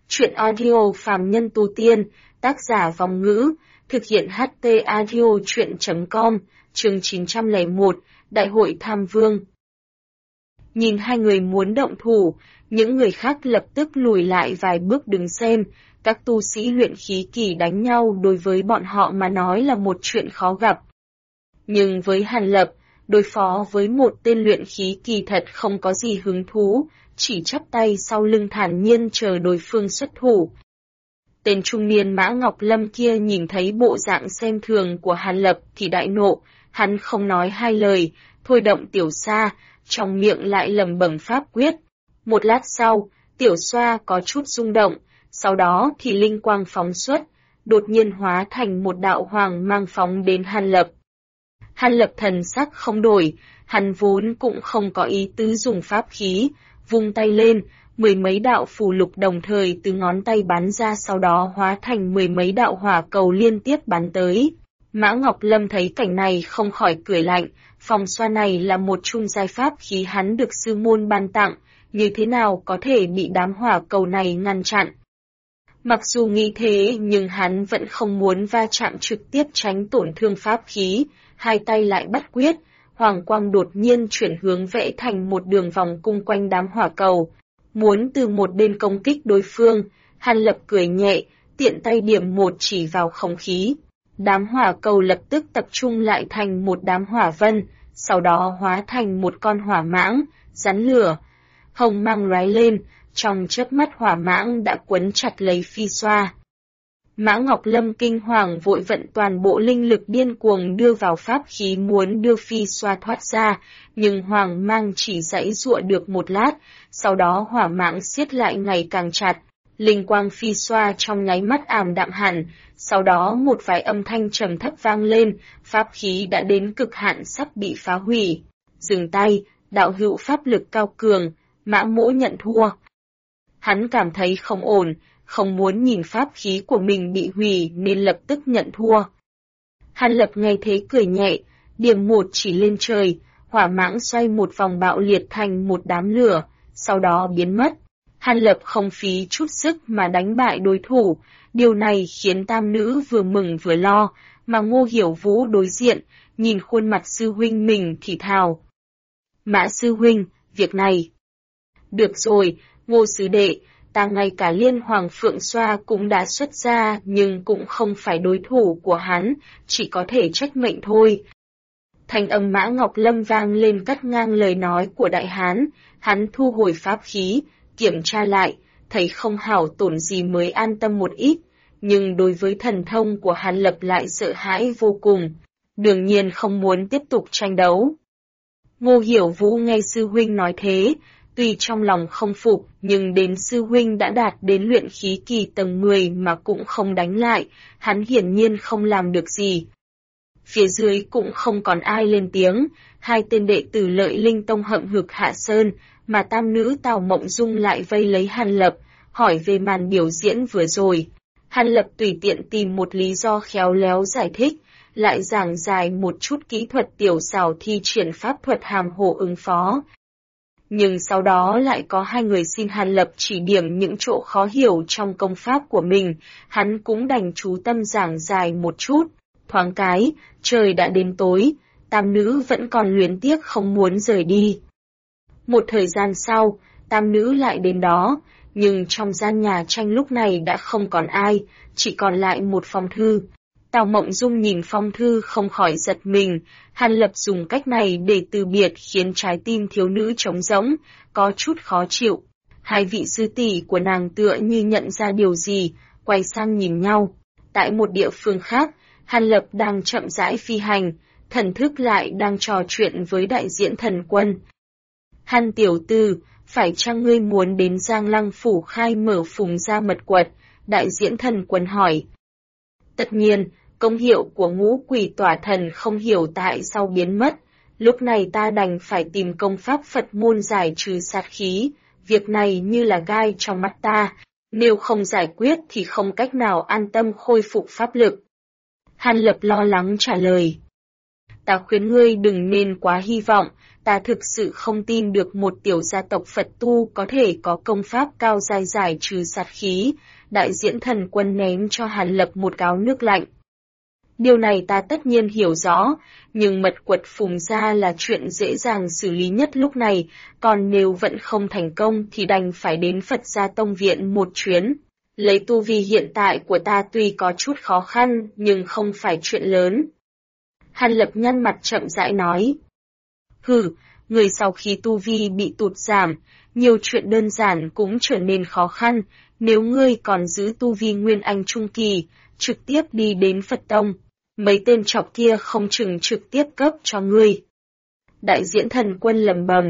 Truyện audio phàm nhân tu tiên, tác giả Vong Ngữ, thực hiện HT audio truyện.com, chương 901, Đại hội Tham Vương. Nhìn hai người muốn động thủ, những người khác lập tức lùi lại vài bước đứng xem. Các tu sĩ luyện khí kỳ đánh nhau đối với bọn họ mà nói là một chuyện khó gặp. Nhưng với Hàn Lập, đối phó với một tên luyện khí kỳ thật không có gì hứng thú, chỉ chắp tay sau lưng thản nhiên chờ đối phương xuất thủ. Tên trung niên Mã Ngọc Lâm kia nhìn thấy bộ dạng xem thường của Hàn Lập thì đại nộ, hắn không nói hai lời, thôi động tiểu sa, trong miệng lại lẩm bẩm pháp quyết. Một lát sau, tiểu xoa có chút rung động, sau đó thì linh quang phóng xuất, đột nhiên hóa thành một đạo hoàng mang phóng đến Hàn Lập. Hàn Lập thần sắc không đổi, hắn vốn cũng không có ý tứ dùng pháp khí, vung tay lên, mười mấy đạo phù lục đồng thời từ ngón tay bắn ra, sau đó hóa thành mười mấy đạo hỏa cầu liên tiếp bắn tới. Mã Ngọc Lâm thấy cảnh này không khỏi cười lạnh, phòng xoa này là một trung giai pháp khí hắn được sư môn ban tặng, như thế nào có thể bị đám hỏa cầu này ngăn chặn. Mặc dù nghĩ thế nhưng hắn vẫn không muốn va chạm trực tiếp tránh tổn thương pháp khí, hai tay lại bắt quyết, hoàng quang đột nhiên chuyển hướng vẽ thành một đường vòng cung quanh đám hỏa cầu, muốn từ một bên công kích đối phương. Hàn Lập cười nhẹ, tiện tay điểm một chỉ vào không khí. Đám hỏa cầu lập tức tập trung lại thành một đám hỏa vân, sau đó hóa thành một con hỏa mãng, rắn lửa. Hồng mang lóe lên, trong chớp mắt hỏa mãng đã quấn chặt lấy Phi Xoa. Mã Ngọc Lâm kinh hoàng vội vận toàn bộ linh lực điên cuồng đưa vào pháp khí muốn đưa Phi Xoa thoát ra, nhưng hoàng mang chỉ giãy giụa được một lát, sau đó hỏa mãng siết lại ngày càng chặt. Linh quang Phi Xoa trong nháy mắt ảm đạm hẳn, sau đó một vài âm thanh trầm thấp vang lên, pháp khí đã đến cực hạn sắp bị phá hủy. Dừng tay, đạo hữu pháp lực cao cường, Mã Mỗ nhận thua. Hắn cảm thấy không ổn, không muốn nhìn pháp khí của mình bị hủy nên lập tức nhận thua. Hàn Lập nghe thế cười nhẹ, điểm một chỉ lên trời, hỏa mãng xoay một vòng bạo liệt thành một đám lửa, sau đó biến mất. Hàn Lập không phí chút sức mà đánh bại đối thủ, điều này khiến tam nữ vừa mừng vừa lo, mà Ngô Hiểu Vũ đối diện, nhìn khuôn mặt sư huynh mình thì thào. Mã sư huynh, việc này. Được rồi, Ngô sư đệ, ta ngay cả Liên Hoàng Phượng Xoa cũng đã xuất ra nhưng cũng không phải đối thủ của hắn, chỉ có thể trách mệnh thôi. Thanh âm Mã Ngọc Lâm vang lên cắt ngang lời nói của đại hán, hắn thu hồi pháp khí, kiểm tra lại, thấy không hảo tổn gì mới an tâm một ít, nhưng đối với thần thông của Hàn Lập lại sợ hãi vô cùng, đương nhiên không muốn tiếp tục tranh đấu. Ngô Hiểu Vũ nghe sư huynh nói thế, tuy trong lòng không phục nhưng đến sư huynh đã đạt đến luyện khí kỳ tầng 10 mà cũng không đánh lại, hắn hiển nhiên không làm được gì. Phía dưới cũng không còn ai lên tiếng, hai tên đệ tử Lợi Linh Tông hậm hực hạ sơn, mà tam nữ Tào Mộng Dung lại vây lấy Hàn Lập, hỏi về màn biểu diễn vừa rồi. Hàn Lập tùy tiện tìm một lý do khéo léo giải thích, lại giảng dài một chút kỹ thuật tiểu xảo thi triển pháp thuật hàm hồ ứng phó. Nhưng sau đó lại có hai người xin Hàn Lập chỉ điểm những chỗ khó hiểu trong công pháp của mình, hắn cũng đành chú tâm giảng dài một chút. Thoáng cái, trời đã đến tối, tam nữ vẫn còn luyến tiếc không muốn rời đi. Một thời gian sau, tam nữ lại đến đó, nhưng trong gian nhà tranh lúc này đã không còn ai, chỉ còn lại một phong thư. Tào Mộng Dung nhìn phong thư không khỏi giật mình, Hàn Lập dùng cách này để từ biệt khiến trái tim thiếu nữ trống rỗng, có chút khó chịu. Hai vị sư tỷ của nàng tựa như nhận ra điều gì, quay sang nhìn nhau. Tại một địa phương khác, Hàn Lập đang chậm rãi phi hành, thần thức lại đang trò chuyện với đại diện thần quân. Hàn tiểu tư, phải chăng ngươi muốn đến Giang Lăng phủ khai mở phùng gia mật quật? Đại diện thần quân hỏi. Tất nhiên, công hiệu của ngũ quỷ tỏa thần không hiểu tại sao biến mất, lúc này ta đành phải tìm công pháp Phật môn giải trừ sát khí, việc này như là gai trong mắt ta, nếu không giải quyết thì không cách nào an tâm khôi phục pháp lực. Hàn Lập lo lắng trả lời. Ta khuyên ngươi đừng nên quá hy vọng, ta thực sự không tin được một tiểu gia tộc Phật tu có thể có công pháp cao dai giải trừ sát khí. Đại diễn thần quân ném cho Hàn Lập một gáo nước lạnh. Điều này ta tất nhiên hiểu rõ, nhưng mật quật Phùng gia là chuyện dễ dàng xử lý nhất lúc này, còn nếu vẫn không thành công thì đành phải đến Phật gia tông viện một chuyến. Lấy tu vi hiện tại của ta tuy có chút khó khăn, nhưng không phải chuyện lớn. Hàn Lập nhăn mặt chậm rãi nói. Hừ, người sau khi tu vi bị tụt giảm, nhiều chuyện đơn giản cũng trở nên khó khăn, nếu ngươi còn giữ tu vi Nguyên Anh Trung Kỳ, trực tiếp đi đến Phật Tông, mấy tên chọc kia không chừng trực tiếp cấp cho ngươi. Đại diễn thần quân lầm bầm.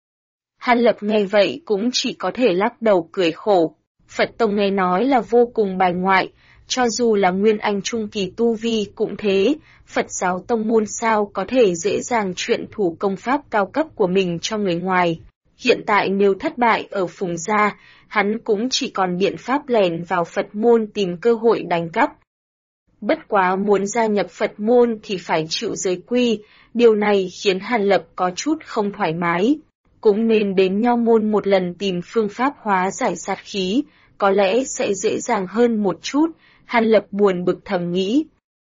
Hàn Lập nghe vậy cũng chỉ có thể lắc đầu cười khổ. Phật Tông nghe nói là vô cùng bài ngoại, cho dù là Nguyên Anh Trung Kỳ tu vi cũng thế, Phật giáo tông môn sao có thể dễ dàng chuyện thủ công pháp cao cấp của mình cho người ngoài. Hiện tại nếu thất bại ở Phùng gia, hắn cũng chỉ còn biện pháp lẻn vào Phật môn tìm cơ hội đánh cắp. Bất quá muốn gia nhập Phật môn thì phải chịu giới quy, điều này khiến Hàn Lập có chút không thoải mái. Cũng nên đến nho môn một lần tìm phương pháp hóa giải sát khí, có lẽ sẽ dễ dàng hơn một chút, Hàn Lập buồn bực thầm nghĩ.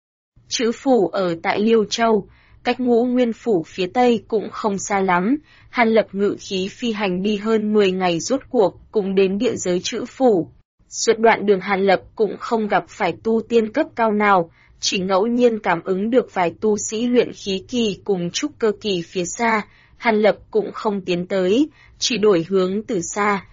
Chữ phủ ở tại Liêu Châu, cách Ngũ Nguyên phủ phía tây cũng không xa lắm, Hàn Lập ngự khí phi hành đi hơn 10 ngày rốt cuộc cũng đến địa giới chữ phủ. Suốt đoạn đường Hàn Lập cũng không gặp phải tu tiên cấp cao nào, chỉ ngẫu nhiên cảm ứng được vài tu sĩ luyện khí kỳ cùng trúc cơ kỳ phía xa, Hàn Lập cũng không tiến tới, chỉ đổi hướng từ xa.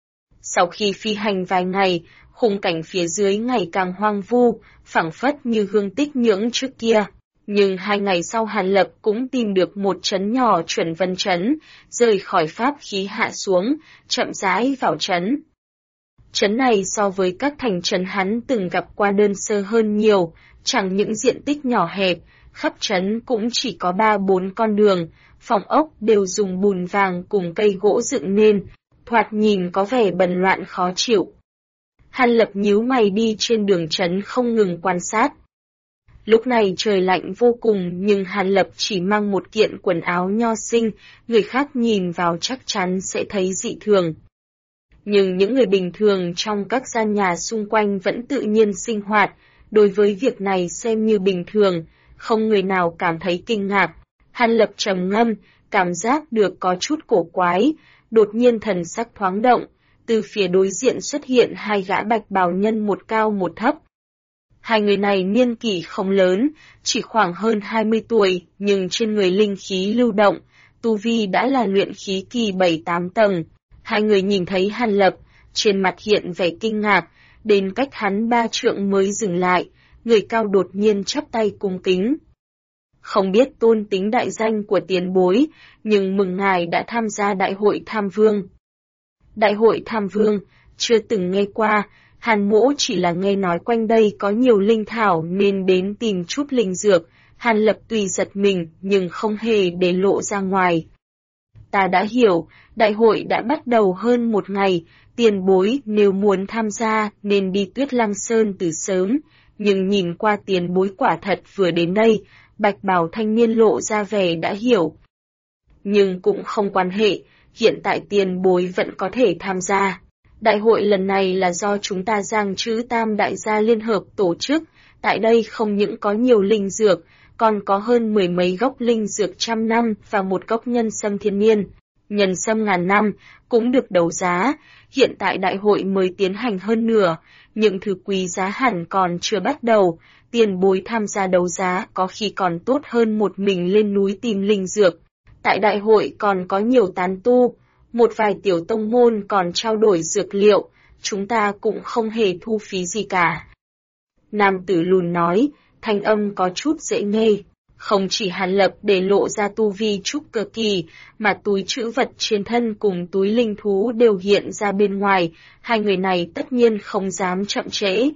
Sau khi phi hành vài ngày, khung cảnh phía dưới ngày càng hoang vu, phảng phất như hương tích nhưỡng trước kia. Nhưng 2 ngày sau Hàn Lập cũng tìm được một trấn nhỏ chuẩn vân trấn, rời khỏi pháp khí hạ xuống, chậm rãi vào trấn. Trấn này so với các thành trấn hắn từng gặp qua đơn sơ hơn nhiều, chẳng những diện tích nhỏ hẹp, khắp trấn cũng chỉ có 3-4 con đường, phòng ốc đều dùng bùn vàng cùng cây gỗ dựng nên, thoạt nhìn có vẻ bần loạn khó chịu. Hàn Lập nhíu mày đi trên đường trấn không ngừng quan sát. Lúc này trời lạnh vô cùng nhưng Hàn Lập chỉ mang một kiện quần áo nho sinh, người khác nhìn vào chắc chắn sẽ thấy dị thường. Nhưng những người bình thường trong các gian nhà xung quanh vẫn tự nhiên sinh hoạt, đối với việc này xem như bình thường, không người nào cảm thấy kinh ngạc. Hàn Lập trầm ngâm, cảm giác được có chút cổ quái, đột nhiên thần sắc thoáng động, từ phía đối diện xuất hiện 2 gã bạch bào nhân một cao một thấp. 2 người này niên kỷ không lớn, chỉ khoảng hơn 20 tuổi, nhưng trên người linh khí lưu động, tu vi đã là luyện khí kỳ 7-8 tầng. 2 người nhìn thấy Hàn Lập, trên mặt hiện vẻ kinh ngạc, đến cách hắn 3 trượng mới dừng lại, người cao đột nhiên chắp tay cung kính. Không biết tôn tính đại danh của tiền bối, nhưng mừng ngài đã tham gia đại hội Tham Vương. Đại hội Tham Vương, chưa từng nghe qua, Hàn Mỗ chỉ là nghe nói quanh đây có nhiều linh thảo nên đến tìm chút linh dược, Hàn Lập tuy giật mình nhưng không hề để lộ ra ngoài. Ta đã hiểu, đại hội đã bắt đầu hơn 1 ngày, tiền bối nếu muốn tham gia nên đi Tuyết Lăng Sơn từ sớm, nhưng nhìn qua tiền bối quả thật vừa đến đây, bạch bào thanh niên lộ ra vẻ đã hiểu. Nhưng cũng không quan hệ, hiện tại tiền bối vẫn có thể tham gia. Đại hội lần này là do chúng ta Giang Trữ Tam đại gia liên hợp tổ chức, tại đây không những có nhiều linh dược, còn có hơn 10 mấy gốc linh dược 100 năm và một gốc nhân sâm thiên niên. Nhân sâm ngàn năm cũng được đấu giá, hiện tại đại hội mới tiến hành hơn nửa, những thứ quý giá hẳn còn chưa bắt đầu, tiền bối tham gia đấu giá có khi còn tốt hơn một mình lên núi tìm linh dược. Tại đại hội còn có nhiều tán tu, một vài tiểu tông môn còn trao đổi dược liệu, chúng ta cũng không hề thu phí gì cả. Nam tử lùn nói, thanh âm có chút dễ nghe. Không chỉ Hàn Lập để lộ ra tu vi trúc cơ kỳ, mà túi trữ vật trên thân cùng túi linh thú đều hiện ra bên ngoài, 2 người này tất nhiên không dám chậm trễ.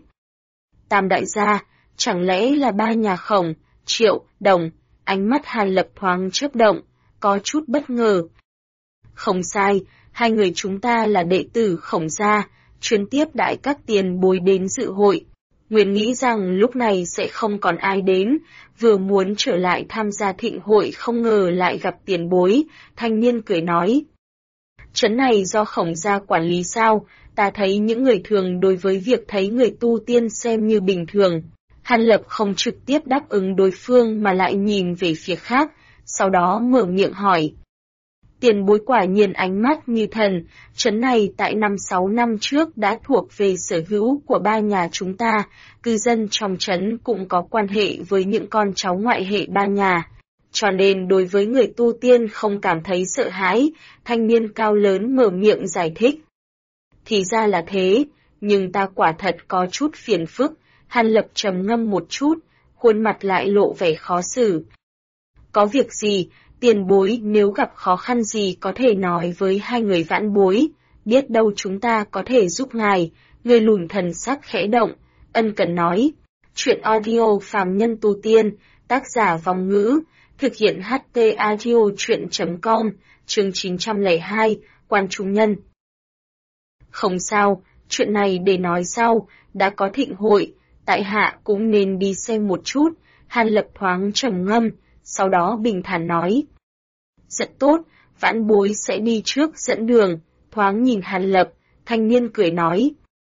Tam đại gia, chẳng lẽ là 3 nhà Khổng, Triệu, Đồng, ánh mắt Hàn Lập thoáng chớp động, có chút bất ngờ. Không sai, 2 người chúng ta là đệ tử Khổng gia, chuyên tiếp đãi các tiền bối đến dự hội. Nguyên nghĩ rằng lúc này sẽ không còn ai đến, vừa muốn trở lại tham gia thịnh hội không ngờ lại gặp tiền bối, thanh niên cười nói. Trấn này do Khổng gia quản lý sao, ta thấy những người thường đối với việc thấy người tu tiên xem như bình thường. Hàn Lập không trực tiếp đáp ứng đối phương mà lại nhìn về phía khác, sau đó mở miệng hỏi. Tiền bối quả nhiên ánh mắt như thần, trấn này tại 5-6 năm trước đã thuộc về sở hữu của ba nhà chúng ta, cư dân trong trấn cũng có quan hệ với những con cháu ngoại hệ ba nhà. Cho nên đối với người tu tiên không cảm thấy sợ hãi, thanh niên cao lớn mở miệng giải thích. Thì ra là thế, nhưng ta quả thật có chút phiền phức, Hàn Lập trầm ngâm một chút, khuôn mặt lại lộ vẻ khó xử. Có việc gì, tiền bối nếu gặp khó khăn gì có thể nói với hai người vãn bối, biết đâu chúng ta có thể giúp ngài, người lùn thần sắc khẽ động, ân cần nói. Chuyện audio phàm nhân tu tiên, tác giả Vong Ngữ, thực hiện HT audio chuyện.com, chương 902, quan trung nhân. Không sao, chuyện này để nói sau, đã có thịnh hội, tại hạ cũng nên đi xem một chút, Hàn Lập thoáng trầm ngâm, sau đó bình thản nói. Rất tốt, vãn bối sẽ đi trước dẫn đường, thoáng nhìn Hàn Lập, thanh niên cười nói.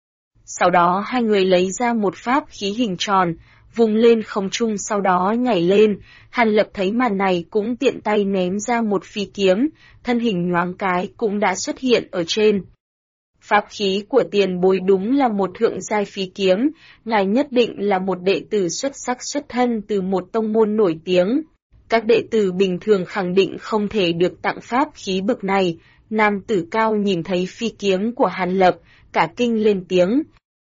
Sau đó hai người lấy ra một pháp khí hình tròn, vùng lên không trung sau đó nhảy lên, Hàn Lập thấy màn này cũng tiện tay ném ra một phi kiếm, thân hình nhoáng cái cũng đã xuất hiện ở trên. Pháp khí của tiền bối đúng là một thượng giai phi kiếm, ngài nhất định là một đệ tử xuất sắc xuất thân từ một tông môn nổi tiếng. Các đệ tử bình thường khẳng định không thể được tặng pháp khí bậc này, nam tử cao nhìn thấy phi kiếm của Hàn Lập, cả kinh lên tiếng.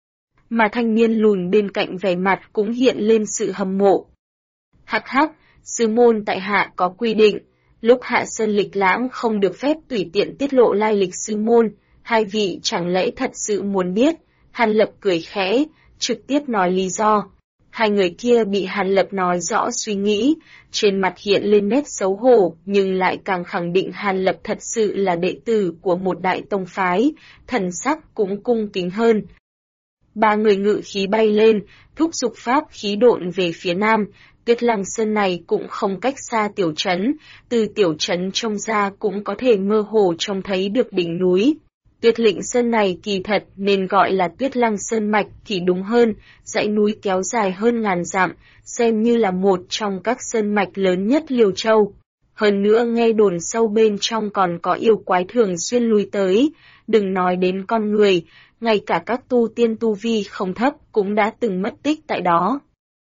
Mà thanh niên lùn bên cạnh vẻ mặt cũng hiện lên sự hâm mộ. Hắc hắc, sư môn tại hạ có quy định, lúc hạ sơn lịch lãm không được phép tùy tiện tiết lộ lai lịch sư môn, hai vị chẳng lẽ thật sự muốn biết, Hàn Lập cười khẽ, trực tiếp nói lý do. Hai người kia bị Hàn Lập nói rõ suy nghĩ, trên mặt hiện lên nét xấu hổ, nhưng lại càng khẳng định Hàn Lập thật sự là đệ tử của một đại tông phái, thần sắc cũng cung kính hơn. Ba người ngự khí bay lên, thúc giục pháp khí độn về phía nam, Tuyết Lăng Sơn này cũng không cách xa tiểu trấn, từ tiểu trấn trông ra cũng có thể mơ hồ trông thấy được đỉnh núi. Tuyết Lĩnh Sơn này kỳ thật nên gọi là Tuyết Lăng Sơn Mạch thì đúng hơn, dãy núi kéo dài hơn ngàn dặm, xem như là một trong các sơn mạch lớn nhất Liêu Châu. Hơn nữa nghe đồn sâu bên trong còn có yêu quái thường xuyên lui tới, đừng nói đến con người, ngay cả các tu tiên tu vi không thấp cũng đã từng mất tích tại đó.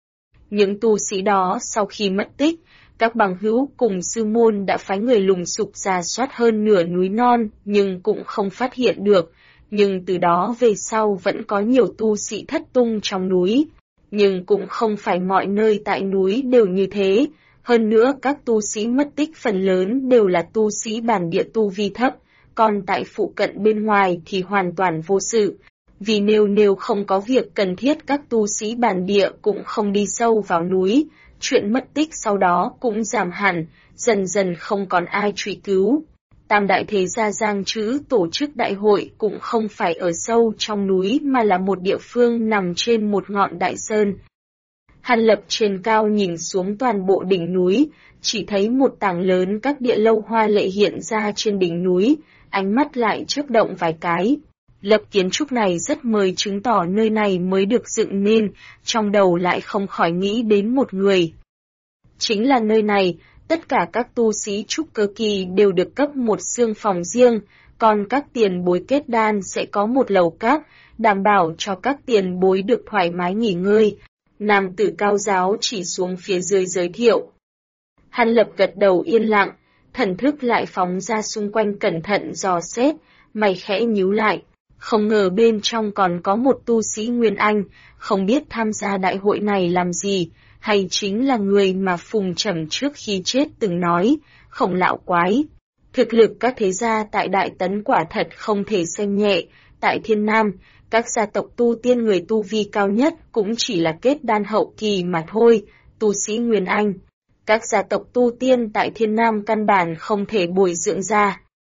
Những tu sĩ đó sau khi mất tích, các bằng hữu cùng sư môn đã phái người lùng sục rà soát hơn nửa núi non nhưng cũng không phát hiện được, nhưng từ đó về sau vẫn có nhiều tu sĩ thất tung trong núi. Nhưng cũng không phải mọi nơi tại núi đều như thế, hơn nữa các tu sĩ mất tích phần lớn đều là tu sĩ bản địa tu vi thấp, còn tại phụ cận bên ngoài thì hoàn toàn vô sự. Vì nếu không có việc cần thiết các tu sĩ bản địa cũng không đi sâu vào núi, chuyện mất tích sau đó cũng giảm hẳn, dần dần không còn ai truy cứu. Tam đại thế gia Giang Trữ tổ chức đại hội cũng không phải ở sâu trong núi mà là một địa phương nằm trên một ngọn đại sơn. Hàn Lập trên cao nhìn xuống toàn bộ đỉnh núi, chỉ thấy một tảng lớn các địa lâu hoa lệ hiện ra trên đỉnh núi, ánh mắt lại chớp động vài cái. Lập kiến trúc này rất mời chứng tỏ nơi này mới được dựng nên, trong đầu lại không khỏi nghĩ đến một người. Chính là nơi này, tất cả các tu sĩ trúc cơ kỳ đều được cấp một xương phòng riêng, còn các tiền bối kết đan sẽ có một lầu các, đảm bảo cho các tiền bối được thoải mái nghỉ ngơi. Nam tử cao giáo chỉ xuống phía dưới giới thiệu. Hàn Lập gật đầu yên lặng, thần thức lại phóng ra xung quanh cẩn thận dò xét, mày khẽ nhíu lại. Không ngờ bên trong còn có một tu sĩ Nguyên Anh, không biết tham gia đại hội này làm gì, hay chính là người mà Phùng Trầm trước khi chết từng nói, Khổng lão quái. Thực lực các thế gia tại Đại Tấn quả thật không thể xem nhẹ, tại Thiên Nam, các gia tộc tu tiên người tu vi cao nhất cũng chỉ là kết đan hậu kỳ mà thôi, tu sĩ Nguyên Anh. Các gia tộc tu tiên tại Thiên Nam căn bản không thể bồi dưỡng ra.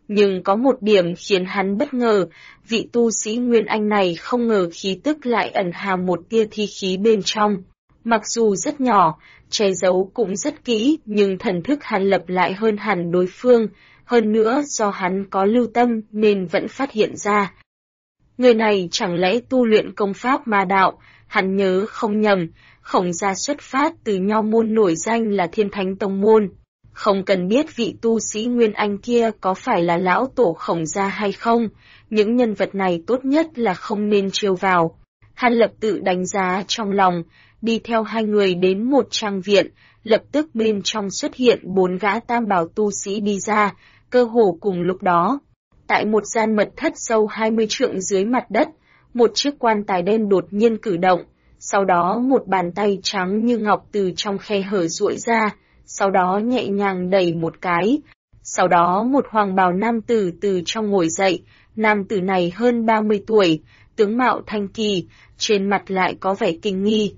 Nhưng có một điểm khiến hắn bất ngờ, vị tu sĩ Nguyên Anh này không ngờ khí tức lại ẩn hàm một tia thi khí bên trong. Mặc dù rất nhỏ, che giấu cũng rất kỹ, nhưng thần thức Hàn Lập lại hơn hẳn đối phương, hơn nữa do hắn có lưu tâm nên vẫn phát hiện ra. Người này chẳng lẽ tu luyện công pháp ma đạo, hắn nhớ không nhầm, Khổng gia xuất phát từ nho môn nổi danh là Thiên Thánh Tông Môn. Không cần biết vị tu sĩ Nguyên Anh kia có phải là lão tổ Khổng gia hay không, những nhân vật này tốt nhất là không nên trêu vào. Hàn Lập tự đánh giá trong lòng, đi theo hai người đến một trang viện, lập tức bên trong xuất hiện 4 gã tam bảo tu sĩ đi ra, cơ hồ cùng lúc đó. Tại một gian mật thất sâu 20 trượng dưới mặt đất, một chiếc quan tài đen đột nhiên cử động, sau đó một bàn tay trắng như ngọc từ trong khe hở duỗi ra, sau đó nhẹ nhàng đẩy một cái. Sau đó một hoàng bào nam tử từ trong ngồi dậy, nam tử này hơn 30 tuổi, tướng mạo thanh kỳ, trên mặt lại có vẻ kinh nghi.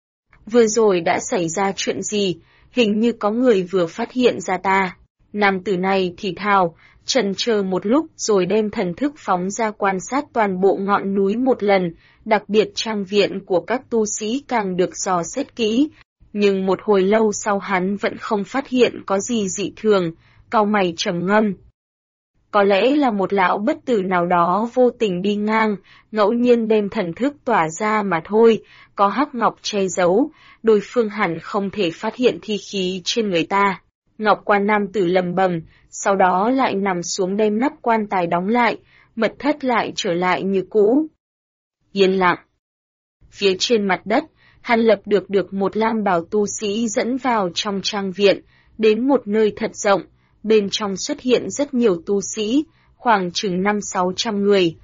Vừa rồi đã xảy ra chuyện gì, hình như có người vừa phát hiện ra ta. Nam tử này thì thào, chần chờ một lúc rồi đem thần thức phóng ra quan sát toàn bộ ngọn núi một lần, đặc biệt trang viện của các tu sĩ càng được dò xét kỹ. Nhưng một hồi lâu sau hắn vẫn không phát hiện có gì dị thường, cau mày trầm ngâm. Có lẽ là một lão bất tử nào đó vô tình đi ngang, ngẫu nhiên đem thần thức tỏa ra mà thôi, có hắc ngọc che giấu, đối phương hẳn không thể phát hiện thi khí trên người ta. Ngọc quan nam tử lầm bầm, sau đó lại nằm xuống đem nắp quan tài đóng lại, mật thất lại trở lại như cũ. Yên lặng. Phía trên mặt đất, Hàn Lập được một lam bào tu sĩ dẫn vào trong trang viện, đến một nơi thật rộng, bên trong xuất hiện rất nhiều tu sĩ, khoảng chừng 500-600 người.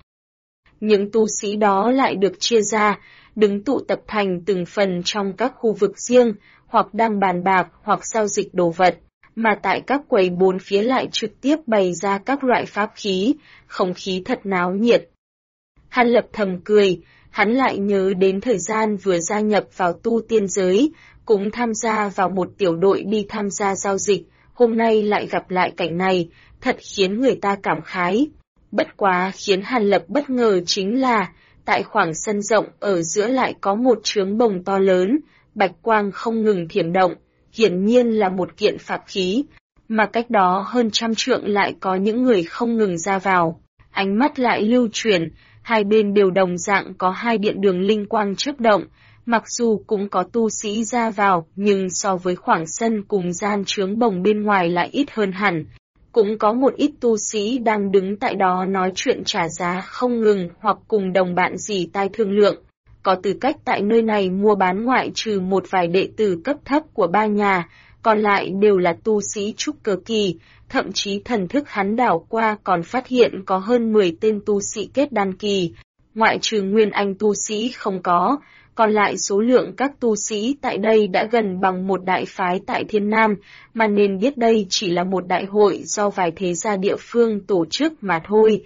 Những tu sĩ đó lại được chia ra, đứng tụ tập thành từng phần trong các khu vực riêng, hoặc đang bàn bạc hoặc giao dịch đồ vật, mà tại các quầy bốn phía lại trực tiếp bày ra các loại pháp khí, không khí thật náo nhiệt. Hàn Lập thầm cười, hắn lại nhớ đến thời gian vừa gia nhập vào tu tiên giới, cũng tham gia vào một tiểu đội đi tham gia giao dịch, hôm nay lại gặp lại cảnh này, thật khiến người ta cảm khái. Bất quá khiến Hàn Lập bất ngờ chính là, tại khoảng sân rộng ở giữa lại có một trướng bồng to lớn, bạch quang không ngừng thiểm động, hiển nhiên là một kiện pháp khí, mà cách đó hơn 100 trượng lại có những người không ngừng ra vào. Ánh mắt lại lưu chuyển, hai bên đều đồng dạng có hai điện đường linh quang chớp động, mặc dù cũng có tu sĩ ra vào, nhưng so với khoảng sân cùng gian trướng bồng bên ngoài lại ít hơn hẳn. Cũng có một ít tu sĩ đang đứng tại đó nói chuyện trả giá không ngừng hoặc cùng đồng bạn dì tai thương lượng. Có tư cách tại nơi này mua bán ngoại trừ một vài đệ tử cấp thấp của ba nhà, còn lại đều là tu sĩ trúc cơ kỳ, thậm chí thần thức hắn đảo qua còn phát hiện có hơn 10 tên tu sĩ kết đan kỳ, ngoại trừ Nguyên Anh tu sĩ không có, còn lại số lượng các tu sĩ tại đây đã gần bằng một đại phái tại Thiên Nam, mà nên biết đây chỉ là một đại hội do vài thế gia địa phương tổ chức mà thôi.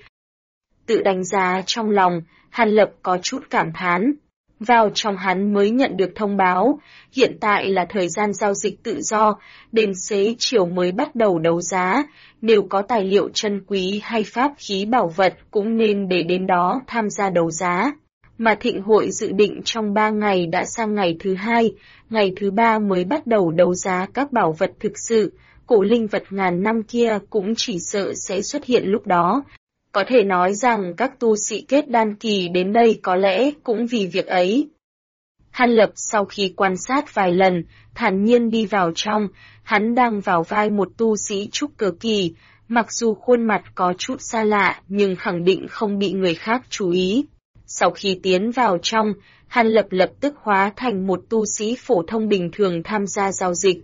Tự đánh giá trong lòng, Hàn Lập có chút cảm thán. Vào trong hắn mới nhận được thông báo, hiện tại là thời gian giao dịch tự do, đến xế chiều mới bắt đầu đấu giá, nếu có tài liệu chân quý hay pháp khí bảo vật cũng nên để đến đó tham gia đấu giá. Mà thịnh hội dự định trong 3 ngày đã sang ngày thứ 2, ngày thứ 3 mới bắt đầu đấu giá các bảo vật thực sự, cổ linh vật ngàn năm kia cũng chỉ sợ sẽ xuất hiện lúc đó. Có thể nói rằng các tu sĩ kết đan kỳ đến đây có lẽ cũng vì việc ấy. Hàn Lập sau khi quan sát vài lần, thản nhiên đi vào trong, hắn đang vào vai một tu sĩ trúc cơ kỳ, mặc dù khuôn mặt có chút xa lạ nhưng khẳng định không bị người khác chú ý. Sau khi tiến vào trong, Hàn Lập lập tức hóa thành một tu sĩ phổ thông bình thường tham gia giao dịch.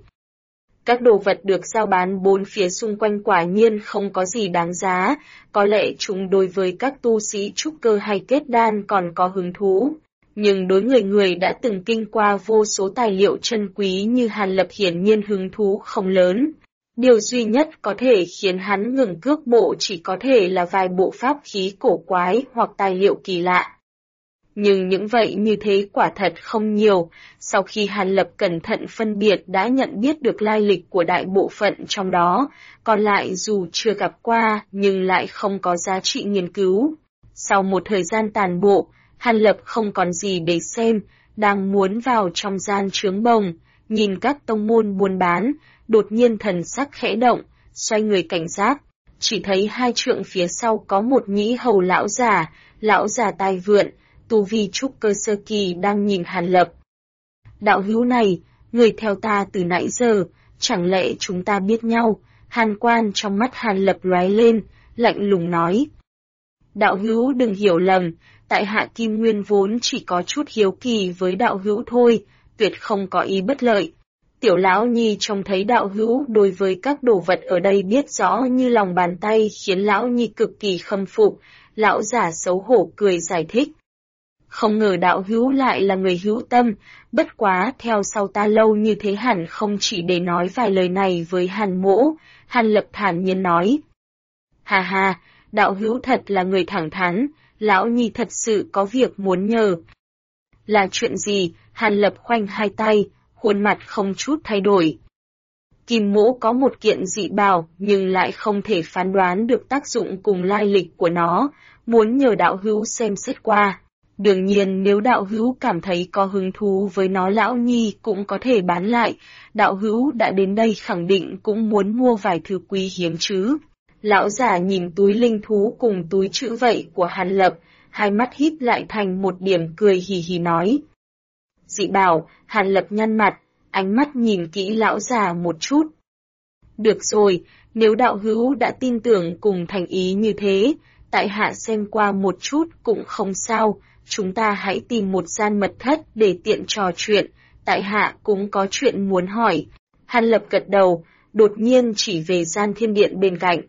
Các đồ vật được giao bán bốn phía xung quanh quả nhiên không có gì đáng giá, có lẽ chúng đối với các tu sĩ trúc cơ hay kết đan còn có hứng thú. Nhưng đối người đã từng kinh qua vô số tài liệu chân quý như Hàn Lập hiển nhiên hứng thú không lớn. Điều duy nhất có thể khiến hắn ngừng cước bộ chỉ có thể là vài bộ pháp khí cổ quái hoặc tài liệu kỳ lạ. Nhưng những vậy như thế quả thật không nhiều, sau khi Hàn Lập cẩn thận phân biệt đã nhận biết được lai lịch của đại bộ phận trong đó, còn lại dù chưa gặp qua nhưng lại không có giá trị nghiên cứu. Sau một thời gian tàn bộ, Hàn Lập không còn gì để xem, đang muốn vào trong gian trướng bồng, nhìn các tông môn buôn bán, đột nhiên thần sắc khẽ động, xoay người cảnh giác, chỉ thấy 2 trượng phía sau có một nhĩ hầu lão già tai vượn, tu vi trúc cơ sơ kỳ đang nhìn Hàn Lập. Đạo hữu này, người theo ta từ nãy giờ, chẳng lẽ chúng ta biết nhau? Hàn quan trong mắt Hàn Lập lóe lên, lạnh lùng nói. Đạo hữu đừng hiểu lầm, tại hạ Kim Nguyên vốn chỉ có chút hiếu kỳ với đạo hữu thôi, tuyệt không có ý bất lợi. Tiểu lão nhi trông thấy đạo hữu đối với các đồ vật ở đây biết rõ như lòng bàn tay khiến lão nhi cực kỳ khâm phục, lão giả xấu hổ cười giải thích. Không ngờ đạo hữu lại là người hữu tâm, bất quá theo sau ta lâu như thế hẳn không chỉ để nói vài lời này với Hàn mỗ, Hàn Lập thản nhiên nói. Hà hà, đạo hữu thật là người thẳng thắn, lão nhi thật sự có việc muốn nhờ. Là chuyện gì? Hàn Lập khoanh hai tay, khuôn mặt không chút thay đổi. Kim mỗ có một kiện dị bảo nhưng lại không thể phán đoán được tác dụng cùng lai lịch của nó, muốn nhờ đạo hữu xem xét qua. Đương nhiên nếu đạo hữu cảm thấy có hứng thú với nó lão nhi cũng có thể bán lại, đạo hữu đã đến đây khẳng định cũng muốn mua vài thứ quý hiếm chứ. Lão giả nhìn túi linh thú cùng túi chữ vậy của Hàn Lập, hai mắt híp lại thành một điểm cười hì hì nói. Dị bảo, Hàn Lập nhăn mặt, ánh mắt nhìn kỹ lão già một chút. Được rồi, nếu đạo hữu đã tin tưởng cùng thành ý như thế, tại hạ xem qua một chút cũng không sao, chúng ta hãy tìm một gian mật thất để tiện trò chuyện, tại hạ cũng có chuyện muốn hỏi. Hàn Lập gật đầu, đột nhiên chỉ về gian thiên điện bên cạnh.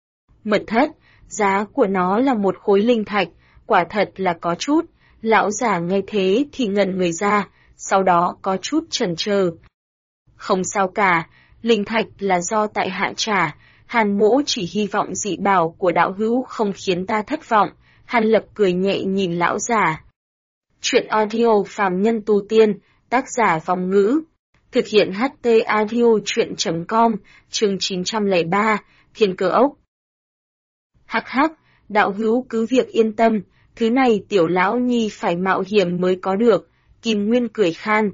Mật thất, giá của nó là một khối linh thạch, quả thật là có chút. Lão giả nghe thế thì ngẩn người ra, sau đó có chút chần chờ. Không sao cả, linh thạch là do tại hạ trả, Hàn mỗ chỉ hy vọng dị bảo của đạo hữu không khiến ta thất vọng. Hàn Lập cười nhẹ nhìn lão giả. Chuyện audio phàm nhân tu tiên, tác giả Vong Ngữ. Thực hiện HT audio chuyện.com, chương 903, Thiên Cơ Ốc. Hắc hắc, đạo hữu cứ việc yên tâm, thứ này tiểu lão nhi phải mạo hiểm mới có được, Kim Nguyên cười khan.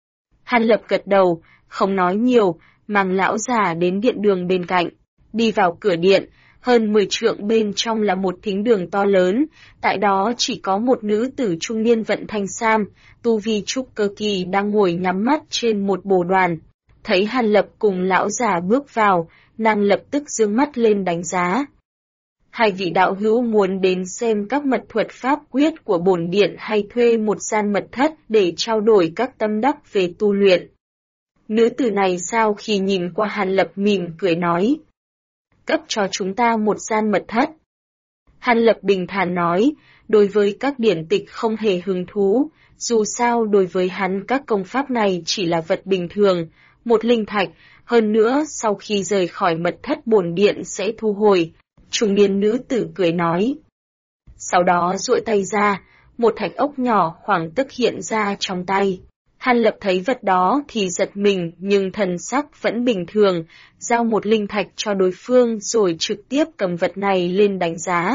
Hàn Lập gật đầu, không nói nhiều, mang lão già đến điện đường bên cạnh, đi vào cửa điện, hơn 10 trượng bên trong là một thính đường to lớn, tại đó chỉ có một nữ tử trung niên vận thanh sam, tu vi trúc cơ kỳ đang ngồi nhắm mắt trên một bồ đoàn. Thấy Hàn Lập cùng lão già bước vào, nàng lập tức giương mắt lên đánh giá. Hai vị đạo hữu muốn đến xem các mật thuật pháp quyết của bổn điện hay thuê một gian mật thất để trao đổi các tâm đắc về tu luyện. Nữ tử này sau khi nhìn qua Hàn Lập mỉm cười nói. Cấp cho chúng ta một gian mật thất. Hàn Lập bình thản nói, đối với các điển tịch không hề hứng thú, dù sao đối với hắn các công pháp này chỉ là vật bình thường, một linh thạch, hơn nữa sau khi rời khỏi mật thất bổn điện sẽ thu hồi. Trung niên nữ tử cười nói. Sau đó duỗi tay ra, một thạch ốc nhỏ khoảng tức hiện ra trong tay. Hàn Lập thấy vật đó thì giật mình nhưng thần sắc vẫn bình thường, giao một linh thạch cho đối phương rồi trực tiếp cầm vật này lên đánh giá.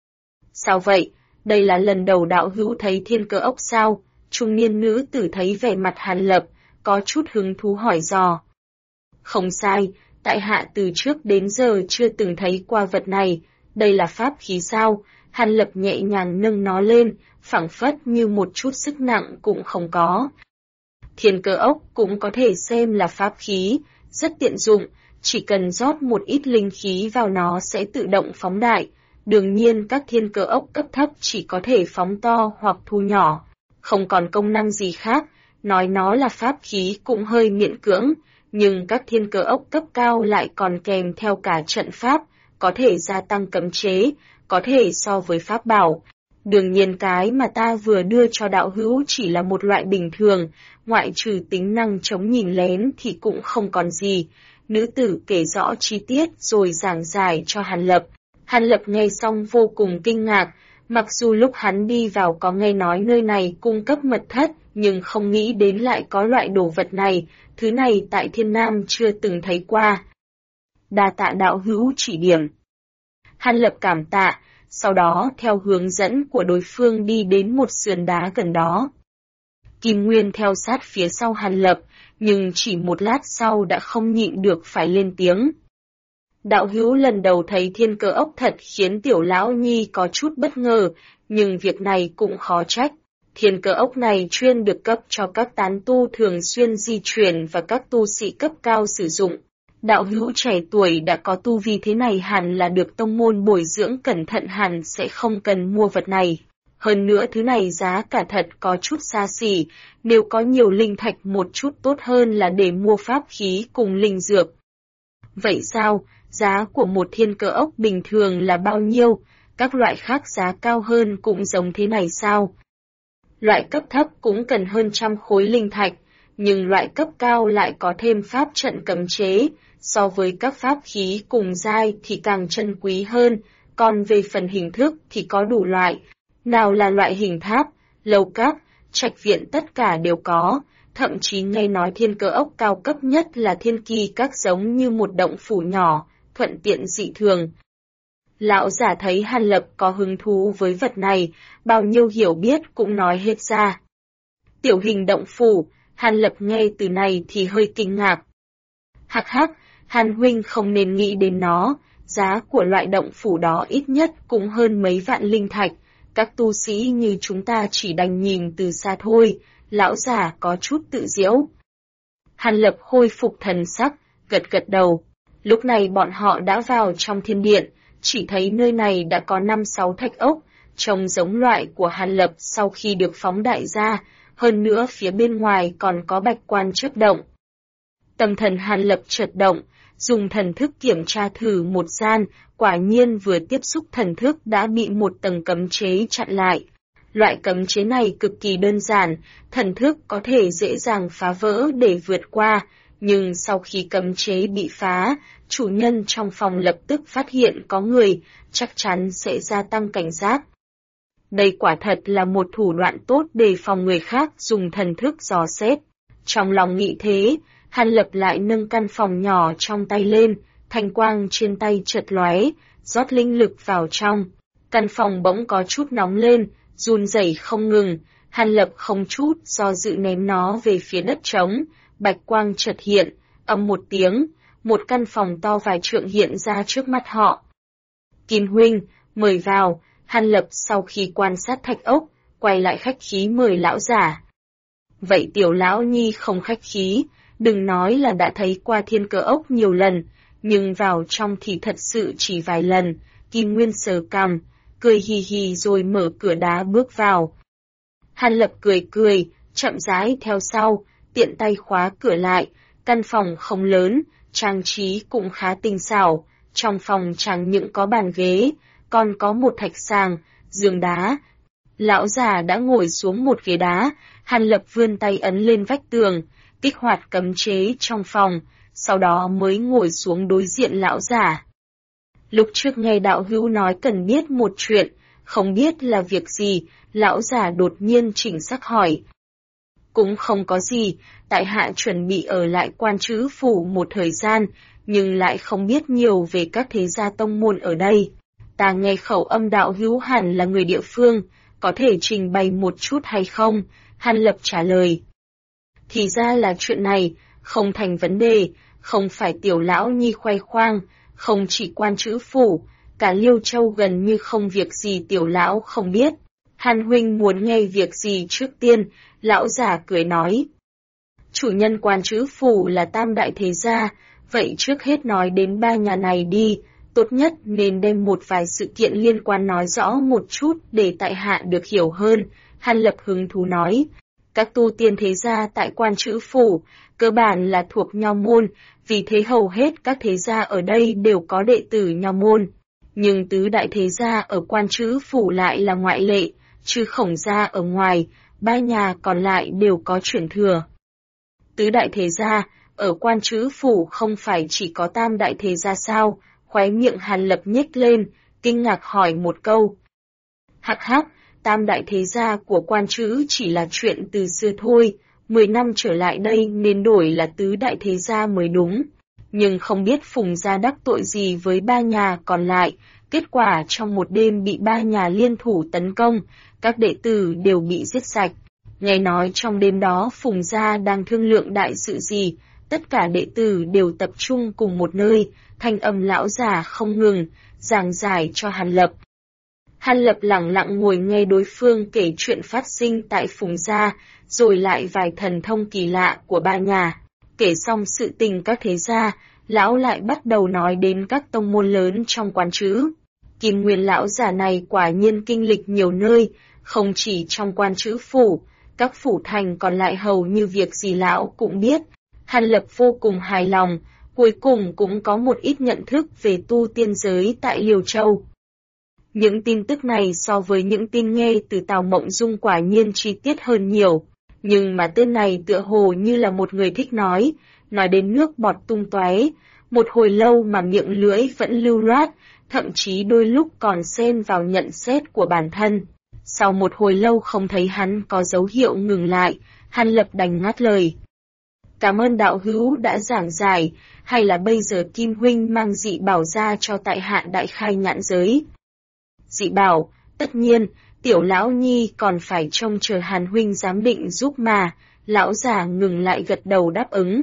Sao vậy? Đây là lần đầu đạo hữu thấy thiên cơ ốc sao? Trung niên nữ tử thấy vẻ mặt Hàn Lập, có chút hứng thú hỏi dò. Không sai, tại hạ từ trước đến giờ chưa từng thấy qua vật này, đây là pháp khí sao? Hàn Lập nhẹ nhàng nâng nó lên, phảng phất như một chút sức nặng cũng không có. Thiên cơ ốc cũng có thể xem là pháp khí, rất tiện dụng, chỉ cần rót một ít linh khí vào nó sẽ tự động phóng đại. Đương nhiên các thiên cơ ốc cấp thấp chỉ có thể phóng to hoặc thu nhỏ, không còn công năng gì khác, nói nó là pháp khí cũng hơi miễn cưỡng, nhưng các thiên cơ ốc cấp cao lại còn kèm theo cả trận pháp, có thể gia tăng cấm chế, có thể so với pháp bảo. Đương nhiên cái mà ta vừa đưa cho đạo hữu chỉ là một loại bình thường, ngoại trừ tính năng chống nhìn lén thì cũng không còn gì. Nữ tử kể rõ chi tiết rồi giảng giải cho Hàn Lập. Hàn Lập nghe xong vô cùng kinh ngạc, Mặc dù lúc hắn đi vào có nghe nói nơi này cung cấp mật thất, nhưng không nghĩ đến lại có loại đồ vật này, thứ này tại Thiên Nam chưa từng thấy qua. Đa tạ đạo hữu chỉ điểm. Hàn Lập cảm tạ, sau đó theo hướng dẫn của đối phương đi đến một sườn đá gần đó. Kim Nguyên theo sát phía sau Hàn Lập, nhưng chỉ một lát sau đã không nhịn được phải lên tiếng. Đạo hữu lần đầu thấy thiên cơ ốc thật khiến tiểu lão nhi có chút bất ngờ, nhưng việc này cũng khó trách. Thiên cơ ốc này chuyên được cấp cho các tán tu thường xuyên di chuyển và các tu sĩ cấp cao sử dụng. Đạo hữu trẻ tuổi đã có tu vi thế này hẳn là được tông môn bồi dưỡng cẩn thận, hẳn sẽ không cần mua vật này. Hơn nữa thứ này giá cả thật có chút xa xỉ, nếu có nhiều linh thạch một chút tốt hơn là để mua pháp khí cùng linh dược. Vậy sao, giá của một thiên cơ ốc bình thường là bao nhiêu, các loại khác giá cao hơn cũng giống thế này sao? Loại cấp thấp cũng cần hơn 100 khối linh thạch, nhưng loại cấp cao lại có thêm pháp trận cấm chế, so với các pháp khí cùng giai thì càng chân quý hơn, còn về phần hình thức thì có đủ loại. Nào là loại hình tháp, lầu các, trạch viện tất cả đều có, thậm chí nghe nói thiên cơ ốc cao cấp nhất là thiên kỳ các giống như một động phủ nhỏ, thuận tiện dị thường. Lão giả thấy Hàn Lập có hứng thú với vật này, bao nhiêu hiểu biết cũng nói hết ra. Tiểu hình động phủ, Hàn Lập nghe từ này thì hơi kinh ngạc. Hắc hắc, Hàn huynh không nên nghĩ đến nó, giá của loại động phủ đó ít nhất cũng hơn mấy vạn linh thạch. Các tu sĩ như chúng ta chỉ đành nhìn từ xa thôi, lão giả có chút tự giễu. Hàn Lập khôi phục thần sắc, gật gật đầu. Lúc này bọn họ đã vào trong thiên điện, chỉ thấy nơi này đã có 5-6 thạch ốc, trông giống loại của Hàn Lập sau khi được phóng đại ra, hơn nữa phía bên ngoài còn có bạch quan chớp động. Tâm thần Hàn Lập chợt động, dùng thần thức kiểm tra thử một gian, quả nhiên vừa tiếp xúc thần thức đã bị một tầng cấm chế chặn lại. Loại cấm chế này cực kỳ đơn giản, thần thức có thể dễ dàng phá vỡ để vượt qua, nhưng sau khi cấm chế bị phá, chủ nhân trong phòng lập tức phát hiện có người, chắc chắn sẽ gia tăng cảnh giác. Đây quả thật là một thủ đoạn tốt để phòng người khác dùng thần thức dò xét. Trong lòng nghĩ thế, Hàn Lập lại nâng căn phòng nhỏ trong tay lên, thanh quang trên tay chợt lóe, rót linh lực vào trong. Căn phòng bỗng có chút nóng lên, run rẩy không ngừng, Hàn Lập không chút do dự ném nó về phía đất trống, bạch quang chợt hiện, ầm một tiếng, một căn phòng to vài trượng hiện ra trước mắt họ. Kim huynh, mời vào, Hàn Lập sau khi quan sát thạch ốc, quay lại khách khí mời lão giả. Vậy tiểu lão nhi không khách khí, đừng nói là đã thấy qua thiên cơ ốc nhiều lần, nhưng vào trong thì thật sự chỉ vài lần. Kim Nguyên sờ cằm, cười hì hì rồi mở cửa đá bước vào. Hàn Lập cười cười, chậm rãi theo sau, tiện tay khóa cửa lại, căn phòng không lớn, trang trí cũng khá tinh xảo, trong phòng chẳng những có bàn ghế, còn có một thạch sàng, giường đá. Lão già đã ngồi xuống một ghế đá, Hàn Lập vươn tay ấn lên vách tường, kích hoạt cấm chế trong phòng, sau đó mới ngồi xuống đối diện lão giả. Lúc trước nghe đạo hữu nói cần biết một chuyện, không biết là việc gì, lão giả đột nhiên chỉnh sắc hỏi. Cũng không có gì, tại hạ chuẩn bị ở lại Quan Trữ Phủ một thời gian, nhưng lại không biết nhiều về các thế gia tông môn ở đây. Ta nghe khẩu âm đạo hữu hẳn là người địa phương, có thể trình bày một chút hay không? Hàn Lập trả lời. Thì ra là chuyện này, không thành vấn đề, không phải tiểu lão nhi khoe khoang, không chỉ Quan Trữ Phủ, cả Liêu Châu gần như không việc gì tiểu lão không biết. Hàn huynh muốn nghe việc gì trước tiên, lão giả cười nói. Chủ nhân Quan Trữ Phủ là tam đại thế gia, vậy trước hết nói đến ba nhà này đi, tốt nhất nên đem một vài sự kiện liên quan nói rõ một chút để tại hạ được hiểu hơn. Hàn Lập hứng thú nói. Các tu tiên thế gia tại Quan Trữ Phủ, cơ bản là thuộc Nho môn, vì thế hầu hết các thế gia ở đây đều có đệ tử Nho môn. Nhưng tứ đại thế gia ở Quan Trữ Phủ lại là ngoại lệ, trừ Khổng gia ở ngoài, ba nhà còn lại đều có truyền thừa. Tứ đại thế gia, ở Quan Trữ Phủ không phải chỉ có tam đại thế gia sao? Khóe miệng Hàn Lập nhếch lên, kinh ngạc hỏi một câu. Hắc hắc, tam đại thế gia của quan chữ chỉ là chuyện từ xưa thôi, 10 năm trở lại đây nên đổi là tứ đại thế gia mới đúng. Nhưng không biết Phùng gia đắc tội gì với ba nhà còn lại, kết quả trong một đêm bị ba nhà liên thủ tấn công, các đệ tử đều bị giết sạch. Nghe nói trong đêm đó Phùng gia đang thương lượng đại sự gì, tất cả đệ tử đều tập trung cùng một nơi, thanh âm lão già không ngừng, giảng giải cho Hàn Lập. Hàn Lập lặng lặng ngồi nghe đối phương kể chuyện phát sinh tại Phùng gia, rồi lại vài thần thông kỳ lạ của ba nhà. Kể xong sự tình các thế gia, lão lại bắt đầu nói đến các tông môn lớn trong quán chữ. Kim Nguyên lão già này quả nhiên kinh lịch nhiều nơi, không chỉ trong quan chữ phủ, các phủ thành còn lại hầu như việc gì lão cũng biết. Hàn Lập vô cùng hài lòng, cuối cùng cũng có một ít nhận thức về tu tiên giới tại Liêu Châu. Những tin tức này so với những tin nghe từ Tào Mộng Dung quả nhiên chi tiết hơn nhiều, nhưng mà tên này tựa hồ như là một người thích nói đến nước bọt tung tóe, một hồi lâu mà miệng lưỡi vẫn lưu loát, thậm chí đôi lúc còn xen vào nhận xét của bản thân. Sau một hồi lâu không thấy hắn có dấu hiệu ngừng lại, Hàn Lập đành ngắt lời. Cảm ơn đạo hữu đã giảng giải, hay là bây giờ Kim huynh mang dị bảo ra cho tại hạ đại khai nhãn giới. Dị bảo, tất nhiên, tiểu lão nhi còn phải trông chờ Hàn huynh giám định giúp mà, lão già ngừng lại gật đầu đáp ứng.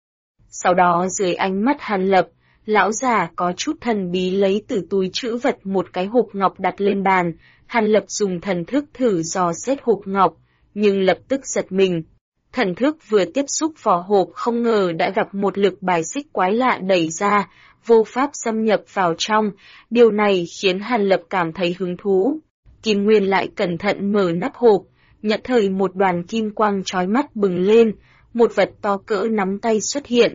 Sau đó dưới ánh mắt Hàn Lập, lão già có chút thần bí lấy từ túi trữ vật một cái hộp ngọc đặt lên bàn, Hàn Lập dùng thần thức thử dò xét hộp ngọc, nhưng lập tức giật mình. Thần thức vừa tiếp xúc vỏ hộp không ngờ đã gặp một lực bài xích quái lạ đẩy ra, vô pháp xâm nhập vào trong, điều này khiến Hàn Lập cảm thấy hứng thú. Kim Nguyên lại cẩn thận mở nắp hộp, nhận thời một đoàn kim quang chói mắt bừng lên, một vật to cỡ nắm tay xuất hiện.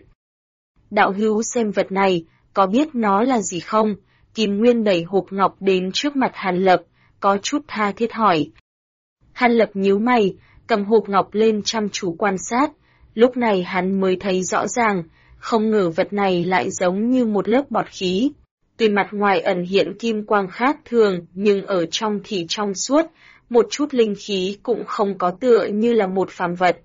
Đạo hữu xem vật này, có biết nó là gì không? Kim Nguyên đẩy hộp ngọc đến trước mặt Hàn Lập, có chút tha thiết hỏi. Hàn Lập nhíu mày, cầm hộp ngọc lên chăm chú quan sát, lúc này hắn mới thấy rõ ràng, không ngờ vật này lại giống như một lớp bọt khí. Tuy mặt ngoài ẩn hiện kim quang khác thường nhưng ở trong thì trong suốt, một chút linh khí cũng không có tựa như là một phàm vật.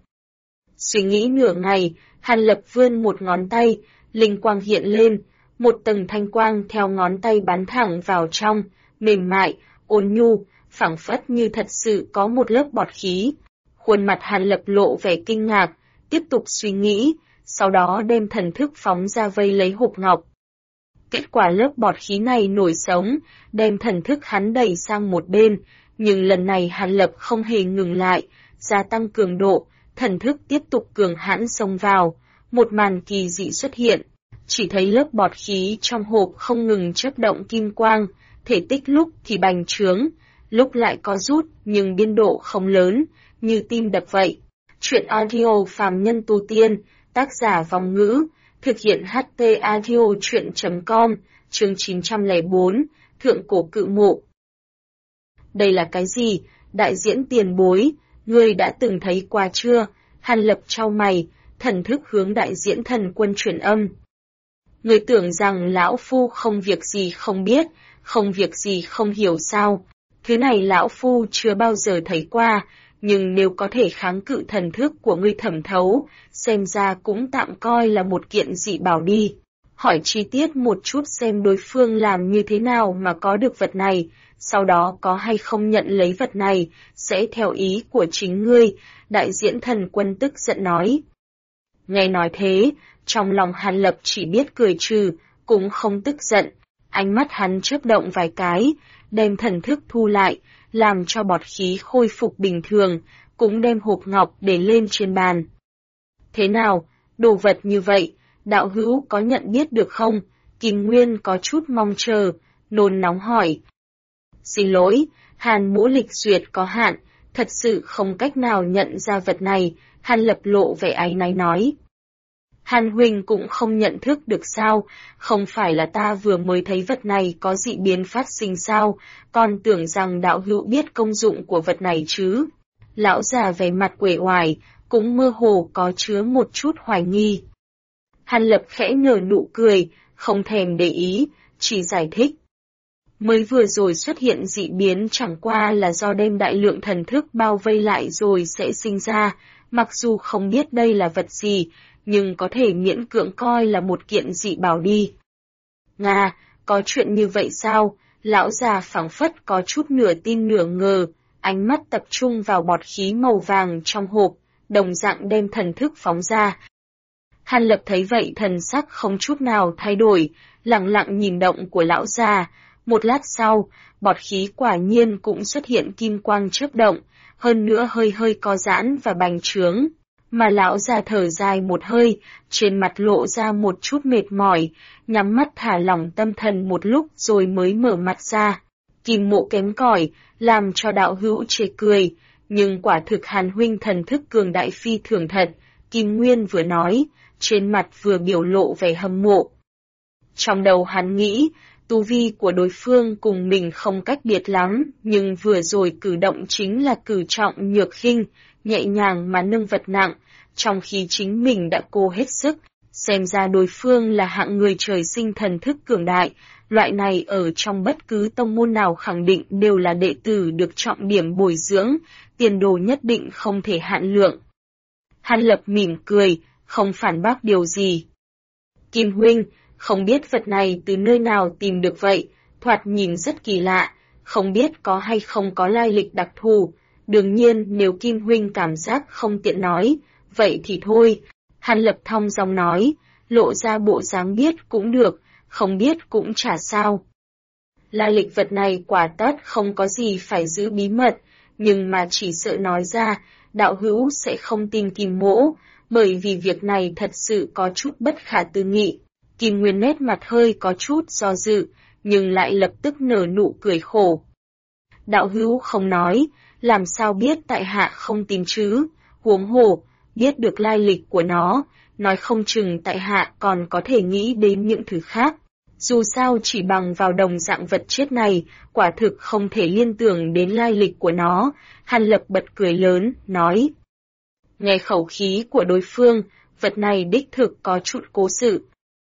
Suy nghĩ nửa ngày, Hàn Lập vươn một ngón tay, linh quang hiện lên, một tầng thanh quang theo ngón tay bắn thẳng vào trong, mềm mại, ôn nhu, phảng phất như thật sự có một lớp bọt khí. Khuôn mặt Hàn Lập lộ vẻ kinh ngạc, tiếp tục suy nghĩ, sau đó đem thần thức phóng ra vây lấy hộp ngọc. Kết quả lớp bọt khí này nổi sống, đem thần thức hắn đẩy sang một bên, nhưng lần này Hàn Lập không hề ngừng lại, gia tăng cường độ, thần thức tiếp tục cường hãn xông vào, một màn kỳ dị xuất hiện. Chỉ thấy lớp bọt khí trong hộp không ngừng chớp động kim quang, thể tích lúc thì bành trướng, lúc lại có rút nhưng biên độ không lớn, như tim đập vậy. Chuyện audio phàm nhân tu tiên, tác giả Vong Ngữ, thực hiện HT audio chuyện.com, chương 904, Thượng Cổ Cự Mộ. Đây là cái gì? Đại diễn tiền bối, ngươi đã từng thấy qua chưa? Hàn Lập chau mày, thần thức hướng đại diễn thần quân truyền âm. Ngươi tưởng rằng lão phu không việc gì không biết, không việc gì không hiểu sao? Thứ này lão phu chưa bao giờ thấy qua, nhưng nếu có thể kháng cự thần thức của ngươi thẩm thấu, xem ra cũng tạm coi là một kiện dị bảo đi. Hỏi chi tiết một chút xem đối phương làm như thế nào mà có được vật này, sau đó có hay không nhận lấy vật này, sẽ theo ý của chính ngươi, đại diễn thần quân tức giận nói. Nghe nói thế, trong lòng Hàn Lập chỉ biết cười trừ, cũng không tức giận, ánh mắt hắn chớp động vài cái, đem thần thức thu lại, làm cho bọt khí khôi phục bình thường, cũng đem hộp ngọc để lên trên bàn. Thế nào, đồ vật như vậy, đạo hữu có nhận biết được không? Kim Nguyên có chút mong chờ, nôn nóng hỏi. Xin lỗi, Hàn mũ lịch duyệt có hạn, thật sự không cách nào nhận ra vật này, Hàn Lập lộ vẻ áy náy nói. Hàn huynh cũng không nhận thức được sao, không phải là ta vừa mới thấy vật này có dị biến phát sinh sao, còn tưởng rằng đạo hữu biết công dụng của vật này chứ. Lão già vẻ mặt uể oải, cũng mơ hồ có chứa một chút hoài nghi. Hàn Lập khẽ nở nụ cười, không thèm để ý, chỉ giải thích. Mới vừa rồi xuất hiện dị biến chẳng qua là do đem đại lượng thần thức bao vây lại rồi sẽ sinh ra, mặc dù không biết đây là vật gì, nhưng có thể miễn cưỡng coi là một kiện dị bảo đi. Nga, có chuyện như vậy sao? Lão già phảng phất có chút nửa tin nửa ngờ, ánh mắt tập trung vào bọt khí màu vàng trong hộp, đồng dạng đem thần thức phóng ra. Hàn Lập thấy vậy thần sắc không chút nào thay đổi, lặng lặng nhìn động của lão già. Một lát sau, bọt khí quả nhiên cũng xuất hiện kim quang chớp động, hơn nữa hơi hơi co giãn và bành trướng. Mà lão già thở dài một hơi, trên mặt lộ ra một chút mệt mỏi, nhắm mắt thả lỏng tâm thần một lúc rồi mới mở mặt ra. Kim Mộ kém cỏi, làm cho đạo hữu chê cười, nhưng quả thực Hàn huynh thần thức cường đại phi thường thật, Kim Nguyên vừa nói, trên mặt vừa biểu lộ vẻ hâm mộ. Trong đầu hắn nghĩ, tu vi của đối phương cùng mình không cách biệt lắm, nhưng vừa rồi cử động chính là cử trọng nhược khinh, nhẹ nhàng mà nâng vật nặng, trong khi chính mình đã cố hết sức, xem ra đối phương là hạng người trời sinh thần thức cường đại, loại này ở trong bất cứ tông môn nào khẳng định đều là đệ tử được trọng điểm bồi dưỡng, tiền đồ nhất định không thể hạn lượng. Hàn Lập mỉm cười, không phản bác điều gì. Kim huynh, không biết vật này từ nơi nào tìm được vậy, thoạt nhìn rất kỳ lạ, không biết có hay không có lai lịch đặc thù. Đương nhiên nếu Kim huynh cảm giác không tiện nói, vậy thì thôi. Hàn Lập thong dong nói, lộ ra bộ dáng biết cũng được, không biết cũng chả sao. Lai lịch vật này quả tất không có gì phải giữ bí mật, nhưng mà chỉ sợ nói ra, đạo hữu sẽ không tin Kim Mỗ, bởi vì việc này thật sự có chút bất khả tư nghị. Kim Nguyên nét mặt hơi có chút do dự, nhưng lại lập tức nở nụ cười khổ. Đạo hữu không nói, làm sao biết tại hạ không tin chứ, huống hồ, biết được lai lịch của nó, nói không chừng tại hạ còn có thể nghĩ đến những thứ khác. Dù sao chỉ bằng vào đồng dạng vật chết này, quả thực không thể liên tưởng đến lai lịch của nó. Hàn Lập bật cười lớn, nói. Nghe khẩu khí của đối phương, vật này đích thực có chút cố sự.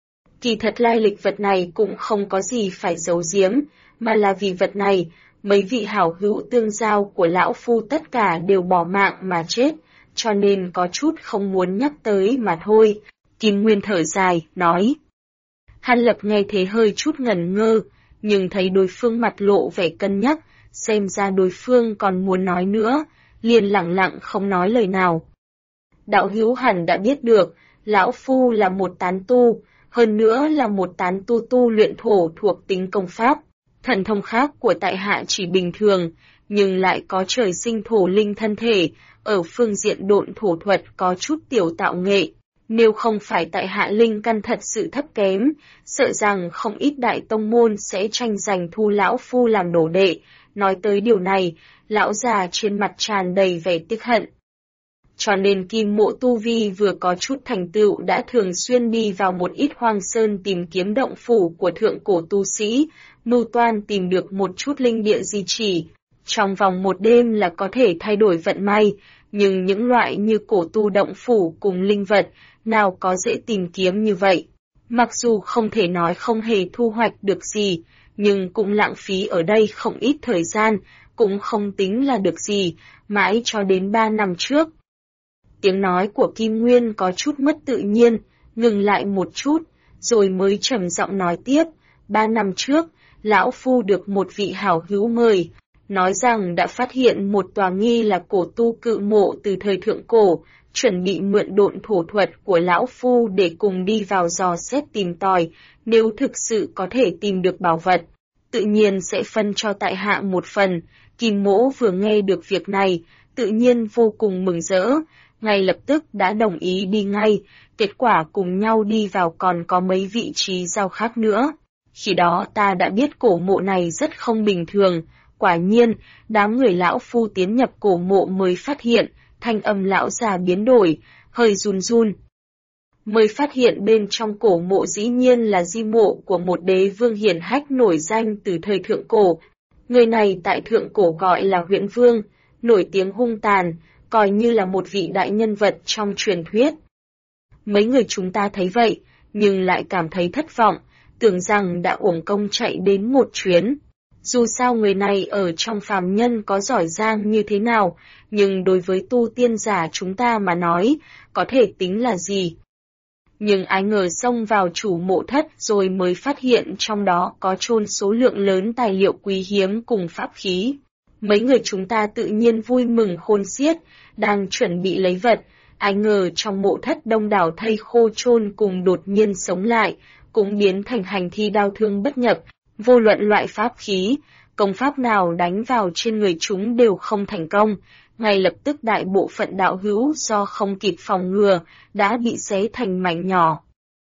Kỳ thật lai lịch vật này cũng không có gì phải giấu giếm, mà là vì vật này, mấy vị hảo hữu tương giao của lão phu tất cả đều bỏ mạng mà chết, cho nên có chút không muốn nhắc tới mà thôi. Kim Nguyên thở dài, nói. Hàn Lập nghe thế hơi chút ngẩn ngơ, nhưng thấy đối phương mặt lộ vẻ cân nhắc, xem ra đối phương còn muốn nói nữa, liền lặng lặng không nói lời nào. Đạo hữu hẳn đã biết được, lão phu là một tán tu, hơn nữa là một tán tu luyện thổ thuộc tính công pháp. Thần thông khác của tại hạ chỉ bình thường, nhưng lại có trời sinh thổ linh thân thể, ở phương diện độn thổ thuật có chút tiểu tạo nghệ. Nếu không phải tại hạ linh căn thật sự thấp kém, sợ rằng không ít đại tông môn sẽ tranh giành thu lão phu làm đồ đệ. Nói tới điều này, lão già trên mặt tràn đầy vẻ tiếc hận. Cho nên Kim Mộ tu vi vừa có chút thành tựu đã thường xuyên đi vào một ít hoang sơn tìm kiếm động phủ của thượng cổ tu sĩ, mưu toan tìm được một chút linh địa di chỉ. Trong vòng một đêm là có thể thay đổi vận may, nhưng những loại như cổ tu động phủ cùng linh vật, nào có dễ tìm kiếm như vậy. Mặc dù không thể nói không hề thu hoạch được gì, nhưng cũng lãng phí ở đây không ít thời gian, cũng không tính là được gì, mãi cho đến 3 năm trước. Tiếng nói của Kim Nguyên có chút mất tự nhiên, ngừng lại một chút, rồi mới trầm giọng nói tiếp. 3 năm trước, lão phu được một vị hảo hữu mời, nói rằng đã phát hiện một tòa nghi là cổ tu cự mộ từ thời thượng cổ, chuẩn bị mượn độn thổ thuật của lão phu để cùng đi vào dò xét tìm tòi, nếu thực sự có thể tìm được bảo vật, tự nhiên sẽ phân cho tại hạ một phần. Kim Mỗ vừa nghe được việc này, tự nhiên vô cùng mừng rỡ, ngay lập tức đã đồng ý đi ngay, kết quả cùng nhau đi vào còn có mấy vị trí giao khác nữa. Khi đó ta đã biết cổ mộ này rất không bình thường, quả nhiên, đám người lão phu tiến nhập cổ mộ mới phát hiện, thanh âm lão già biến đổi, hơi run run. Mới phát hiện bên trong cổ mộ dĩ nhiên là di mộ của một đế vương hiển hách nổi danh từ thời thượng cổ. Người này tại thượng cổ gọi là Huyễn Vương, nổi tiếng hung tàn, coi như là một vị đại nhân vật trong truyền thuyết. Mấy người chúng ta thấy vậy, nhưng lại cảm thấy thất vọng, tưởng rằng đã uổng công chạy đến một chuyến. Dù sao người này ở trong phàm nhân có giỏi giang như thế nào, nhưng đối với tu tiên giả chúng ta mà nói, có thể tính là gì? Nhưng ai ngờ xông vào chủ mộ thất rồi mới phát hiện trong đó có chôn số lượng lớn tài liệu quý hiếm cùng pháp khí. Mấy người chúng ta tự nhiên vui mừng khôn xiết, đang chuẩn bị lấy vật, ai ngờ trong mộ thất đông đảo thây khô chôn cùng đột nhiên sống lại, cũng biến thành hành thi đao thương bất nhập, vô luận loại pháp khí, công pháp nào đánh vào trên người chúng đều không thành công, ngay lập tức đại bộ phận đạo hữu do không kịp phòng ngừa, đã bị xé thành mảnh nhỏ.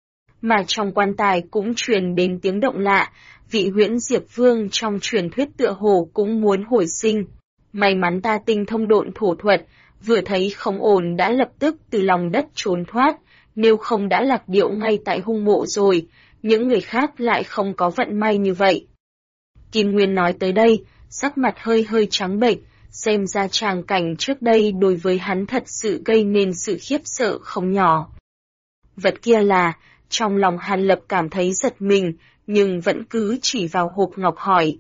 Mà trong quan tài cũng truyền đến tiếng động lạ, vị huyễn Diệp Vương trong truyền thuyết tựa hồ cũng muốn hồi sinh. May mắn ta tinh thông độn thổ thuật, vừa thấy không ổn đã lập tức từ lòng đất trốn thoát, nếu không đã lạc điệu ngay tại hung mộ rồi, những người khác lại không có vận may như vậy. Kim Nguyên nói tới đây, sắc mặt hơi hơi trắng bệch, xem ra tràng cảnh trước đây đối với hắn thật sự gây nên sự khiếp sợ không nhỏ. Vật kia là, trong lòng Hàn Lập cảm thấy giật mình, nhưng vẫn cứ chỉ vào hộp ngọc hỏi.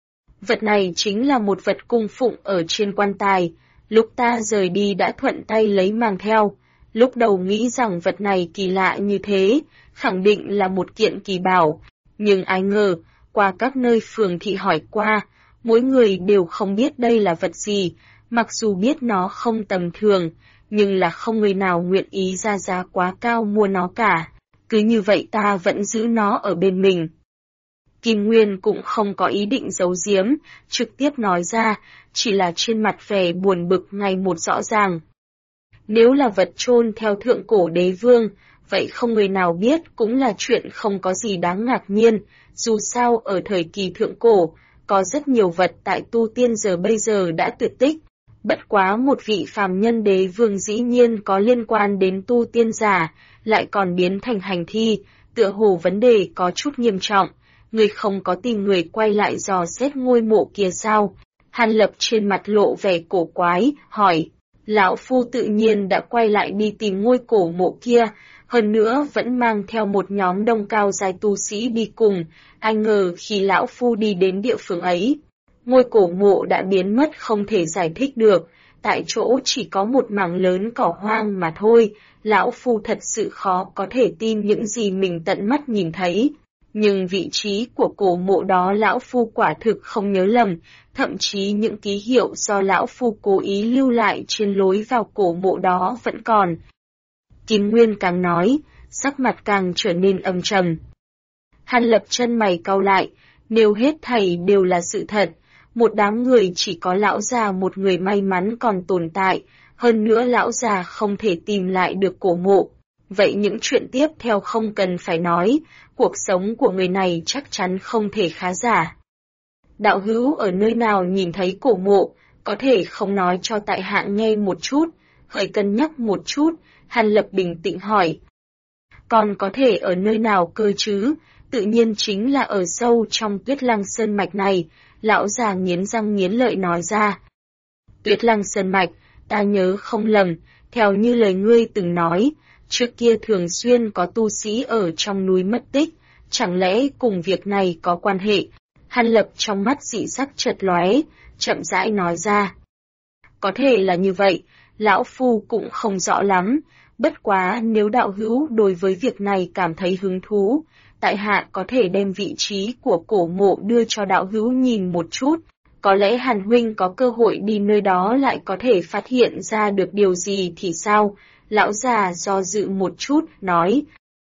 Vật này chính là một vật cung phụng ở trên quan tài, lúc ta rời đi đã thuận tay lấy mang theo, lúc đầu nghĩ rằng vật này kỳ lạ như thế, khẳng định là một kiện kỳ bảo, nhưng ai ngờ, qua các nơi phường thị hỏi qua, mỗi người đều không biết đây là vật gì, mặc dù biết nó không tầm thường, nhưng là không người nào nguyện ý ra giá quá cao mua nó cả, cứ như vậy ta vẫn giữ nó ở bên mình. Kim Nguyên cũng không có ý định giấu giếm, trực tiếp nói ra, chỉ là trên mặt vẻ buồn bực ngày một rõ ràng. Nếu là vật chôn theo thượng cổ đế vương, vậy không người nào biết cũng là chuyện không có gì đáng ngạc nhiên, dù sao ở thời kỳ thượng cổ, có rất nhiều vật tại tu tiên giờ bây giờ đã tuyệt tích. Bất quá một vị phàm nhân đế vương dĩ nhiên có liên quan đến tu tiên giả, lại còn biến thành hành thi, tựa hồ vấn đề có chút nghiêm trọng. Người không có tìm người quay lại dò xét ngôi mộ kia sao? Hàn Lập trên mặt lộ vẻ cổ quái, hỏi. Lão Phu tự nhiên đã quay lại đi tìm ngôi cổ mộ kia, hơn nữa vẫn mang theo một nhóm đông cao dài tu sĩ đi cùng, ai ngờ khi Lão Phu đi đến địa phương ấy. Ngôi cổ mộ đã biến mất không thể giải thích được, tại chỗ chỉ có một mảng lớn cỏ hoang mà thôi, Lão Phu thật sự khó có thể tin những gì mình tận mắt nhìn thấy. Nhưng vị trí của cổ mộ đó Lão Phu quả thực không nhớ lầm, thậm chí những ký hiệu do Lão Phu cố ý lưu lại trên lối vào cổ mộ đó vẫn còn. Kim Nguyên càng nói, sắc mặt càng trở nên âm trầm. Hàn Lập chân mày cau lại, nếu hết thảy đều là sự thật, một đám người chỉ có lão già một người may mắn còn tồn tại, hơn nữa lão già không thể tìm lại được cổ mộ. Vậy những chuyện tiếp theo không cần phải nói, cuộc sống của người này chắc chắn không thể khá giả. Đạo hữu ở nơi nào nhìn thấy cổ mộ, có thể không nói cho tại hạ nghe một chút, hãy cân nhắc một chút, Hàn Lập bình tĩnh hỏi. Còn có thể ở nơi nào cơ chứ, tự nhiên chính là ở sâu trong Tuyết Lăng Sơn Mạch này, lão già nghiến răng nghiến lợi nói ra. Tuyết Lăng Sơn Mạch, ta nhớ không lầm, theo như lời ngươi từng nói, trước kia thường xuyên có tu sĩ ở trong núi mất tích, chẳng lẽ cùng việc này có quan hệ? Hàn Lập trong mắt dị sắc chợt lóe, chậm rãi nói ra. Có thể là như vậy, lão phu cũng không rõ lắm, bất quá nếu đạo hữu đối với việc này cảm thấy hứng thú, tại hạ có thể đem vị trí của cổ mộ đưa cho đạo hữu nhìn một chút, có lẽ Hàn huynh có cơ hội đi nơi đó lại có thể phát hiện ra được điều gì thì sao? Lão già do dự một chút, nói.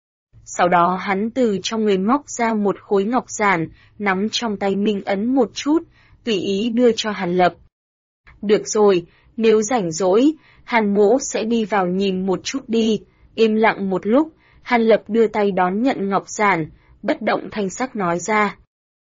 Sau đó hắn từ trong người móc ra một khối ngọc giản, nắm trong tay minh ấn một chút, tùy ý đưa cho Hàn Lập. Được rồi, nếu rảnh rỗi, Hàn mỗ sẽ đi vào nhìn một chút đi. Im lặng một lúc, Hàn Lập đưa tay đón nhận ngọc giản, bất động thanh sắc nói ra.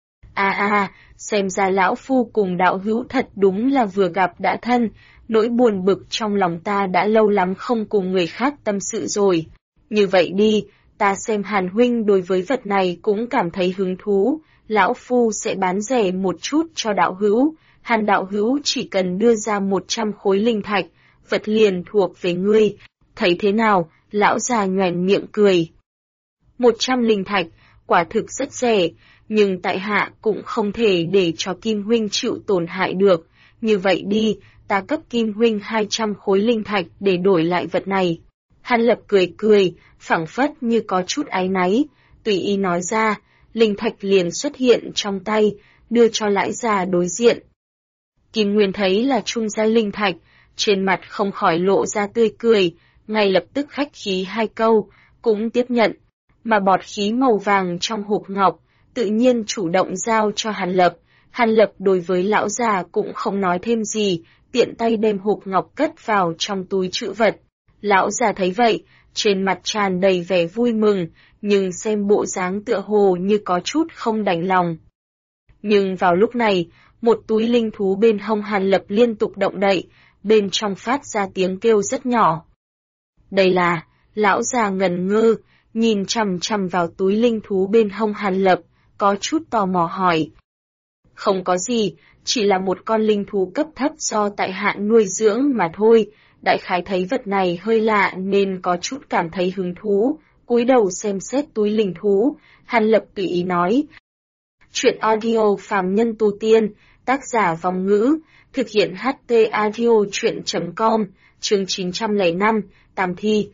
Xem ra lão phu cùng đạo hữu thật đúng là vừa gặp đã thân, nỗi buồn bực trong lòng ta đã lâu lắm không cùng người khác tâm sự rồi. Như vậy đi, ta xem Hàn huynh đối với vật này cũng cảm thấy hứng thú, lão phu sẽ bán rẻ một chút cho đạo hữu, Hàn đạo hữu chỉ cần đưa ra 100 khối linh thạch, vật liền thuộc về ngươi, thấy thế nào? Lão già nhoẻn miệng cười. 100 linh thạch, quả thực rất rẻ, nhưng tại hạ cũng không thể để cho Kim huynh chịu tổn hại được. Như vậy đi, ta cấp Kim huynh 200 khối linh thạch để đổi lại vật này. Hàn Lập cười cười, phảng phất như có chút áy náy, tùy ý nói ra, linh thạch liền xuất hiện trong tay, đưa cho lão già đối diện. Kim Nguyên thấy là trung giai linh thạch, trên mặt không khỏi lộ ra tươi cười, ngay lập tức khách khí 2 câu, cũng tiếp nhận, mà bọt khí màu vàng trong hộp ngọc, tự nhiên chủ động giao cho Hàn Lập. Hàn Lập đối với lão già cũng không nói thêm gì, tiện tay đem hộp ngọc cất vào trong túi trữ vật. Lão già thấy vậy, trên mặt tràn đầy vẻ vui mừng, nhưng xem bộ dáng tựa hồ như có chút không đành lòng. Nhưng vào lúc này, một túi linh thú bên hông Hàn Lập liên tục động đậy, bên trong phát ra tiếng kêu rất nhỏ. Đây là, lão già ngẩn ngơ, nhìn chằm chằm vào túi linh thú bên hông Hàn Lập, có chút tò mò hỏi. Không có gì, chỉ là một con linh thú cấp thấp do tại hạ nuôi dưỡng mà thôi, đại khái thấy vật này hơi lạ nên có chút cảm thấy hứng thú, cúi đầu xem xét túi linh thú, Hàn Lập tùy ý nói. Chuyện audio phàm nhân tu tiên, tác giả Vong Ngữ, thực hiện HT audio chuyện.com, chương 905, Tam Thi.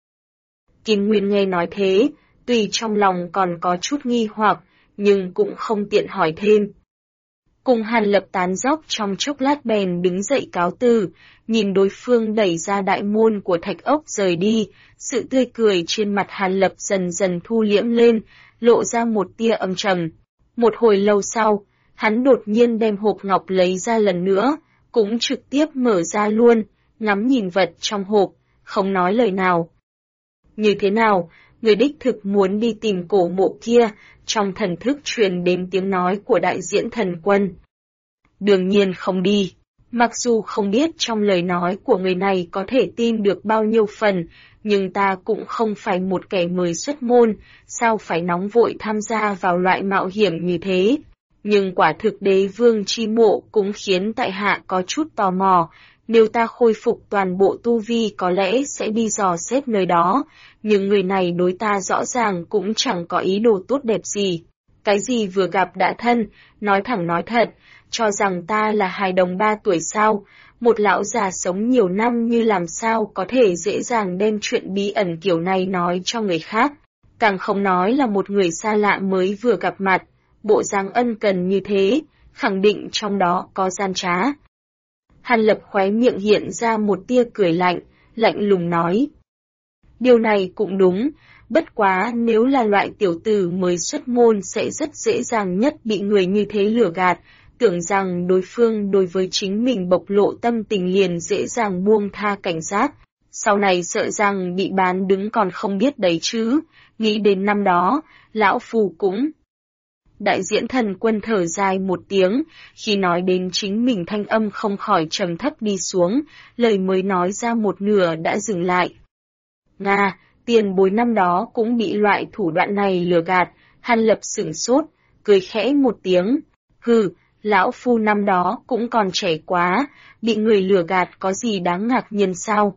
Kim Nguyên nghe nói thế, tuy trong lòng còn có chút nghi hoặc, nhưng cũng không tiện hỏi thêm. Cùng Hàn Lập tán dóc trong chốc lát bèn đứng dậy cáo từ, nhìn đối phương đẩy ra đại môn của thạch ốc rời đi, sự tươi cười trên mặt Hàn Lập dần dần thu liễm lên, lộ ra một tia âm trầm. Một hồi lâu sau, hắn đột nhiên đem hộp ngọc lấy ra lần nữa, cũng trực tiếp mở ra luôn, ngắm nhìn vật trong hộp, không nói lời nào. Như thế nào, người đích thực muốn đi tìm cổ mộ kia, trong thần thức truyền đến tiếng nói của đại diễn thần quân. Đương nhiên không đi, mặc dù không biết trong lời nói của người này có thể tin được bao nhiêu phần, nhưng ta cũng không phải một kẻ mới xuất môn, sao phải nóng vội tham gia vào loại mạo hiểm như thế. Nhưng quả thực Đế Vương chi mộ cũng khiến tại hạ có chút tò mò, nếu ta khôi phục toàn bộ tu vi có lẽ sẽ đi dò xét nơi đó, nhưng người này đối ta rõ ràng cũng chẳng có ý đồ tốt đẹp gì. Cái gì vừa gặp đã thân, nói thẳng nói thật, cho rằng ta là hài đồng 3 tuổi sao, một lão già sống nhiều năm như làm sao có thể dễ dàng đem chuyện bí ẩn kiểu này nói cho người khác, càng không nói là một người xa lạ mới vừa gặp mặt, bộ dáng ân cần như thế, khẳng định trong đó có gian trá. Hàn Lập khóe miệng hiện ra một tia cười lạnh, lạnh lùng nói. Điều này cũng đúng, bất quá nếu là loại tiểu tử mới xuất môn sẽ rất dễ dàng nhất bị người như thế lừa gạt, tưởng rằng đối phương đối với chính mình bộc lộ tâm tình liền dễ dàng buông tha cảnh giác, sau này sợ rằng bị bán đứng còn không biết đấy chứ, nghĩ đến năm đó, lão phù cũng. Đại diễn thần quân thở dài một tiếng, khi nói đến chính mình thanh âm không khỏi trầm thấp đi xuống, lời mới nói ra một nửa đã dừng lại. Nga, tiền bối năm đó cũng bị loại thủ đoạn này lừa gạt, Hàn Lập sửng sốt, cười khẽ một tiếng, hừ, lão phu năm đó cũng còn trẻ quá, bị người lừa gạt có gì đáng ngạc nhiên sao?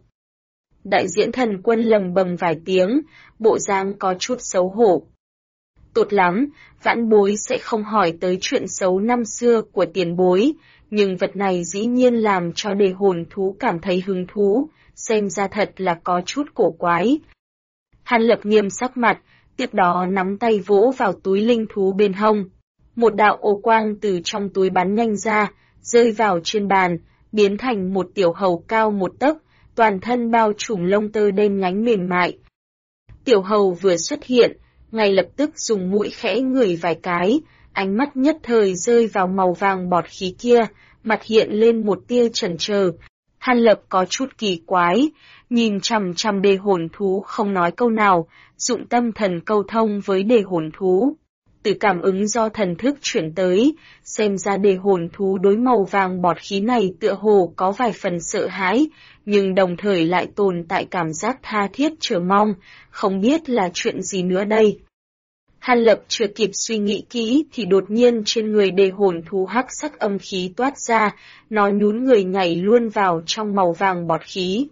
Đại diễn thần quân lầm bầm vài tiếng, bộ dáng có chút xấu hổ. Tốt lắm, vãn bối sẽ không hỏi tới chuyện xấu năm xưa của tiền bối, nhưng vật này dĩ nhiên làm cho đề hồn thú cảm thấy hứng thú, xem ra thật là có chút cổ quái. Hàn Lập nghiêm sắc mặt, tiếp đó nắm tay vỗ vào túi linh thú bên hông. Một đạo ô quang từ trong túi bắn nhanh ra, rơi vào trên bàn, biến thành một tiểu hầu cao 1 tấc, toàn thân bao trùm lông tơ đen nhánh mềm mại. Tiểu hầu vừa xuất hiện, ngay lập tức dùng mũi khẽ ngửi vài cái, ánh mắt nhất thời rơi vào màu vàng bọt khí kia, mặt hiện lên một tia chần chờ. Hàn Lập có chút kỳ quái, nhìn chằm chằm đề hồn thú không nói câu nào, dụng tâm thần câu thông với đề hồn thú. Từ cảm ứng do thần thức chuyển tới, xem ra đề hồn thú đối màu vàng bọt khí này tựa hồ có vài phần sợ hãi, nhưng đồng thời lại tồn tại cảm giác tha thiết chờ mong, không biết là chuyện gì nữa đây. Hàn Lập chưa kịp suy nghĩ kỹ thì đột nhiên trên người đề hồn thú hắc sắc âm khí toát ra, nó nhún người nhảy luôn vào trong màu vàng bọt khí.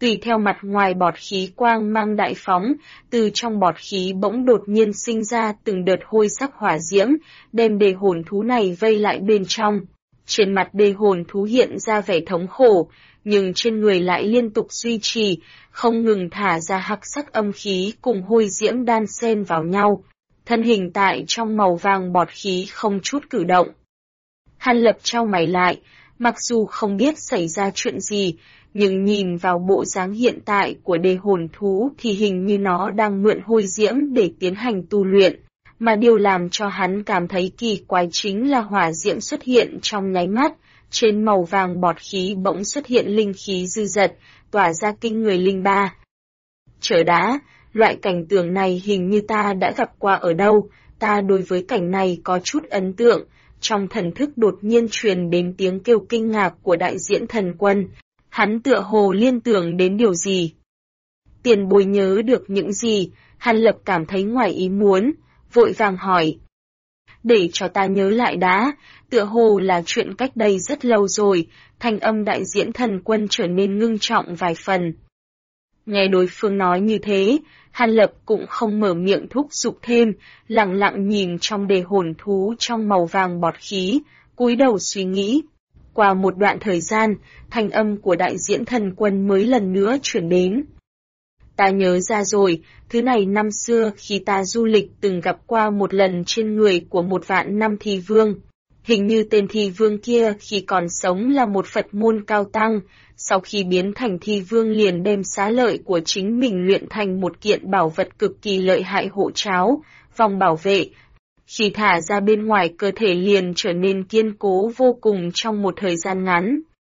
Tùy theo mặt ngoài bọt khí quang mang đại phóng, từ trong bọt khí bỗng đột nhiên sinh ra từng đợt hôi sắc hỏa diễm, đem đề hồn thú này vây lại bên trong. Trên mặt đề hồn thú hiện ra vẻ thống khổ, nhưng trên người lại liên tục duy trì, không ngừng thả ra hắc sắc âm khí cùng hôi diễm đan xen vào nhau. Thân hình tại trong màu vàng bọt khí không chút cử động. Hàn Lập chau mày lại, mặc dù không biết xảy ra chuyện gì, nhưng nhìn vào bộ dáng hiện tại của đề hồn thú thì hình như nó đang mượn hôi diễm để tiến hành tu luyện, mà điều làm cho hắn cảm thấy kỳ quái chính là hỏa diễm xuất hiện trong nháy mắt, trên màu vàng bọt khí bỗng xuất hiện linh khí dư dật, tỏa ra kinh người linh ba. Chớ đã, loại cảnh tượng này hình như ta đã gặp qua ở đâu, ta đối với cảnh này có chút ấn tượng. Trong thần thức đột nhiên truyền đến tiếng kêu kinh ngạc của đại diễn thần quân, hắn tựa hồ liên tưởng đến điều gì. Tiền bối nhớ được những gì, Hàn Lập cảm thấy ngoài ý muốn, vội vàng hỏi. Để cho ta nhớ lại đã, tựa hồ là chuyện cách đây rất lâu rồi, thanh âm đại diễn thần quân trở nên ngưng trọng vài phần. Nghe đối phương nói như thế, Hàn Lập cũng không mở miệng thúc giục thêm, lặng lặng nhìn trong đề hồn thú trong màu vàng bọt khí, cúi đầu suy nghĩ. Qua một đoạn thời gian, thanh âm của đại diễn thần quân mới lần nữa chuyển đến. Ta nhớ ra rồi, thứ này năm xưa khi ta du lịch từng gặp qua một lần trên người của một vạn năm thi vương. Hình như tên thi vương kia khi còn sống là một Phật môn cao tăng, sau khi biến thành thi vương liền đem xá lợi của chính mình luyện thành một kiện bảo vật cực kỳ lợi hại hộ tráo, vòng bảo vệ. Khi thả ra bên ngoài cơ thể liền trở nên kiên cố vô cùng trong một thời gian ngắn.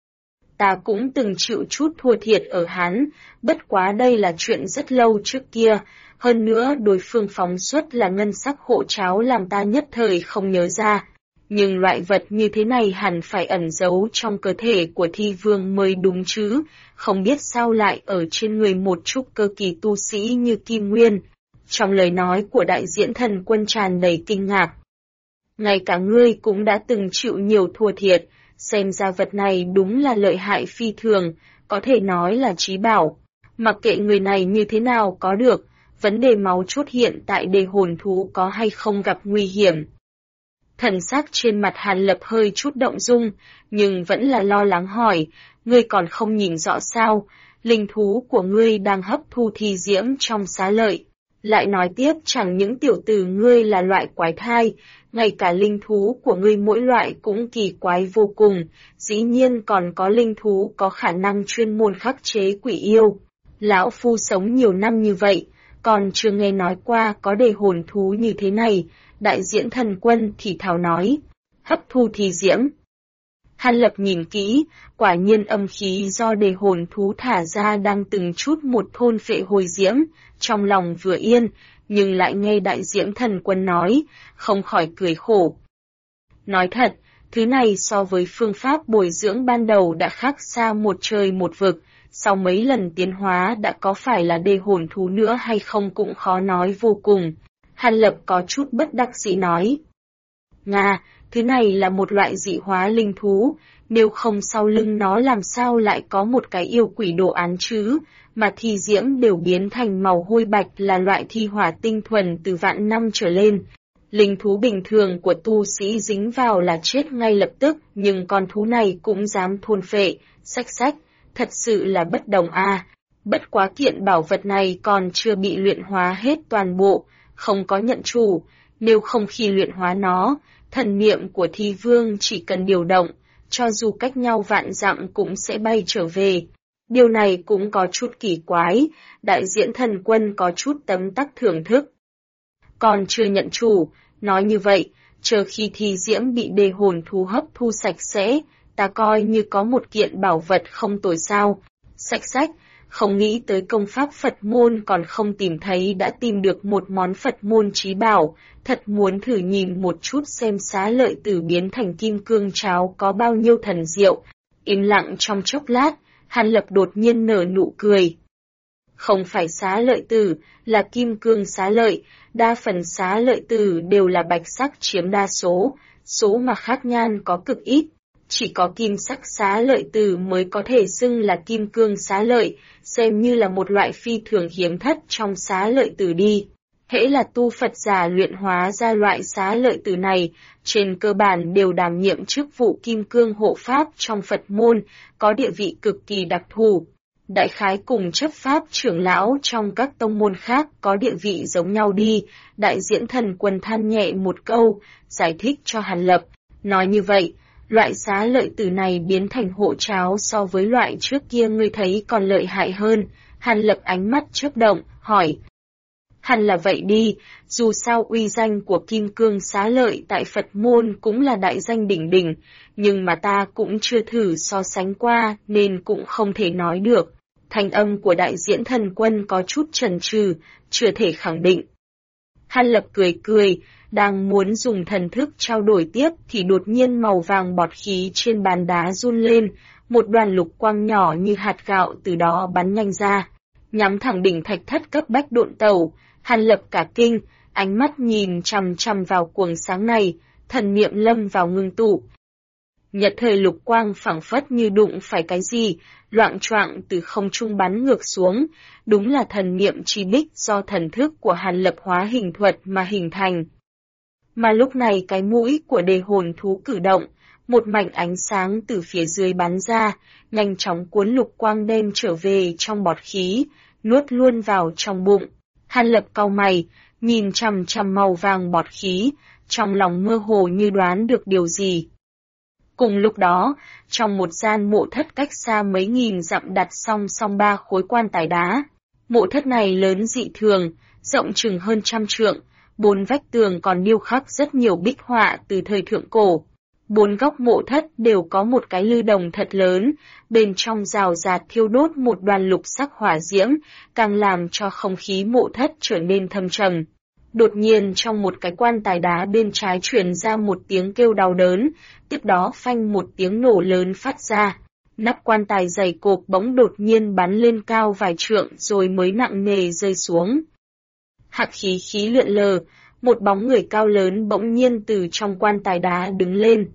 Ta cũng từng chịu chút thua thiệt ở hắn, bất quá đây là chuyện rất lâu trước kia, hơn nữa đối phương phóng xuất là ngân sắc hộ tráo làm ta nhất thời không nhớ ra. Nhưng loại vật như thế này hẳn phải ẩn giấu trong cơ thể của thi vương mới đúng chứ, không biết sao lại ở trên người một trúc cơ kỳ tu sĩ như Kim Nguyên. Trong lời nói của đại diễn thần quân tràn đầy kinh ngạc. Ngay cả ngươi cũng đã từng chịu nhiều thua thiệt, xem ra vật này đúng là lợi hại phi thường, có thể nói là trí bảo. Mặc kệ người này như thế nào có được, vấn đề máu chốt hiện tại đề hồn thú có hay không gặp nguy hiểm. Thần sắc trên mặt Hàn Lập hơi chút động dung, nhưng vẫn là lo lắng hỏi, ngươi còn không nhìn rõ sao, linh thú của ngươi đang hấp thu thi diễm trong xá lợi. Lại nói tiếp chẳng những tiểu tử ngươi là loại quái thai, ngay cả linh thú của ngươi mỗi loại cũng kỳ quái vô cùng, dĩ nhiên còn có linh thú có khả năng chuyên môn khắc chế quỷ yêu. Lão phu sống nhiều năm như vậy, còn chưa nghe nói qua có đề hồn thú như thế này, đại diễn thần quân thì thào nói, hấp thu thi diễm. Hàn Lập nhìn kỹ, quả nhiên âm khí do đề hồn thú thả ra đang từng chút một thôn phệ hồi diễm, trong lòng vừa yên, nhưng lại nghe đại diễn thần quân nói, không khỏi cười khổ. Nói thật, thứ này so với phương pháp bồi dưỡng ban đầu đã khác xa một trời một vực, sau mấy lần tiến hóa đã có phải là đề hồn thú nữa hay không cũng khó nói vô cùng. Hàn Lập có chút bất đắc dĩ nói. Nga, thứ này là một loại dị hóa linh thú, nếu không sau lưng nó làm sao lại có một cái yêu quỷ đồ án chứ, mà thi diễm đều biến thành màu hôi bạch là loại thi hỏa tinh thuần từ vạn năm trở lên. Linh thú bình thường của tu sĩ dính vào là chết ngay lập tức, nhưng con thú này cũng dám thôn phệ, xách, thật sự là bất đồng a. Bất quá kiện bảo vật này còn chưa bị luyện hóa hết toàn bộ, không có nhận chủ, nếu không khi luyện hóa nó, thần niệm của thi vương chỉ cần điều động, cho dù cách nhau vạn dặm cũng sẽ bay trở về. Điều này cũng có chút kỳ quái, đại diễn thần quân có chút tấm tắc thưởng thức. Còn chưa nhận chủ, nói như vậy, chờ khi thi diễm bị đề hồn thú hấp thu sạch sẽ, ta coi như có một kiện bảo vật không tồi sao. Xách, không nghĩ tới công pháp Phật môn còn không tìm thấy đã tìm được một món Phật môn trí bảo, thật muốn thử nhìn một chút xem xá lợi tử biến thành kim cương cháo có bao nhiêu thần diệu. Im lặng trong chốc lát, Hàn Lập đột nhiên nở nụ cười. Không phải xá lợi tử, là kim cương xá lợi, đa phần xá lợi tử đều là bạch sắc chiếm đa số, số mà khác nhan có cực ít. chỉ có kim sắc xá lợi tử mới có thể xưng là kim cương xá lợi, xem như là một loại phi thường hiếm thất trong xá lợi tử đi. Hễ là tu Phật giả luyện hóa ra loại xá lợi tử này, trên cơ bản đều đảm nhiệm chức vụ kim cương hộ pháp trong Phật môn, có địa vị cực kỳ đặc thù. Đại khái cùng chấp pháp trưởng lão trong các tông môn khác có địa vị giống nhau đi, Đại Diễn Thần Quân than nhẹ một câu, giải thích cho Hàn Lập. Nói như vậy, loại xá lợi tử này biến thành hộ cháo so với loại trước kia ngươi thấy còn lợi hại hơn. Hàn Lập ánh mắt chớp động, hỏi. Hẳn là vậy đi, dù sao uy danh của kim cương xá lợi tại Phật môn cũng là đại danh đỉnh đỉnh, nhưng mà ta cũng chưa thử so sánh qua nên cũng không thể nói được. Thanh âm của Đại Diễn Thần Quân có chút chần chừ, chưa thể khẳng định. Hàn Lập cười cười, đang muốn dùng thần thức trao đổi tiếp thì đột nhiên màu vàng bọt khí trên bàn đá run lên, một đoàn lục quang nhỏ như hạt gạo từ đó bắn nhanh ra, nhắm thẳng đỉnh thạch thất cấp bách độn tàu. Hàn Lập cả kinh, ánh mắt nhìn chằm chằm vào cuồng sáng này, thần niệm lâm vào ngưng tụ. Nhật thời lục quang phảng phất như đụng phải cái gì, loạng choạng từ không trung bắn ngược xuống, đúng là thần niệm chi bích do thần thức của Hàn Lập hóa hình thuật mà hình thành. Mà lúc này cái mũi của đề hồn thú cử động, một mảnh ánh sáng từ phía dưới bắn ra, nhanh chóng cuốn lục quang đem trở về trong bọt khí, nuốt luôn vào trong bụng. Hàn Lập cau mày, nhìn chằm chằm màu vàng bọt khí, trong lòng mơ hồ như đoán được điều gì. Cùng lúc đó, trong một gian mộ thất cách xa mấy nghìn dặm đặt song song 3 khối quan tài đá. Mộ thất này lớn dị thường, rộng chừng hơn 100 trượng, 4 vách tường còn điêu khắc rất nhiều bích họa từ thời thượng cổ. 4 góc mộ thất đều có một cái lư đồng thật lớn, bên trong rào rạt thiêu đốt một đoàn lục sắc hỏa diễm, càng làm cho không khí mộ thất trở nên thâm trầm. Đột nhiên trong một cái quan tài đá bên trái truyền ra một tiếng kêu đau đớn, tiếp đó phanh một tiếng nổ lớn phát ra. Nắp quan tài dày cộp bỗng đột nhiên bắn lên cao vài trượng rồi mới nặng nề rơi xuống. Hắc khí khí lượn lờ, một bóng người cao lớn bỗng nhiên từ trong quan tài đá đứng lên.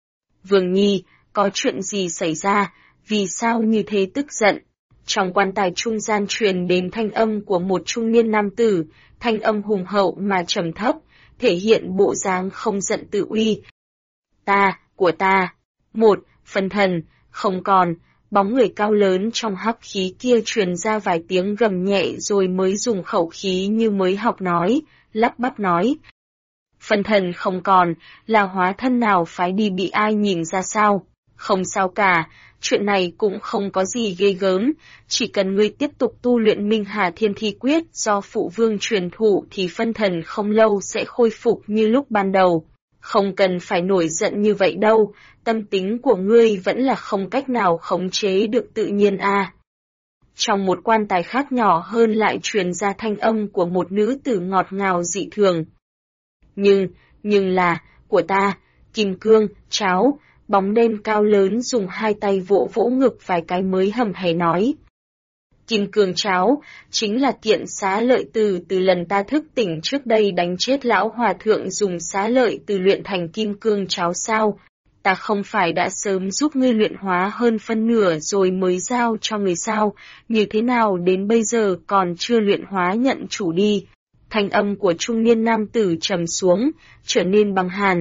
Vương Nhi, có chuyện gì xảy ra, vì sao như thế tức giận? Trong quan tài trung gian truyền đến thanh âm của một trung niên nam tử, thanh âm hùng hậu mà trầm thấp, thể hiện bộ dáng không giận tự uy. Của ta, một, phân thần, không còn, bóng người cao lớn trong hắc khí kia truyền ra vài tiếng gầm nhẹ rồi mới dùng khẩu khí như mới học nói, lắp bắp nói. Phân thần không còn, là hóa thân nào phái đi bị ai nhìn ra sao? Không sao cả, chuyện này cũng không có gì ghê gớm, chỉ cần ngươi tiếp tục tu luyện Minh Hà Thiên Thi Quyết do phụ vương truyền thụ thì phân thần không lâu sẽ khôi phục như lúc ban đầu. Không cần phải nổi giận như vậy đâu, tâm tính của ngươi vẫn là không cách nào khống chế được tự nhiên a. Trong một quan tài khác nhỏ hơn lại truyền ra thanh âm của một nữ tử ngọt ngào dị thường. Nhưng là, của ta, kim cương, cháo, bóng đen cao lớn dùng hai tay vỗ vỗ ngực vài cái mới hầm hề nói. Kim cương cháo, chính là kiện xá lợi từ lần ta thức tỉnh trước đây đánh chết lão hòa thượng dùng xá lợi từ luyện thành kim cương cháo sao? Ta không phải đã sớm giúp ngươi luyện hóa hơn phân nửa rồi mới giao cho người sao, như thế nào đến bây giờ còn chưa luyện hóa nhận chủ đi. Thanh âm của trung niên nam tử trầm xuống, trở nên băng hàn.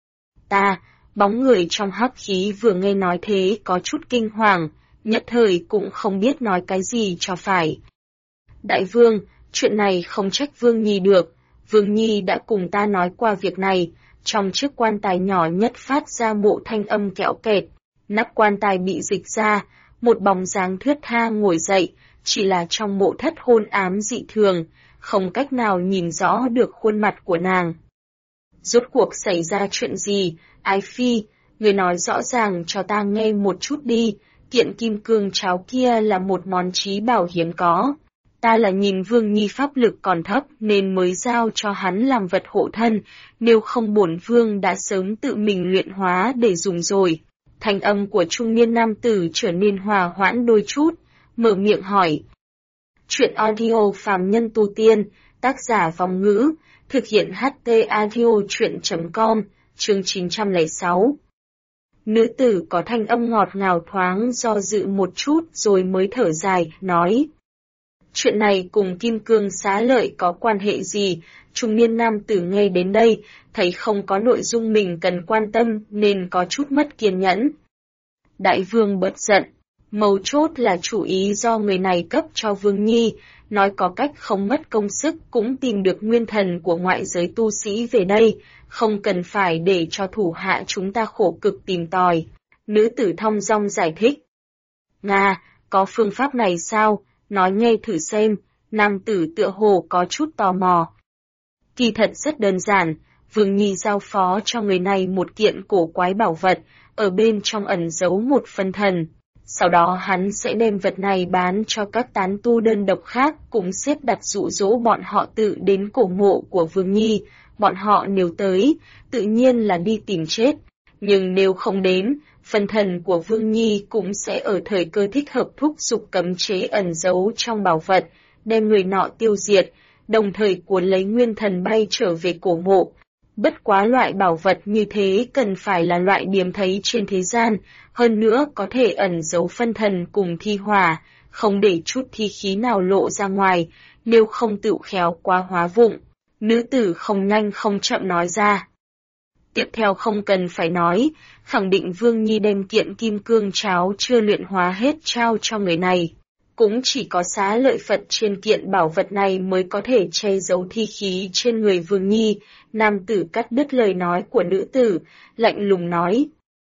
Bóng người trong hắc khí vừa nghe nói thế có chút kinh hoàng, nhất thời cũng không biết nói cái gì cho phải. Đại vương, chuyện này không trách Vương Nhi được, Vương Nhi đã cùng ta nói qua việc này, trong chiếc quan tài nhỏ nhất phát ra bộ thanh âm kẽo kẹt, nắp quan tài bị dịch ra, một bóng dáng thướt tha ngồi dậy, chỉ là trong mộ thất hôn ám dị thường, không cách nào nhìn rõ được khuôn mặt của nàng. Rốt cuộc xảy ra chuyện gì, Ái Phi, người nói rõ ràng cho ta nghe một chút đi, kiện kim cương cháo kia là một món trí bảo hiếm có. Ta là nhìn Vương Nhi pháp lực còn thấp nên mới giao cho hắn làm vật hộ thân, nếu không bổn Vương đã sớm tự mình luyện hóa để dùng rồi. Thanh âm của trung niên nam tử trở nên hòa hoãn đôi chút, mở miệng hỏi. Chuyện audio phàm nhân tu tiên, tác giả Vong Ngữ, thực hiện HT audio chuyện.com, chương 906. Nữ tử có thanh âm ngọt ngào thoáng do dự một chút rồi mới thở dài, nói. Chuyện này cùng Kim Cương Xá Lợi có quan hệ gì? Trung niên nam tử nghe đến đây, thấy không có nội dung mình cần quan tâm nên có chút mất kiên nhẫn. Đại vương bớt giận, mấu chốt là chủ ý do người này cấp cho Vương Nhi, nói có cách không mất công sức cũng tìm được nguyên thần của ngoại giới tu sĩ về đây, không cần phải để cho thủ hạ chúng ta khổ cực tìm tòi. Nữ tử thong dong giải thích. Nga, có phương pháp này sao? Nói nghe thử xem, nam tử tựa hồ có chút tò mò. Kỳ thật rất đơn giản, Vương Nhi giao phó cho người này một kiện cổ quái bảo vật, ở bên trong ẩn giấu một phân thần. Sau đó hắn sẽ đem vật này bán cho các tán tu đơn độc khác cũng xếp đặt dụ dỗ bọn họ tự đến cổ mộ của Vương Nhi. Bọn họ nếu tới, tự nhiên là đi tìm chết. Nhưng nếu không đến, phân thần của Vương Nhi cũng sẽ ở thời cơ thích hợp thúc giục cấm chế ẩn giấu trong bảo vật, đem người nọ tiêu diệt, đồng thời cuốn lấy nguyên thần bay trở về cổ mộ. Bất quá loại bảo vật như thế cần phải là loại điếm thấy trên thế gian, hơn nữa có thể ẩn giấu phân thần cùng thi hỏa, không để chút thi khí nào lộ ra ngoài, nếu không tự khéo quá hóa vụng. Nữ tử không nhanh không chậm nói ra. Tiếp theo không cần phải nói, khẳng định Vương Nhi đem kiện kim cương cháo chưa luyện hóa hết trao cho người này. Cũng chỉ có Xá Lợi Phật trên kiện bảo vật này mới có thể che giấu thi khí trên người Vương Nhi. Nam tử cắt đứt lời nói của nữ tử, lạnh lùng nói.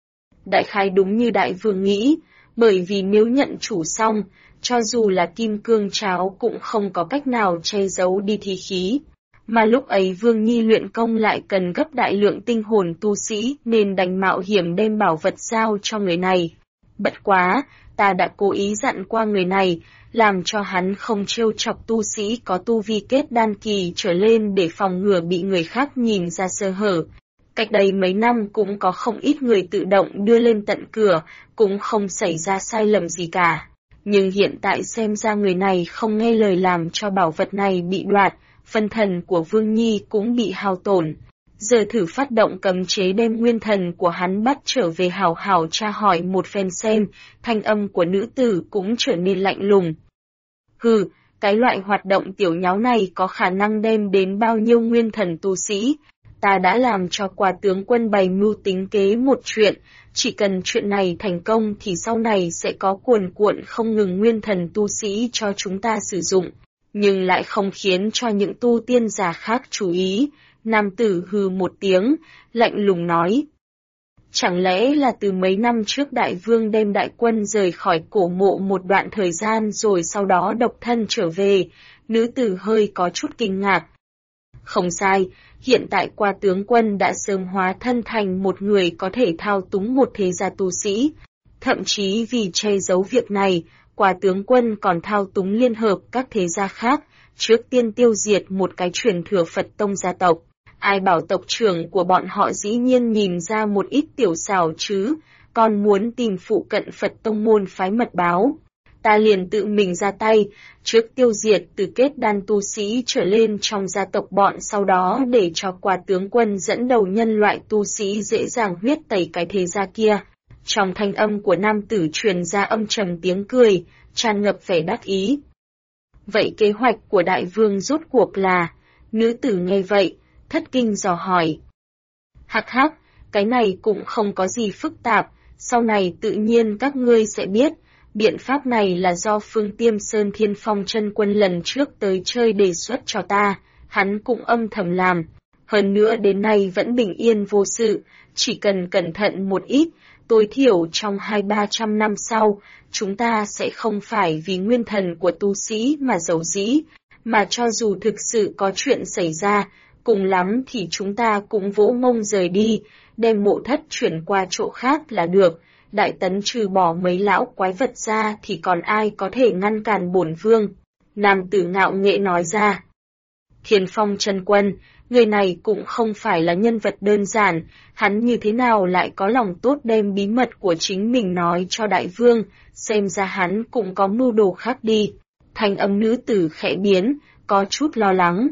Đại khái đúng như đại vương nghĩ, bởi vì nếu nhận chủ xong, cho dù là kim cương cháo cũng không có cách nào che giấu đi thi khí. Mà lúc ấy Vương Nhi luyện công lại cần gấp đại lượng tinh hồn tu sĩ nên đành mạo hiểm đem bảo vật giao cho người này. Bất quá, ta đã cố ý dặn qua người này, làm cho hắn không trêu chọc tu sĩ có tu vi kết đan kỳ trở lên để phòng ngừa bị người khác nhìn ra sơ hở. Cách đây mấy năm cũng có không ít người tự động đưa lên tận cửa, cũng không xảy ra sai lầm gì cả. Nhưng hiện tại xem ra người này không nghe lời làm cho bảo vật này bị đoạt, phân thần của Vương Nhi cũng bị hao tổn. Giờ thử phát động cấm chế đem nguyên thần của hắn bắt trở về hảo hảo tra hỏi một phen xem, thanh âm của nữ tử cũng trở nên lạnh lùng. Hừ, cái loại hoạt động tiểu nháo này có khả năng đem đến bao nhiêu nguyên thần tu sĩ. Ta đã làm cho Quả tướng quân bày mưu tính kế một chuyện, chỉ cần chuyện này thành công thì sau này sẽ có cuồn cuộn không ngừng nguyên thần tu sĩ cho chúng ta sử dụng, nhưng lại không khiến cho những tu tiên giả khác chú ý. Nam tử hừ một tiếng, lạnh lùng nói. Chẳng lẽ là từ mấy năm trước đại vương đem đại quân rời khỏi cổ mộ một đoạn thời gian rồi sau đó độc thân trở về? Nữ tử hơi có chút kinh ngạc. Không sai, hiện tại Quả tướng quân đã sớm hóa thân thành một người có thể thao túng một thế gia tu sĩ. Thậm chí vì che giấu việc này, Quả tướng quân còn thao túng liên hợp các thế gia khác, trước tiên tiêu diệt một cái truyền thừa Phật tông gia tộc. Ai bảo tộc trưởng của bọn họ dĩ nhiên nhìn ra một ít tiểu xảo chứ, còn muốn tìm phụ cận Phật tông môn phái mật báo. Ta liền tự mình ra tay, trước tiêu diệt từ kết đan tu sĩ trở lên trong gia tộc bọn, sau đó để cho Quả tướng quân dẫn đầu nhân loại tu sĩ dễ dàng huyết tẩy cái thế gia kia. Trong thanh âm của nam tử truyền ra âm trầm tiếng cười, tràn ngập vẻ đắc ý. Vậy kế hoạch của đại vương rốt cuộc là? Nữ tử nghe vậy, thất kinh dò hỏi. Hắc hắc, cái này cũng không có gì phức tạp, sau này tự nhiên các ngươi sẽ biết. Biện pháp này là do Phương Tiêm Sơn Thiên Phong chân quân lần trước tới chơi đề xuất cho ta, hắn cũng âm thầm làm. Hơn nữa đến nay vẫn bình yên vô sự, chỉ cần cẩn thận một ít, tối thiểu trong 200-300 năm sau, chúng ta sẽ không phải vì nguyên thần của tu sĩ mà giấu dĩ, mà cho dù thực sự có chuyện xảy ra, cùng lắm thì chúng ta cũng vỗ mông rời đi, đem mộ thất chuyển qua chỗ khác là được. Đại tấn trừ bỏ mấy lão quái vật ra thì còn ai có thể ngăn cản bổn vương? Nam tử ngạo nghễ nói ra. Thiên Phong chân quân, người này cũng không phải là nhân vật đơn giản, hắn như thế nào lại có lòng tốt đem bí mật của chính mình nói cho đại vương, xem ra hắn cũng có mưu đồ khác đi. Thanh âm nữ tử khẽ biến, có chút lo lắng.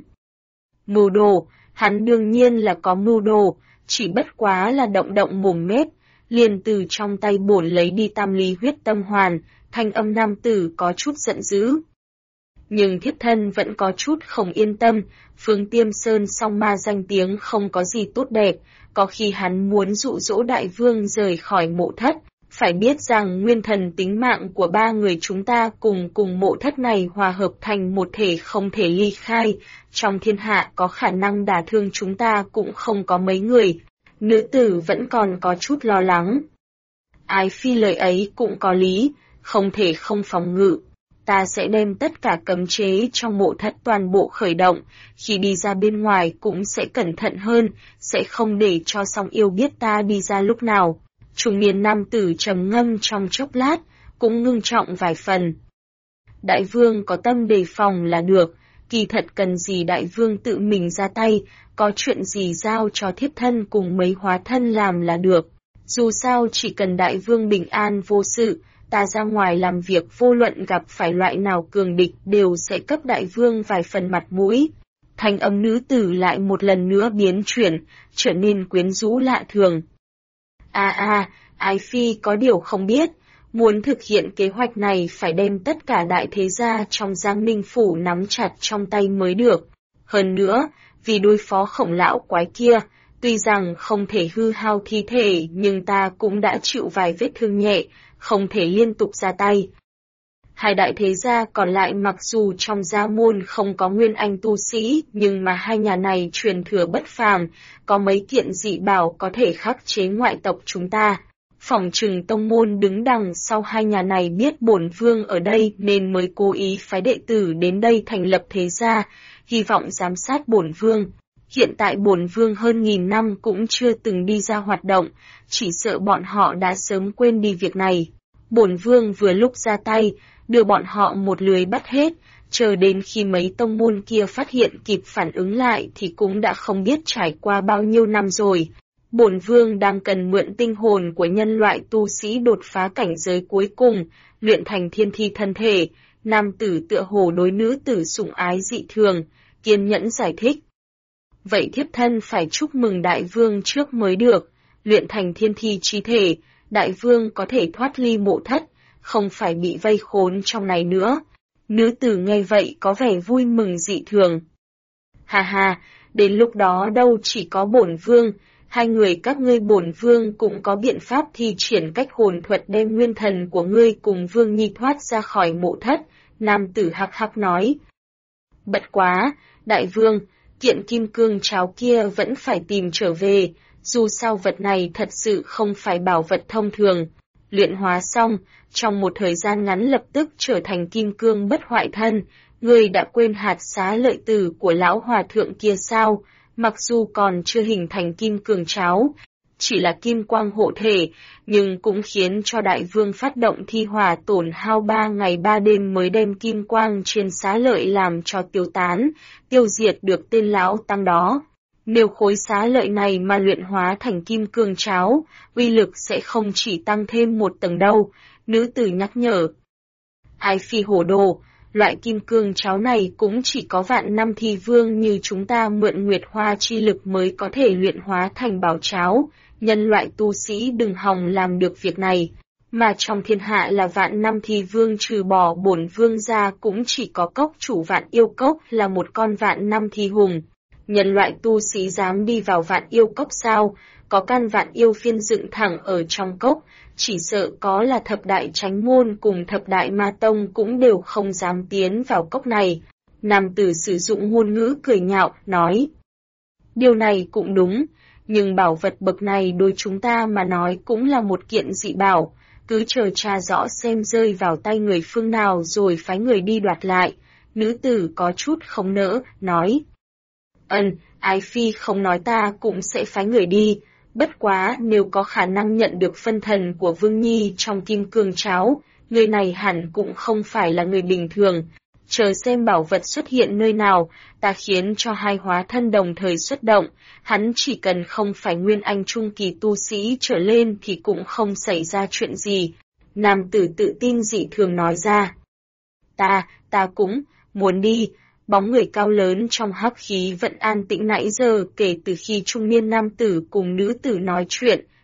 Mưu đồ, hắn đương nhiên là có mưu đồ, chỉ bất quá là động động mồm mép, liền từ trong tay bổn lấy đi tam lý huyết tâm hoàn, thanh âm nam tử có chút giận dữ. Nhưng thiếp thân vẫn có chút không yên tâm, Phương Tiêm Sơn song ma danh tiếng không có gì tốt đẹp, có khi hắn muốn dụ dỗ đại vương rời khỏi mộ thất, phải biết rằng nguyên thần tính mạng của ba người chúng ta cùng mộ thất này hòa hợp thành một thể không thể ly khai, trong thiên hạ có khả năng đả thương chúng ta cũng không có mấy người. Nữ tử vẫn còn có chút lo lắng. Ái phi lời ấy cũng có lý, không thể không phòng ngự. Ta sẽ đem tất cả cấm chế trong mộ thất toàn bộ khởi động, khi đi ra bên ngoài cũng sẽ cẩn thận hơn, sẽ không để cho song yêu biết ta đi ra lúc nào. Trung niên nam tử trầm ngâm trong chốc lát, cũng ngưng trọng vài phần. Đại vương có tâm đề phòng là được, kỳ thật cần gì đại vương tự mình ra tay, có chuyện gì giao cho thiếp thân cùng mấy hóa thân làm là được. Dù sao chỉ cần đại vương bình an vô sự, ta ra ngoài làm việc vô luận gặp phải loại nào cường địch đều sẽ cấp đại vương vài phần mặt mũi. Thanh âm nữ tử lại một lần nữa biến chuyển, trở nên quyến rũ lạ thường. Ái phi có điều không biết, muốn thực hiện kế hoạch này phải đem tất cả đại thế gia trong Giang Ninh Phủ nắm chặt trong tay mới được. Hơn nữa, vì đối phó Khổng lão quái kia, tuy rằng không thể hư hao thi thể nhưng ta cũng đã chịu vài vết thương nhẹ, không thể liên tục ra tay. Hai đại thế gia còn lại mặc dù trong gia môn không có nguyên anh tu sĩ, nhưng mà hai nhà này truyền thừa bất phàm, có mấy kiện dị bảo có thể khắc chế ngoại tộc chúng ta. Phỏng chừng tông môn đứng đằng sau hai nhà này biết bổn vương ở đây nên mới cố ý phái đệ tử đến đây thành lập thế gia, hy vọng giám sát bổn vương. Hiện tại bổn vương hơn 1000 năm cũng chưa từng đi ra hoạt động, chỉ sợ bọn họ đã sớm quên đi việc này. Bổn vương vừa lúc ra tay, đưa bọn họ một lưới bắt hết, chờ đến khi mấy tông môn kia phát hiện kịp phản ứng lại thì cũng đã không biết trải qua bao nhiêu năm rồi. Bổn vương đang cần mượn tinh hồn của nhân loại tu sĩ đột phá cảnh giới cuối cùng, luyện thành thiên thi thân thể. Nam tử tựa hồ đối nữ tử sủng ái dị thường, kiên nhẫn giải thích. Vậy thiếp thân phải chúc mừng đại vương trước mới được, luyện thành thiên thi chi thể, đại vương có thể thoát ly mộ thất, không phải bị vây khốn trong này nữa. Nữ tử nghe vậy có vẻ vui mừng dị thường. Ha, đến lúc đó đâu chỉ có bổn vương, hai người các ngươi bổn vương cũng có biện pháp thi triển cách hồn thuật đem nguyên thần của ngươi cùng vương nhi thoát ra khỏi mộ thất, nam tử hắc hắc nói. Bật quá, đại vương, kiện kim cương cháo kia vẫn phải tìm trở về, dù sao vật này thật sự không phải bảo vật thông thường. Luyện hóa xong, trong một thời gian ngắn lập tức trở thành kim cương bất hoại thân, ngươi đã quên hạt xá lợi tử của lão hòa thượng kia sao? Mặc dù còn chưa hình thành kim cương cháo, chỉ là kim quang hộ thể, nhưng cũng khiến cho đại vương phát động thi hỏa tổn hao 3 ngày 3 đêm mới đem kim quang trên xá lợi làm cho tiêu tán, tiêu diệt được tên lão tăng đó. Nếu khối xá lợi này mà luyện hóa thành kim cương cháo, uy lực sẽ không chỉ tăng thêm một tầng đâu, nữ tử nhắc nhở. Ái phi hổ đồ, loại kim cương cháo này cũng chỉ có vạn năm thi vương như chúng ta mượn nguyệt hoa chi lực mới có thể luyện hóa thành bảo cháo, nhân loại tu sĩ đừng hòng làm được việc này. Mà trong thiên hạ là vạn năm thi vương trừ bỏ bổn vương ra cũng chỉ có cốc chủ vạn yêu cốc là một con vạn năm thi hùng. Nhân loại tu sĩ dám đi vào vạn yêu cốc sao, có căn vạn yêu phiên dựng thẳng ở trong cốc, chỉ sợ có là thập đại chánh môn cùng thập đại ma tông cũng đều không dám tiến vào cốc này. Nam tử sử dụng ngôn ngữ cười nhạo, nói. Điều này cũng đúng, nhưng bảo vật bậc này đối chúng ta mà nói cũng là một kiện dị bảo, cứ chờ tra rõ xem rơi vào tay người phương nào rồi phái người đi đoạt lại. Nữ tử có chút không nỡ, nói. Ái phi không nói ta cũng sẽ phái người đi, bất quá nếu có khả năng nhận được phân thần của Vương Nhi trong kim cương cháo, người này hẳn cũng không phải là người bình thường. Chờ xem bảo vật xuất hiện nơi nào, ta khiến cho hai hóa thân đồng thời xuất động, hắn chỉ cần không phải nguyên anh trung kỳ tu sĩ trở lên thì cũng không xảy ra chuyện gì. Nam tử tự tin dị thường nói ra. Ta cũng muốn đi. Bóng người cao lớn trong hắc khí vẫn an tĩnh nãy giờ kể từ khi trung niên nam tử cùng nữ tử nói chuyện,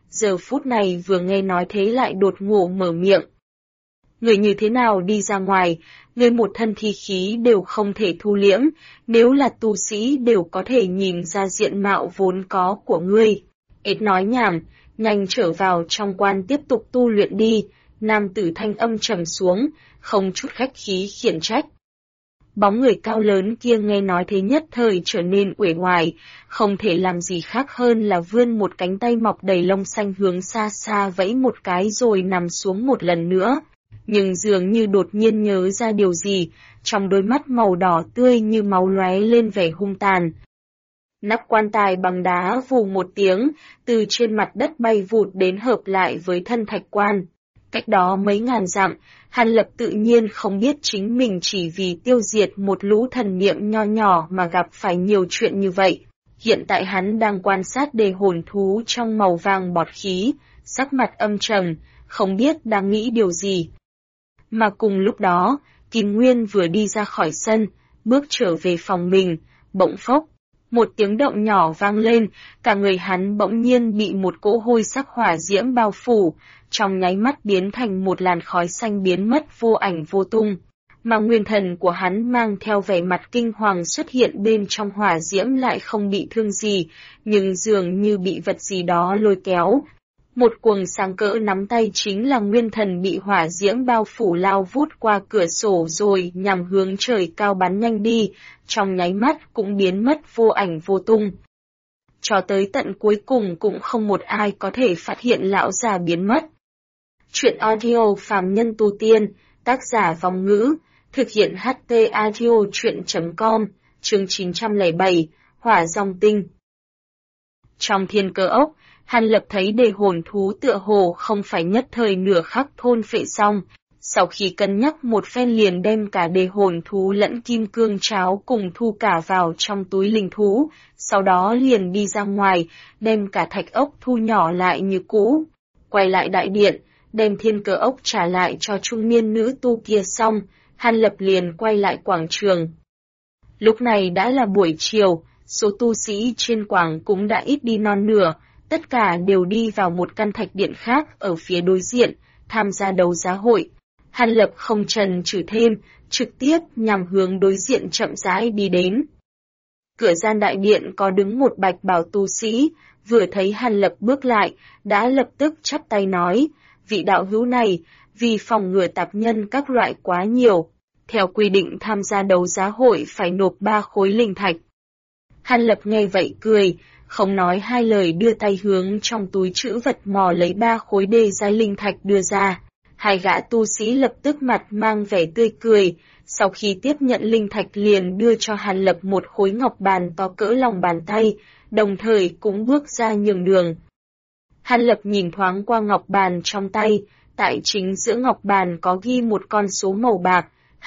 giờ phút này vừa nghe nói thế lại đột ngột mở miệng. Người như thế nào đi ra ngoài, người một thân thi khí đều không thể thu liễm, nếu là tu sĩ đều có thể nhìn ra diện mạo vốn có của ngươi. Ít nói nhảm, nhanh trở vào trong quan tiếp tục tu luyện đi, nam tử thanh âm trầm xuống, không chút khách khí khiển trách. Bóng người cao lớn kia nghe nói thế nhất thời trở nên uể oải, không thể làm gì khác hơn là vươn một cánh tay mọc đầy lông xanh hướng xa xa vẫy một cái rồi nằm xuống một lần nữa. Nhưng dường như đột nhiên nhớ ra điều gì, trong đôi mắt màu đỏ tươi như máu lóe lên vẻ hung tàn. Nắp quan tài bằng đá vù một tiếng, từ trên mặt đất bay vụt đến hợp lại với thân thạch quan. Cách đó mấy ngàn dặm, Hàn Lập tự nhiên không biết chính mình chỉ vì tiêu diệt một lũ thần niệm nho nhỏ mà gặp phải nhiều chuyện như vậy. Hiện tại hắn đang quan sát đề hồn thú trong màu vàng bọt khí, sắc mặt âm trầm, không biết đang nghĩ điều gì. Mà cùng lúc đó, Kim Nguyên vừa đi ra khỏi sân, bước trở về phòng mình, bỗng phốc. Một tiếng động nhỏ vang lên, cả người hắn bỗng nhiên bị một cỗ hôi sắc hỏa diễm bao phủ, trong nháy mắt biến thành một làn khói xanh biến mất vô ảnh vô tung. Mà nguyên thần của hắn mang theo vẻ mặt kinh hoàng xuất hiện bên trong hỏa diễm lại không bị thương gì, nhưng dường như bị vật gì đó lôi kéo. Một cuồng sáng cỡ nắm tay chính là nguyên thần bị hỏa diễm bao phủ lao vút qua cửa sổ rồi nhằm hướng trời cao bắn nhanh đi, trong nháy mắt cũng biến mất vô ảnh vô tung. Cho tới tận cuối cùng cũng không một ai có thể phát hiện lão già biến mất. Chuyện audio phàm nhân tu tiên, tác giả Vong Ngữ, thực hiện HT audio chuyện.com, chương 907, Hỏa Dòng Tinh. Trong thiên cơ ốc, Hàn Lập thấy đề hồn thú tựa hồ không phải nhất thời nửa khắc thôn phệ xong, sau khi cân nhắc một phen liền đem cả đề hồn thú lẫn kim cương cháo cùng thu cả vào trong túi linh thú, sau đó liền đi ra ngoài, đem cả thạch ốc thu nhỏ lại như cũ. Quay lại đại điện, đem thiên cơ ốc trả lại cho trung niên nữ tu kia xong, Hàn Lập liền quay lại quảng trường. Lúc này đã là buổi chiều, số tu sĩ trên quảng cũng đã ít đi non nửa, tất cả đều đi vào một căn thạch điện khác ở phía đối diện, tham gia đấu giá hội. Hàn Lập không chần chừ thêm, trực tiếp nhằm hướng đối diện chậm rãi đi đến. Cửa gian đại điện có đứng một bạch bào tu sĩ, vừa thấy Hàn Lập bước lại, đã lập tức chắp tay nói, vị đạo hữu này, vì phòng ngừa tạp nhân các loại quá nhiều, theo quy định tham gia đấu giá hội phải nộp 3 khối linh thạch. Hàn Lập nghe vậy cười, không nói hai lời đưa tay hướng trong túi trữ vật mò lấy 3 khối đê giai linh thạch đưa ra. Hai gã tu sĩ lập tức mặt mang vẻ tươi cười, sau khi tiếp nhận linh thạch liền đưa cho Hàn Lập một khối ngọc bàn to cỡ lòng bàn tay, đồng thời cũng bước ra nhường đường. Hàn Lập nhìn thoáng qua ngọc bàn trong tay, tại chính giữa ngọc bàn có ghi một con số màu bạc,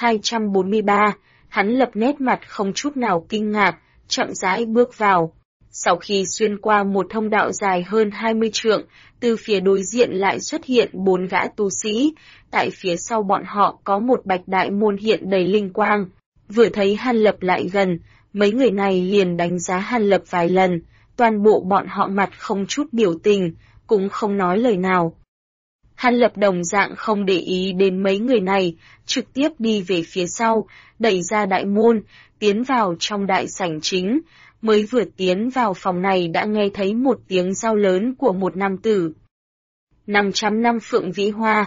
243, hắn lập nét mặt không chút nào kinh ngạc, chậm rãi bước vào. Sau khi xuyên qua một thông đạo dài hơn 20 trượng, từ phía đối diện lại xuất hiện 4 gã tu sĩ, tại phía sau bọn họ có một bạch đại môn hiện đầy linh quang. Vừa thấy Hàn Lập lại gần, mấy người này liền đánh giá Hàn Lập vài lần, toàn bộ bọn họ mặt không chút biểu tình, cũng không nói lời nào. Hàn Lập đồng dạng không để ý đến mấy người này, trực tiếp đi về phía sau, đẩy ra đại môn, tiến vào trong đại sảnh chính. Mới vừa tiến vào phòng này đã nghe thấy một tiếng rao lớn của một nam tử. 500 năm phượng vĩ hoa,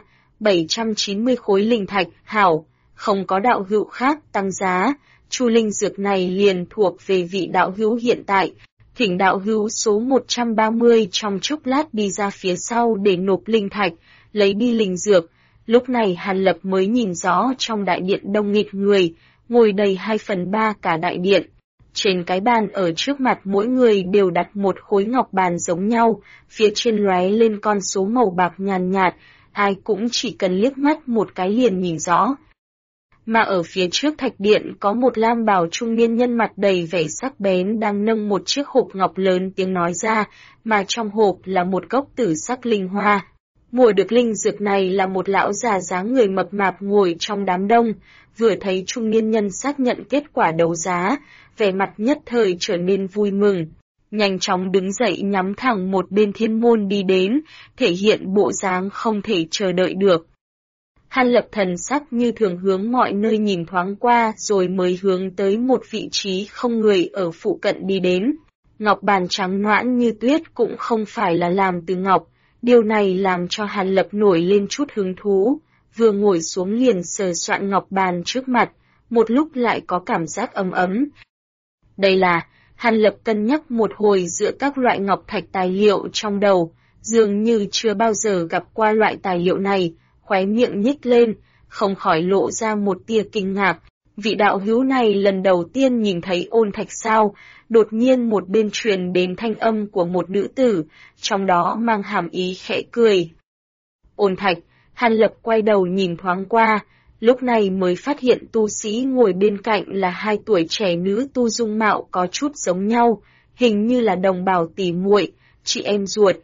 790 khối linh thạch, hảo, không có đạo hữu khác tăng giá, chu linh dược này liền thuộc về vị đạo hữu hiện tại, thỉnh đạo hữu số 130 trong chốc lát đi ra phía sau để nộp linh thạch, lấy đi linh dược. Lúc này Hàn Lập mới nhìn rõ trong đại điện đông nghịt người, ngồi đầy 2/3 cả đại điện. Trên cái bàn ở trước mặt mỗi người đều đặt một khối ngọc bàn giống nhau, phía trên lóe lên con số màu bạc nhàn nhạt, ai cũng chỉ cần liếc mắt một cái liền nhìn rõ. Mà ở phía trước thạch điện có một lam bào trung niên nhân mặt đầy vẻ sắc bén đang nâng một chiếc hộp ngọc lớn tiếng nói ra, mà trong hộp là một gốc tử sắc linh hoa. Mua được linh dược này là một lão già dáng người mập mạp ngồi trong đám đông, vừa thấy trung niên nhân xác nhận kết quả đấu giá, vẻ mặt nhất thời trở nên vui mừng. nhanh chóng đứng dậy nhắm thẳng một bên thiên môn đi đến, thể hiện bộ dáng không thể chờ đợi được. Hàn Lập thần sắc như thường hướng mọi nơi nhìn thoáng qua rồi mới hướng tới một vị trí không người ở phụ cận đi đến. Ngọc bàn trắng nõn như tuyết cũng không phải là làm từ ngọc, điều này làm cho Hàn Lập nổi lên chút hứng thú, vừa ngồi xuống liền sờ soạn ngọc bàn trước mặt, một lúc lại có cảm giác ấm ấm. Đây là, Hàn Lập cân nhắc một hồi giữa các loại ngọc thạch tài liệu trong đầu, dường như chưa bao giờ gặp qua loại tài liệu này, khóe miệng nhếch lên, không khỏi lộ ra một tia kinh ngạc. Vị đạo hữu này lần đầu tiên nhìn thấy ôn thạch sao, đột nhiên một bên truyền đến thanh âm của một nữ tử, trong đó mang hàm ý khẽ cười. Ôn thạch, Hàn Lập quay đầu nhìn thoáng qua, lúc này mới phát hiện tu sĩ ngồi bên cạnh là hai tuổi trẻ nữ tu dung mạo có chút giống nhau, hình như là đồng bào tỉ muội, chị em ruột.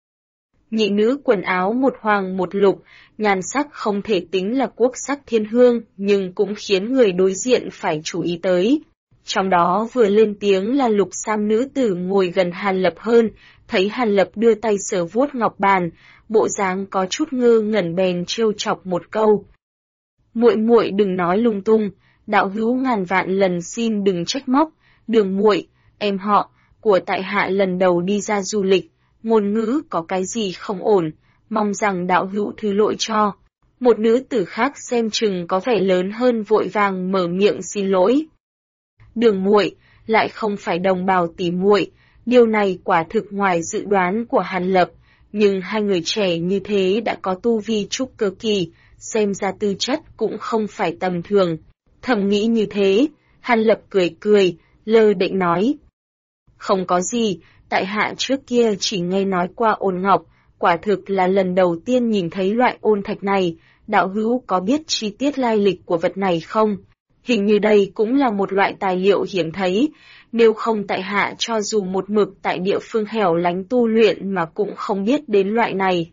Nhị nữ quần áo một hoàng một lục, nhan sắc không thể tính là quốc sắc thiên hương, nhưng cũng khiến người đối diện phải chú ý tới. Trong đó vừa lên tiếng là lục sam nữ tử ngồi gần Hàn Lập hơn, thấy Hàn Lập đưa tay sờ vuốt ngọc bàn, bộ dáng có chút ngơ ngẩn bèn trêu chọc một câu. Muội muội đừng nói lung tung, đạo hữu ngàn vạn lần xin đừng trách móc, Đường muội, em họ của tại hạ lần đầu đi ra du lịch, ngôn ngữ có cái gì không ổn, mong rằng đạo hữu thứ lỗi cho. Một nữ tử khác xem chừng có vẻ lớn hơn vội vàng mở miệng xin lỗi. Đường muội, lại không phải đồng bào tỷ muội, điều này quả thực ngoài dự đoán của Hàn Lập, nhưng hai người trẻ như thế đã có tu vi trúc cơ kỳ, xem ra tư chất cũng không phải tầm thường. Thầm nghĩ như thế, Hàn Lập cười cười, lơ đễnh nói. Không có gì, tại hạ trước kia chỉ nghe nói qua ôn ngọc, quả thực là lần đầu tiên nhìn thấy loại ôn thạch này, đạo hữu có biết chi tiết lai lịch của vật này không? Hình như đây cũng là một loại tài liệu hiếm thấy, nếu không tại hạ cho dù một mực tại địa phương hẻo lánh tu luyện mà cũng không biết đến loại này.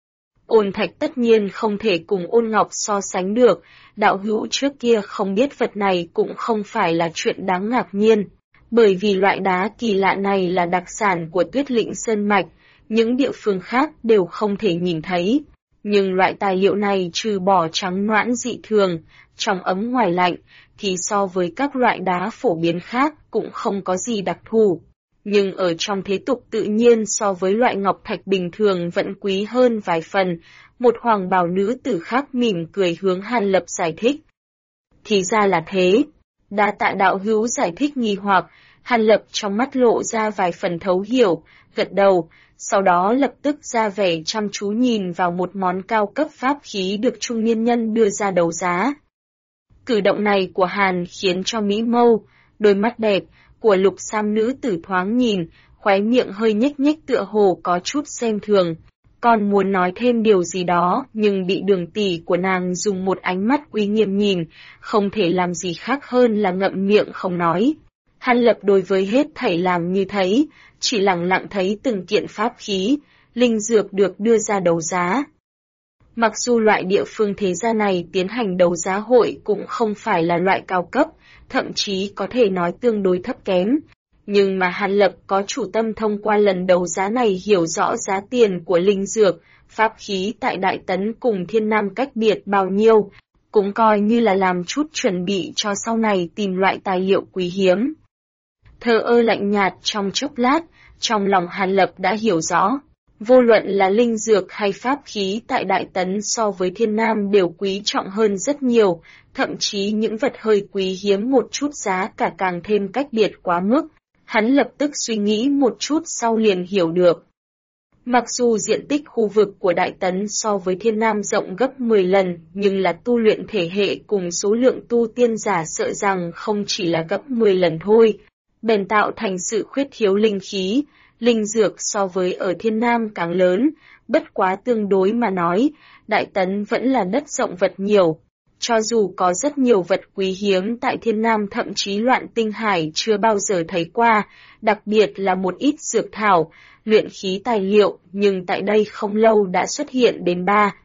Ôn thạch tất nhiên không thể cùng ôn ngọc so sánh được, đạo hữu trước kia không biết vật này cũng không phải là chuyện đáng ngạc nhiên, bởi vì loại đá kỳ lạ này là đặc sản của Tuyết Lĩnh Sơn Mạch, những địa phương khác đều không thể nhìn thấy. Nhưng loại tài liệu này trừ bỏ trắng nõn dị thường, trong ấm ngoài lạnh, thì so với các loại đá phổ biến khác cũng không có gì đặc thù. Nhưng ở trong thế tục tự nhiên so với loại ngọc thạch bình thường vẫn quý hơn vài phần, một hoàng bào nữ tử khác mỉm cười hướng Hàn Lập giải thích. Thì ra là thế. Đa tạ đạo hữu giải thích nghi hoặc, Hàn Lập trong mắt lộ ra vài phần thấu hiểu, gật đầu, sau đó lập tức ra vẻ chăm chú nhìn vào một món cao cấp pháp khí được trung niên nhân đưa ra đấu giá. Cử động này của Hàn khiến cho mỹ mâu, đôi mắt đẹp của lục sam nữ tử thoáng nhìn, khóe miệng hơi nhếch nhếch tựa hồ có chút xem thường. Còn muốn nói thêm điều gì đó, nhưng bị Đường tỷ của nàng dùng một ánh mắt uy nghiêm nhìn, không thể làm gì khác hơn là ngậm miệng không nói. Hàn Lập đối với hết thảy làm như thấy, chỉ lặng lặng thấy từng kiện pháp khí, linh dược được đưa ra đấu giá. Mặc dù loại địa phương thế gia này tiến hành đấu giá hội cũng không phải là loại cao cấp, thậm chí có thể nói tương đối thấp kém, nhưng mà Hàn Lập có chủ tâm thông qua lần đấu giá này hiểu rõ giá tiền của linh dược, pháp khí tại Đại Tấn cùng Thiên Nam cách biệt bao nhiêu, cũng coi như là làm chút chuẩn bị cho sau này tìm loại tài liệu quý hiếm. Thờ ơ lạnh nhạt trong chốc lát, trong lòng Hàn Lập đã hiểu rõ. Vô luận là linh dược hay pháp khí tại Đại Tấn so với Thiên Nam đều quý trọng hơn rất nhiều, thậm chí những vật hơi quý hiếm một chút giá cả càng thêm cách biệt quá mức. Hắn lập tức suy nghĩ một chút sau liền hiểu được. Mặc dù diện tích khu vực của Đại Tấn so với Thiên Nam rộng gấp 10 lần, nhưng là tu luyện thể hệ cùng số lượng tu tiên giả sợ rằng không chỉ là gấp 10 lần thôi, bèn tạo thành sự khuyết thiếu linh khí. Linh dược so với ở Thiên Nam càng lớn, bất quá tương đối mà nói, Đại Tấn vẫn là đất rộng vật nhiều. Cho dù có rất nhiều vật quý hiếm tại Thiên Nam thậm chí Loạn Tinh Hải chưa bao giờ thấy qua, đặc biệt là một ít dược thảo, luyện khí tài liệu, nhưng tại đây không lâu đã xuất hiện đến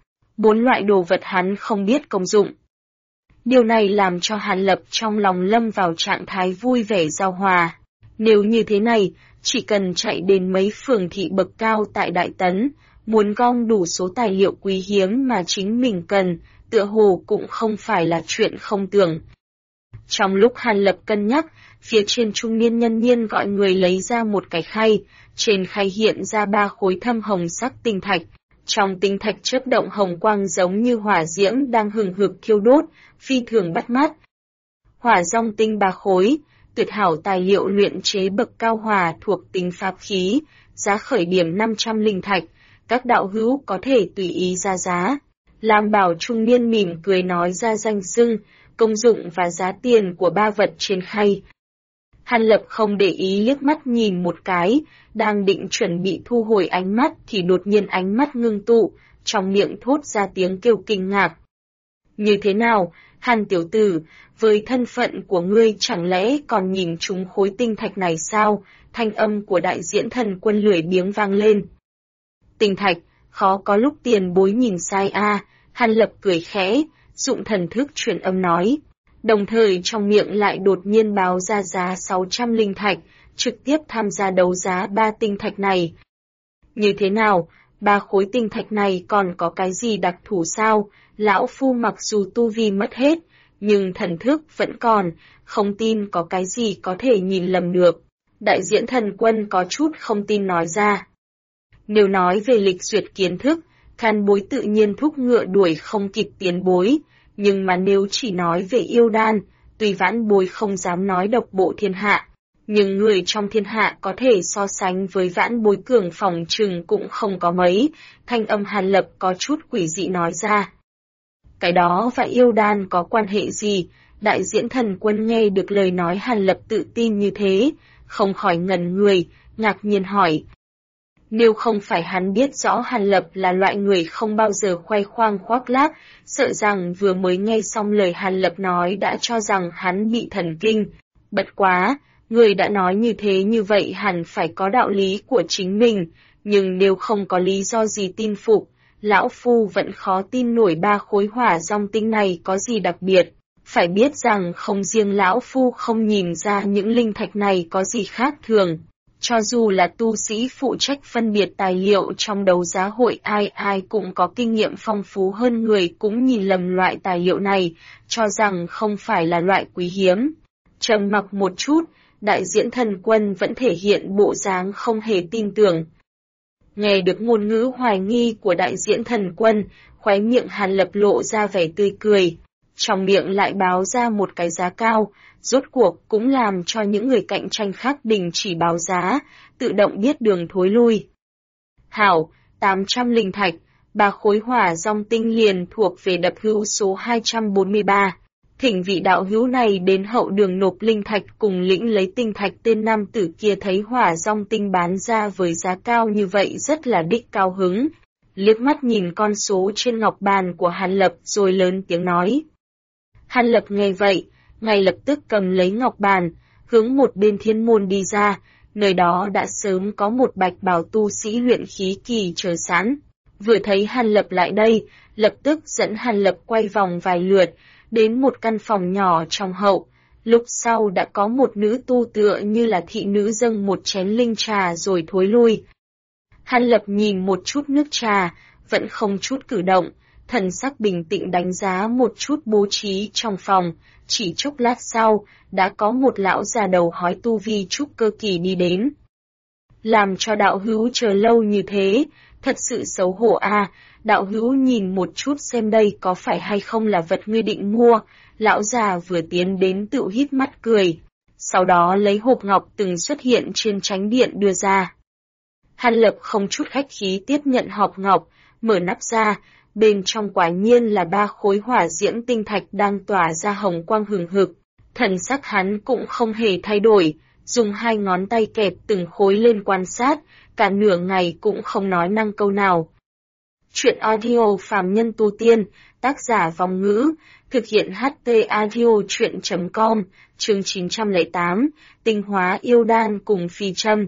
4 loại đồ vật hắn không biết công dụng. Điều này làm cho Hàn Lập trong lòng lâm vào trạng thái vui vẻ giao hòa. Nếu như thế này, chỉ cần chạy đến mấy phường thị bậc cao tại Đại Tấn, muốn gom đủ số tài liệu quý hiếm mà chính mình cần, tựa hồ cũng không phải là chuyện không tưởng. Trong lúc Hàn Lập cân nhắc, phía trên trung niên nhân viên gọi người lấy ra một cái khay, trên khay hiện ra 3 khối thâm hồng sắc tinh thạch. Trong tinh thạch chớp động hồng quang giống như hỏa diễm đang hừng hực thiêu đốt, phi thường bắt mắt. Hỏa dòng tinh 3 khối, tuyệt hảo tài liệu luyện chế bậc cao hỏa thuộc tính pháp khí, giá khởi điểm 500 linh thạch, các đạo hữu có thể tùy ý ra giá. Lam Bảo trung niên mỉm cười nói ra danh xưng, công dụng và giá tiền của 3 vật trên khay. Hàn Lập không để ý liếc mắt nhìn một cái, đang định chuẩn bị thu hồi ánh mắt thì đột nhiên ánh mắt ngưng tụ, trong miệng thốt ra tiếng kêu kinh ngạc. Như thế nào, Hàn tiểu tử, với thân phận của ngươi chẳng lẽ còn nhìn trúng khối tinh thạch này sao? Thanh âm của đại diễn thần quân lười biếng vang lên. Tinh thạch, khó có lúc tiền bối nhìn sai a. Hàn Lập cười khẽ, dụng thần thức truyền âm nói. Đồng thời trong miệng lại đột nhiên báo ra giá 600 linh thạch, trực tiếp tham gia đấu giá 3 tinh thạch này. Như thế nào, 3 khối tinh thạch này còn có cái gì đặc thù sao? Lão Phu mặc dù tu vi mất hết, nhưng thần thức vẫn còn, không tin có cái gì có thể nhìn lầm được. Đại diễn thần quân có chút không tin nói ra. Nếu nói về lịch duyệt kiến thức, Khan bối tự nhiên thúc ngựa đuổi không kịp tiền bối, nhưng mà nếu chỉ nói về yêu đan, tuy vãn bối không dám nói độc bộ thiên hạ, nhưng người trong thiên hạ có thể so sánh với vãn bối cường phòng trừng cũng không có mấy. Thanh âm Hàn Lập có chút quỷ dị nói ra. Cái đó và yêu đan có quan hệ gì? Đại diễn thần quân nghe được lời nói Hàn Lập tự tin như thế, không khỏi ngẩn người, ngạc nhiên hỏi. Nếu không phải hắn biết rõ Hàn Lập là loại người không bao giờ khoe khoang khoác lác, sợ rằng vừa mới nghe xong lời Hàn Lập nói đã cho rằng hắn bị thần kinh. Bất quá, người đã nói như vậy hẳn phải có đạo lý của chính mình, nhưng nếu không có lý do gì tin phục, lão phu vẫn khó tin nổi 3 khối hỏa dòng tinh này có gì đặc biệt. Phải biết rằng không riêng lão phu không nhìn ra những linh thạch này có gì khác thường. Cho dù là tu sĩ phụ trách phân biệt tài liệu trong đấu giá hội ai cũng có kinh nghiệm phong phú hơn người cũng nhìn lầm loại tài liệu này, cho rằng không phải là loại quý hiếm. Trầm mặc một chút, đại diễn thần quân vẫn thể hiện bộ dáng không hề tin tưởng. Nghe được ngôn ngữ hoài nghi của đại diễn thần quân, khóe miệng Hàn Lập lộ ra vẻ tươi cười. Trong miệng lại báo ra một cái giá cao, rốt cuộc cũng làm cho những người cạnh tranh khác đình chỉ báo giá, tự động biết đường thối lui. Hảo, 800 linh thạch, 3 khối hỏa dòng tinh liền thuộc về đập hữu số 243. Thỉnh vị đạo hữu này đến hậu đường nộp linh thạch cùng lĩnh lấy tinh thạch. Tên nam tử kia thấy hỏa dòng tinh bán ra với giá cao như vậy rất là đích cao hứng. Liếc mắt nhìn con số trên ngọc bàn của Hàn Lập rồi lớn tiếng nói. Hàn Lập nghe vậy, ngay lập tức cầm lấy ngọc bàn, hướng một bên thiên môn đi ra, nơi đó đã sớm có một bạch bào tu sĩ luyện khí kỳ chờ sẵn. Vừa thấy Hàn Lập lại đây, lập tức dẫn Hàn Lập quay vòng vài lượt, đến một căn phòng nhỏ trong hậu. Lúc sau đã có một nữ tu tựa như là thị nữ dâng một chén linh trà rồi thối lui. Hàn Lập nhìn một chút nước trà, vẫn không chút cử động, thần sắc bình tĩnh đánh giá một chút bố trí trong phòng, chỉ chốc lát sau, đã có một lão già đầu hói tu vi trúc cơ kỳ đi đến. Làm cho đạo hữu chờ lâu như thế, thật sự xấu hổ a. Đạo hữu nhìn một chút xem đây có phải hay không là vật ngươi định mua. Lão già vừa tiến đến tự hít mắt cười, sau đó lấy hộp ngọc từng xuất hiện trên chánh điện đưa ra. Hàn Lập không chút khách khí tiếp nhận hộp ngọc, mở nắp ra, bên trong quả nhiên là 3 khối hỏa diễm tinh thạch đang tỏa ra hồng quang hừng hực. Thần sắc hắn cũng không hề thay đổi, dùng 2 ngón tay kẹp từng khối lên quan sát, cả nửa ngày cũng không nói năng câu nào. Chuyện audio phàm nhân tu tiên, tác giả Vong Ngữ, thực hiện HT audio chuyện.com, chương 908, tinh hóa yêu đan cùng phi châm.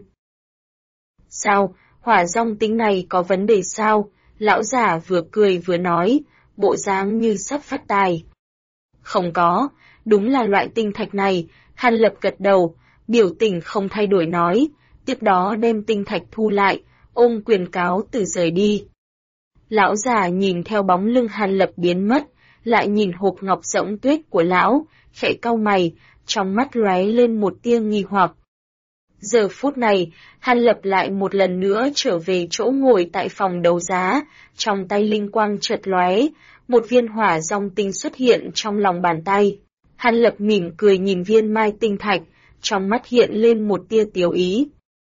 Sao, hỏa dòng tinh này có vấn đề sao? Lão giả vừa cười vừa nói, bộ dáng như sắp phát tài. Không có, đúng là loại tinh thạch này. Hàn Lập gật đầu, biểu tình không thay đổi nói, tiếp đó đem tinh thạch thu lại, ôm quyền cáo từ rời đi. Lão già nhìn theo bóng lưng Hàn Lập biến mất, lại nhìn hộp ngọc rỗng tuyết của lão, khẽ cau mày, trong mắt lóe lên một tia nghi hoặc. Giờ phút này, Hàn Lập lại một lần nữa trở về chỗ ngồi tại phòng đấu giá, trong tay linh quang chợt lóe, một viên hỏa dòng tinh xuất hiện trong lòng bàn tay. Hàn Lập mỉm cười nhìn viên mai tinh thạch, trong mắt hiện lên một tia tiếu ý.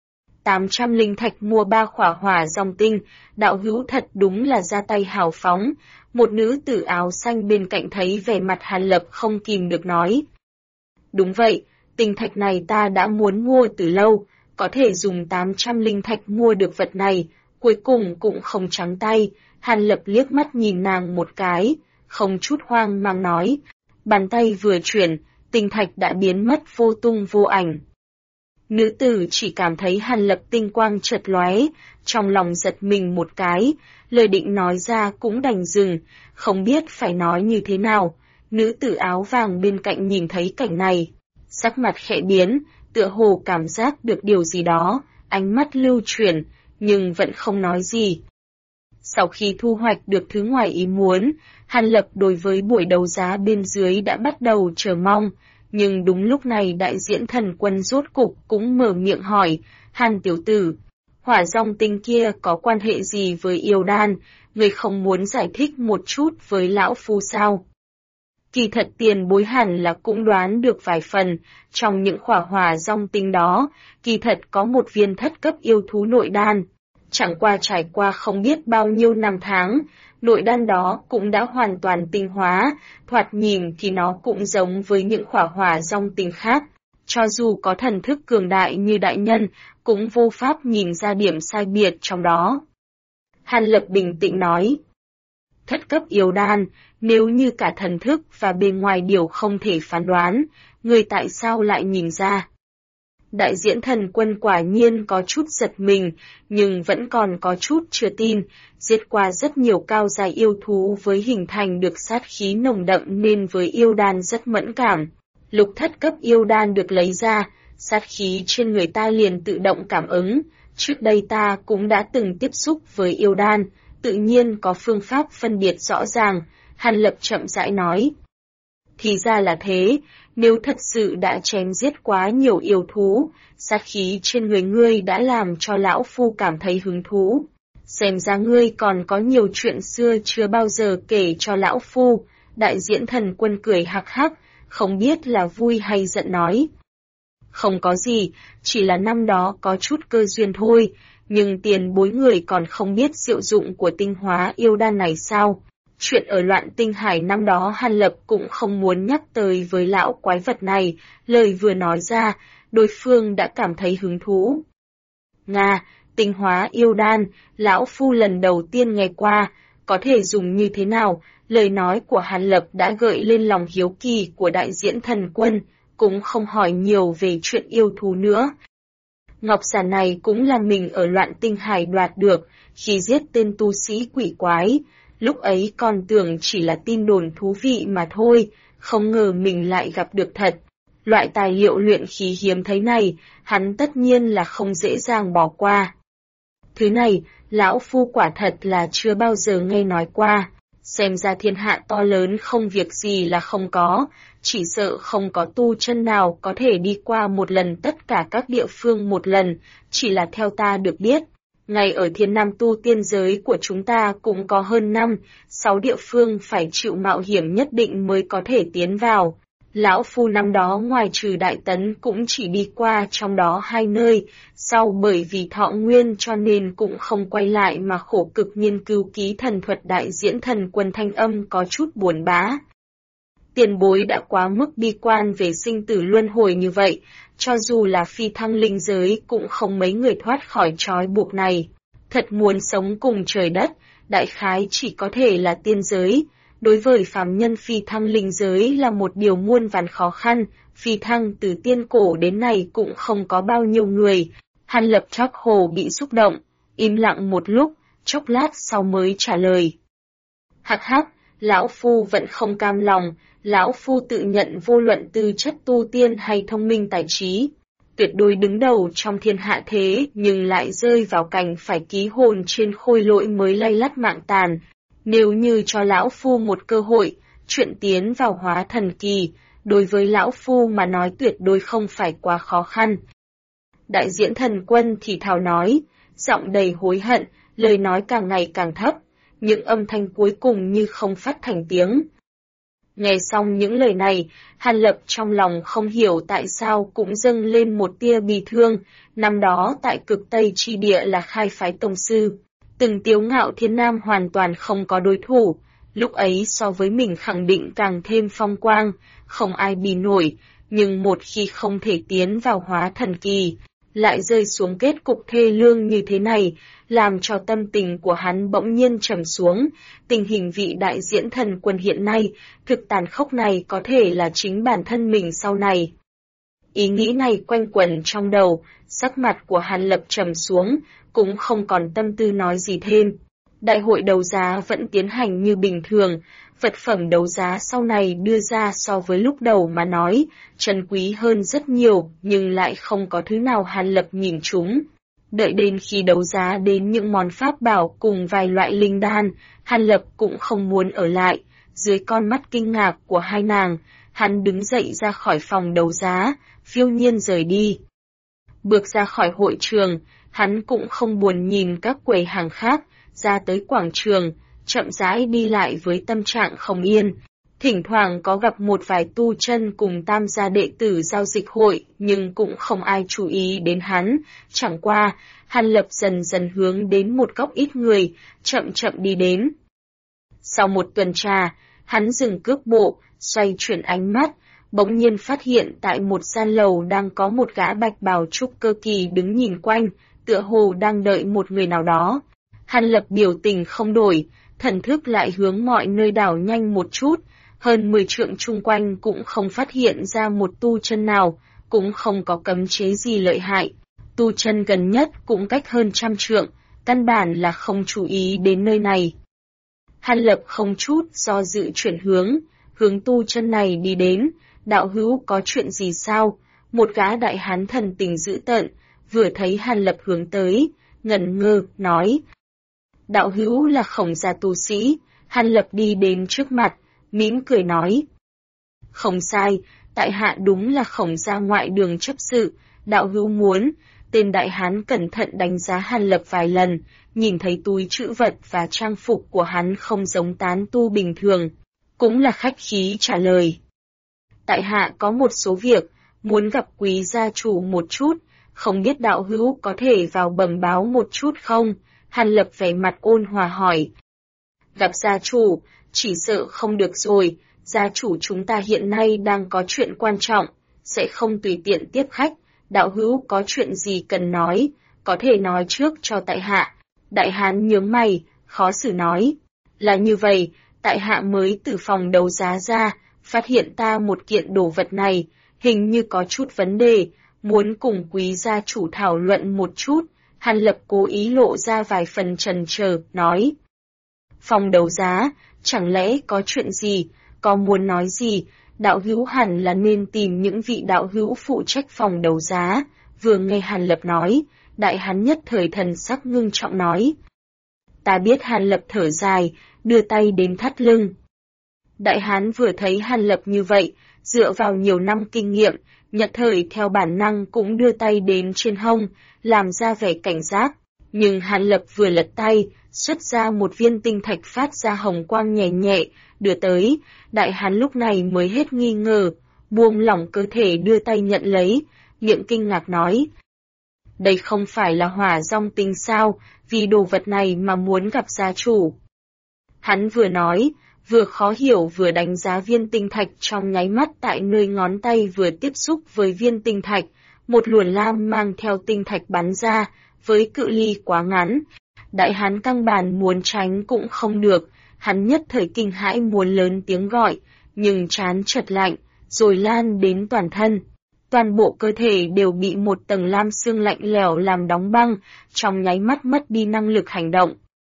800 linh thạch mua 3 khỏa hỏa dòng tinh, đạo hữu thật đúng là ra tay hào phóng. Một nữ tử áo xanh bên cạnh thấy vẻ mặt Hàn Lập không kìm được nói. Đúng vậy, tinh thạch này ta đã muốn mua từ lâu, có thể dùng 800 linh thạch mua được vật này, cuối cùng cũng không trắng tay. Hàn Lập liếc mắt nhìn nàng một cái, không chút hoang mang nói. Bàn tay vừa chuyển, tinh thạch đã biến mất vô tung vô ảnh. Nữ tử chỉ cảm thấy Hàn Lập tinh quang chợt lóe, trong lòng giật mình một cái, lời định nói ra cũng đành dừng, không biết phải nói như thế nào. Nữ tử áo vàng bên cạnh nhìn thấy cảnh này, sắc mặt khẽ biến, tựa hồ cảm giác được điều gì đó, ánh mắt lưu chuyển, nhưng vẫn không nói gì. Sau khi thu hoạch được thứ ngoài ý muốn, Hàn Lập đối với buổi đấu giá bên dưới đã bắt đầu chờ mong, nhưng đúng lúc này đại diễn thần quân rốt cục cũng mở miệng hỏi, Hàn tiểu tử, hỏa dòng tinh kia có quan hệ gì với yêu đan, người không muốn giải thích một chút với lão phu sao? Kỳ thật tiền bối hẳn là cũng đoán được vài phần, trong những khỏa hỏa dòng tinh đó, kỳ thật có một viên thất cấp yêu thú nội đan. Chẳng qua trải qua không biết bao nhiêu năm tháng, nội đan đó cũng đã hoàn toàn tinh hóa, thoạt nhìn thì nó cũng giống với những khỏa hỏa dòng tinh khác. Cho dù có thần thức cường đại như đại nhân, cũng vô pháp nhìn ra điểm sai biệt trong đó. Hàn Lập bình tĩnh nói. Thất cấp yêu đan, nếu như cả thần thức và bên ngoài điều không thể phán đoán, người tại sao lại nhìn ra? Đại diễn thần quân quả nhiên có chút giật mình, nhưng vẫn còn có chút chưa tin, giết qua rất nhiều cao dài yêu thú với hình thành được sát khí nồng đậm nên với yêu đan rất mẫn cảm. Lục thất cấp yêu đan được lấy ra, sát khí trên người ta liền tự động cảm ứng, trước đây ta cũng đã từng tiếp xúc với yêu đan, tự nhiên có phương pháp phân biệt rõ ràng, Hàn Lập chậm rãi nói. Thì ra là thế, nếu thật sự đã chém giết quá nhiều yêu thú, sát khí trên người ngươi đã làm cho lão phu cảm thấy hứng thú. Xem ra ngươi còn có nhiều chuyện xưa chưa bao giờ kể cho lão phu, đại diễn thần quân cười hắc hắc, không biết là vui hay giận nói. Không có gì, chỉ là năm đó có chút cơ duyên thôi, nhưng tiền bối người còn không biết diệu dụng của tinh hóa yêu đan này sao? Chuyện ở Loạn Tinh Hải năm đó Hàn Lập cũng không muốn nhắc tới với lão quái vật này, lời vừa nói ra, đối phương đã cảm thấy hứng thú. Nga, tinh hóa yêu đan, lão phu lần đầu tiên nghe qua, có thể dùng như thế nào? Lời nói của Hàn Lập đã gợi lên lòng hiếu kỳ của đại diễn thần quân, cũng không hỏi nhiều về chuyện yêu thú nữa. Ngọc giản này cũng là mình ở Loạn Tinh Hải đoạt được, khi giết tên tu sĩ quỷ quái. Lúc ấy còn tưởng chỉ là tin đồn thú vị mà thôi, không ngờ mình lại gặp được thật. Loại tài liệu luyện khí hiếm thấy này, hắn tất nhiên là không dễ dàng bỏ qua. Thứ này, lão phu quả thật là chưa bao giờ nghe nói qua. Xem ra thiên hạ to lớn không việc gì là không có, chỉ sợ không có tu chân nào có thể đi qua một lần tất cả các địa phương một lần, chỉ là theo ta được biết. Ngay ở Thiên Nam tu tiên giới của chúng ta cũng có hơn 6 địa phương phải chịu mạo hiểm nhất định mới có thể tiến vào. Lão phu năm đó ngoài trừ Đại Tấn cũng chỉ đi qua trong đó 2 nơi, sau bởi vì thọ nguyên cho nên cũng không quay lại mà khổ cực nghiên cứu ký thần thuật đại diễn thần quân thanh âm có chút buồn bã. Tiền bối đã quá mức bi quan về sinh tử luân hồi như vậy, cho dù là phi thăng linh giới cũng không mấy người thoát khỏi trói buộc này. Thật muốn sống cùng trời đất, đại khái chỉ có thể là tiên giới. Đối với phàm nhân phi thăng linh giới là một điều muôn vàn khó khăn, phi thăng từ tiên cổ đến nay cũng không có bao nhiêu người. Hàn Lập chóp hồ bị xúc động, im lặng một lúc, chốc lát sau mới trả lời. Hắc hắc, lão phu vẫn không cam lòng, lão phu tự nhận vô luận tư chất tu tiên hay thông minh tài trí, tuyệt đối đứng đầu trong thiên hạ thế nhưng lại rơi vào cảnh phải ký hồn trên khôi lỗi mới lay lắt mạng tàn. Nếu như cho lão phu một cơ hội, chuyện tiến vào hóa thần kỳ, đối với lão phu mà nói tuyệt đối không phải quá khó khăn. Đại diễn thần quân thì thào nói, giọng đầy hối hận, lời nói càng ngày càng thấp, những âm thanh cuối cùng như không phát thành tiếng. Nghe xong những lời này, Hàn Lập trong lòng không hiểu tại sao cũng dâng lên một tia bi thương, năm đó tại cực Tây chi địa là khai phái tông sư, từng tiếu ngạo thiên nam hoàn toàn không có đối thủ, lúc ấy so với mình khẳng định càng thêm phong quang, không ai bì nổi, nhưng một khi không thể tiến vào hóa thần kỳ, lại rơi xuống kết cục thê lương như thế này, làm cho tâm tình của hắn bỗng nhiên trầm xuống. Tình hình vị đại diễn thần quân hiện nay, thực tàn khốc này có thể là chính bản thân mình sau này. Ý nghĩ này quanh quẩn trong đầu, sắc mặt của Hàn Lập trầm xuống, cũng không còn tâm tư nói gì thêm. Đại hội đấu giá vẫn tiến hành như bình thường, vật phẩm đấu giá sau này đưa ra so với lúc đầu mà nói, trân quý hơn rất nhiều, nhưng lại không có thứ nào Hàn Lập nhìn chúng. Đợi đến khi đấu giá đến những món pháp bảo cùng vài loại linh đan, Hàn Lập cũng không muốn ở lại. Dưới con mắt kinh ngạc của hai nàng, hắn đứng dậy ra khỏi phòng đấu giá, phiêu nhiên rời đi. Bước ra khỏi hội trường, hắn cũng không buồn nhìn các quầy hàng khác, ra tới quảng trường, chậm rãi đi lại với tâm trạng không yên. Thỉnh thoảng có gặp một vài tu chân cùng tam gia đệ tử giao dịch hội, nhưng cũng không ai chú ý đến hắn. Chẳng qua, Hàn Lập dần dần hướng đến một góc ít người, chậm chậm đi đến. Sau một tuần trà, hắn dừng cước bộ, xoay chuyển ánh mắt, bỗng nhiên phát hiện tại một gian lầu đang có một gã bạch bào trúc cơ kỳ đứng nhìn quanh, tựa hồ đang đợi một người nào đó. Hàn Lập biểu tình không đổi, thần thức lại hướng mọi nơi đảo nhanh một chút, hơn 10 trượng chung quanh cũng không phát hiện ra một tu chân nào, cũng không có cấm chế gì lợi hại. Tu chân gần nhất cũng cách hơn 100 trượng, căn bản là không chú ý đến nơi này. Hàn Lập không chút do dự chuyển hướng tu chân này đi đến. Đạo hữu có chuyện gì sao? Một gã đại hán thần tình dữ tợn, vừa thấy Hàn Lập hướng tới, ngẩn ngơ, nói. Đạo hữu là Khổng gia tu sĩ. Hàn Lập đi đến trước mặt, mỉm cười nói. Không sai, tại hạ đúng là Khổng gia ngoại đường chấp sự, đạo hữu muốn. Tên đại hán cẩn thận đánh giá Hàn Lập vài lần, nhìn thấy túi trữ vật và trang phục của hắn không giống tán tu bình thường, cũng là khách khí trả lời. Tại hạ có một số việc, muốn gặp quý gia chủ một chút, không biết đạo hữu có thể vào bẩm báo một chút không? Hàn Lập vẻ mặt ôn hòa hỏi. Gặp gia chủ, chỉ sợ không được rồi, gia chủ chúng ta hiện nay đang có chuyện quan trọng, sẽ không tùy tiện tiếp khách, đạo hữu có chuyện gì cần nói, có thể nói trước cho tại hạ. Đại hán nhướng mày, khó xử nói. Là như vậy, tại hạ mới từ phòng đấu giá ra, phát hiện ta một kiện đồ vật này, hình như có chút vấn đề, muốn cùng quý gia chủ thảo luận một chút. Hàn Lập cố ý lộ ra vài phần chần chờ, nói. Phòng đấu giá, chẳng lẽ có chuyện gì, có muốn nói gì, đạo hữu hẳn là nên tìm những vị đạo hữu phụ trách phòng đấu giá. Vừa nghe Hàn Lập nói, đại hán nhất thời thần sắc ngưng trọng nói. Ta biết. Hàn Lập thở dài, đưa tay đến thắt lưng. Đại hán vừa thấy Hàn Lập như vậy, dựa vào nhiều năm kinh nghiệm, nhất thời theo bản năng cũng đưa tay đến trên hông, làm ra vẻ cảnh giác. Nhưng Hàn Lập vừa lật tay, xuất ra một viên tinh thạch phát ra hồng quang nhẹ nhẹ, đưa tới. Đại hán lúc này mới hết nghi ngờ, buông lỏng cơ thể đưa tay nhận lấy, miệng kinh ngạc nói. Đây không phải là hỏa dòng tinh sao, vì đồ vật này mà muốn gặp gia chủ. Hắn vừa nói, vừa khó hiểu vừa đánh giá viên tinh thạch trong nháy mắt tại nơi ngón tay vừa tiếp xúc với viên tinh thạch, một luồng lam mang theo tinh thạch bắn ra, với cự ly quá ngắn. Đại hán căng bàn muốn tránh cũng không được, hắn nhất thời kinh hãi muốn lớn tiếng gọi, nhưng trán chợt lạnh, rồi lan đến toàn thân. Toàn bộ cơ thể đều bị một tầng lam xương lạnh lẽo làm đóng băng, trong nháy mắt mất đi năng lực hành động.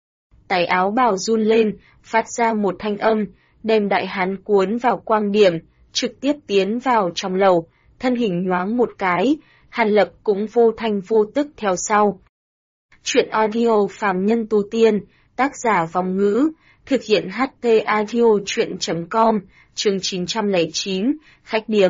Tay áo bào run lên, phát ra một thanh âm, đem đại hán cuốn vào quang điểm, trực tiếp tiến vào trong lầu, thân hình nhoáng một cái, Hàn Lập cũng vô thanh vô tức theo sau. Chuyện audio phàm nhân tu tiên, tác giả Vong Ngữ, thực hiện HT audio chuyện.com, chương 909, khách điếm.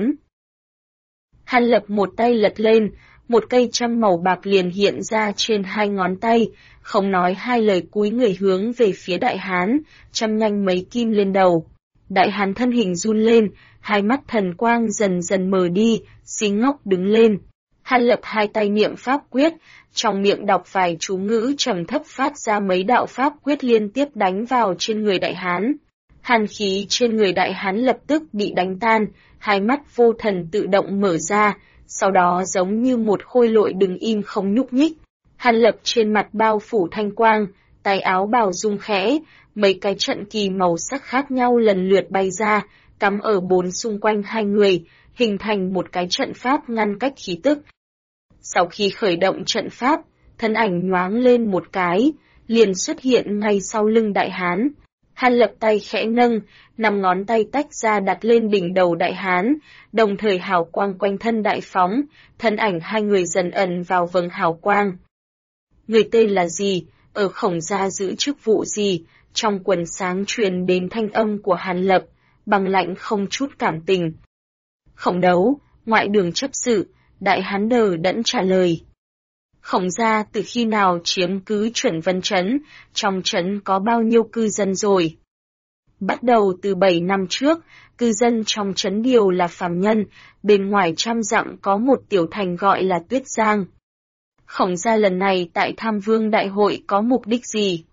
Hàn Lập một tay lật lên, một cây châm màu bạc liền hiện ra trên hai ngón tay, không nói hai lời cúi người hướng về phía đại hán, châm nhanh mấy kim lên đầu. Đại hán thân hình run lên, hai mắt thần quang dần dần mờ đi, xí ngốc đứng lên. Hàn Lập hai tay niệm pháp quyết, trong miệng đọc vài chú ngữ trầm thấp phát ra mấy đạo pháp quyết liên tiếp đánh vào trên người đại hán. Hàn khí trên người đại hán lập tức bị đánh tan, hai mắt vô thần tự động mở ra, sau đó giống như một khôi lội đứng im không nhúc nhích. Hàn Lập trên mặt bao phủ thanh quang, tay áo bào rung khẽ, mấy cái trận kỳ màu sắc khác nhau lần lượt bay ra, cắm ở bốn xung quanh hai người, hình thành một cái trận pháp ngăn cách khí tức. Sau khi khởi động trận pháp, thân ảnh nhoáng lên một cái, liền xuất hiện ngay sau lưng đại hán. Hàn Lập tay khẽ nâng, 5 ngón tay tách ra đặt lên đỉnh đầu đại hán, đồng thời hào quang quanh thân đại phóng, thân ảnh hai người dần ẩn vào vầng hào quang. Người tên là gì, ở Khổng gia giữ chức vụ gì, trong quần sáng truyền đến thanh âm của Hàn Lập, bằng lạnh không chút cảm tình. Khổng Đấu, ngoại đường chấp sự, đại hán đờ đẫn trả lời. Khổng gia từ khi nào chiếm cứ Chuẩn Vân Trấn, trong trấn có bao nhiêu cư dân rồi? Bắt đầu từ 7 năm trước, cư dân trong trấn đều là phàm nhân, bên ngoài trăm dặm có một tiểu thành gọi là Tuyết Giang. Khổng gia lần này tại Tham Vương Đại hội có mục đích gì?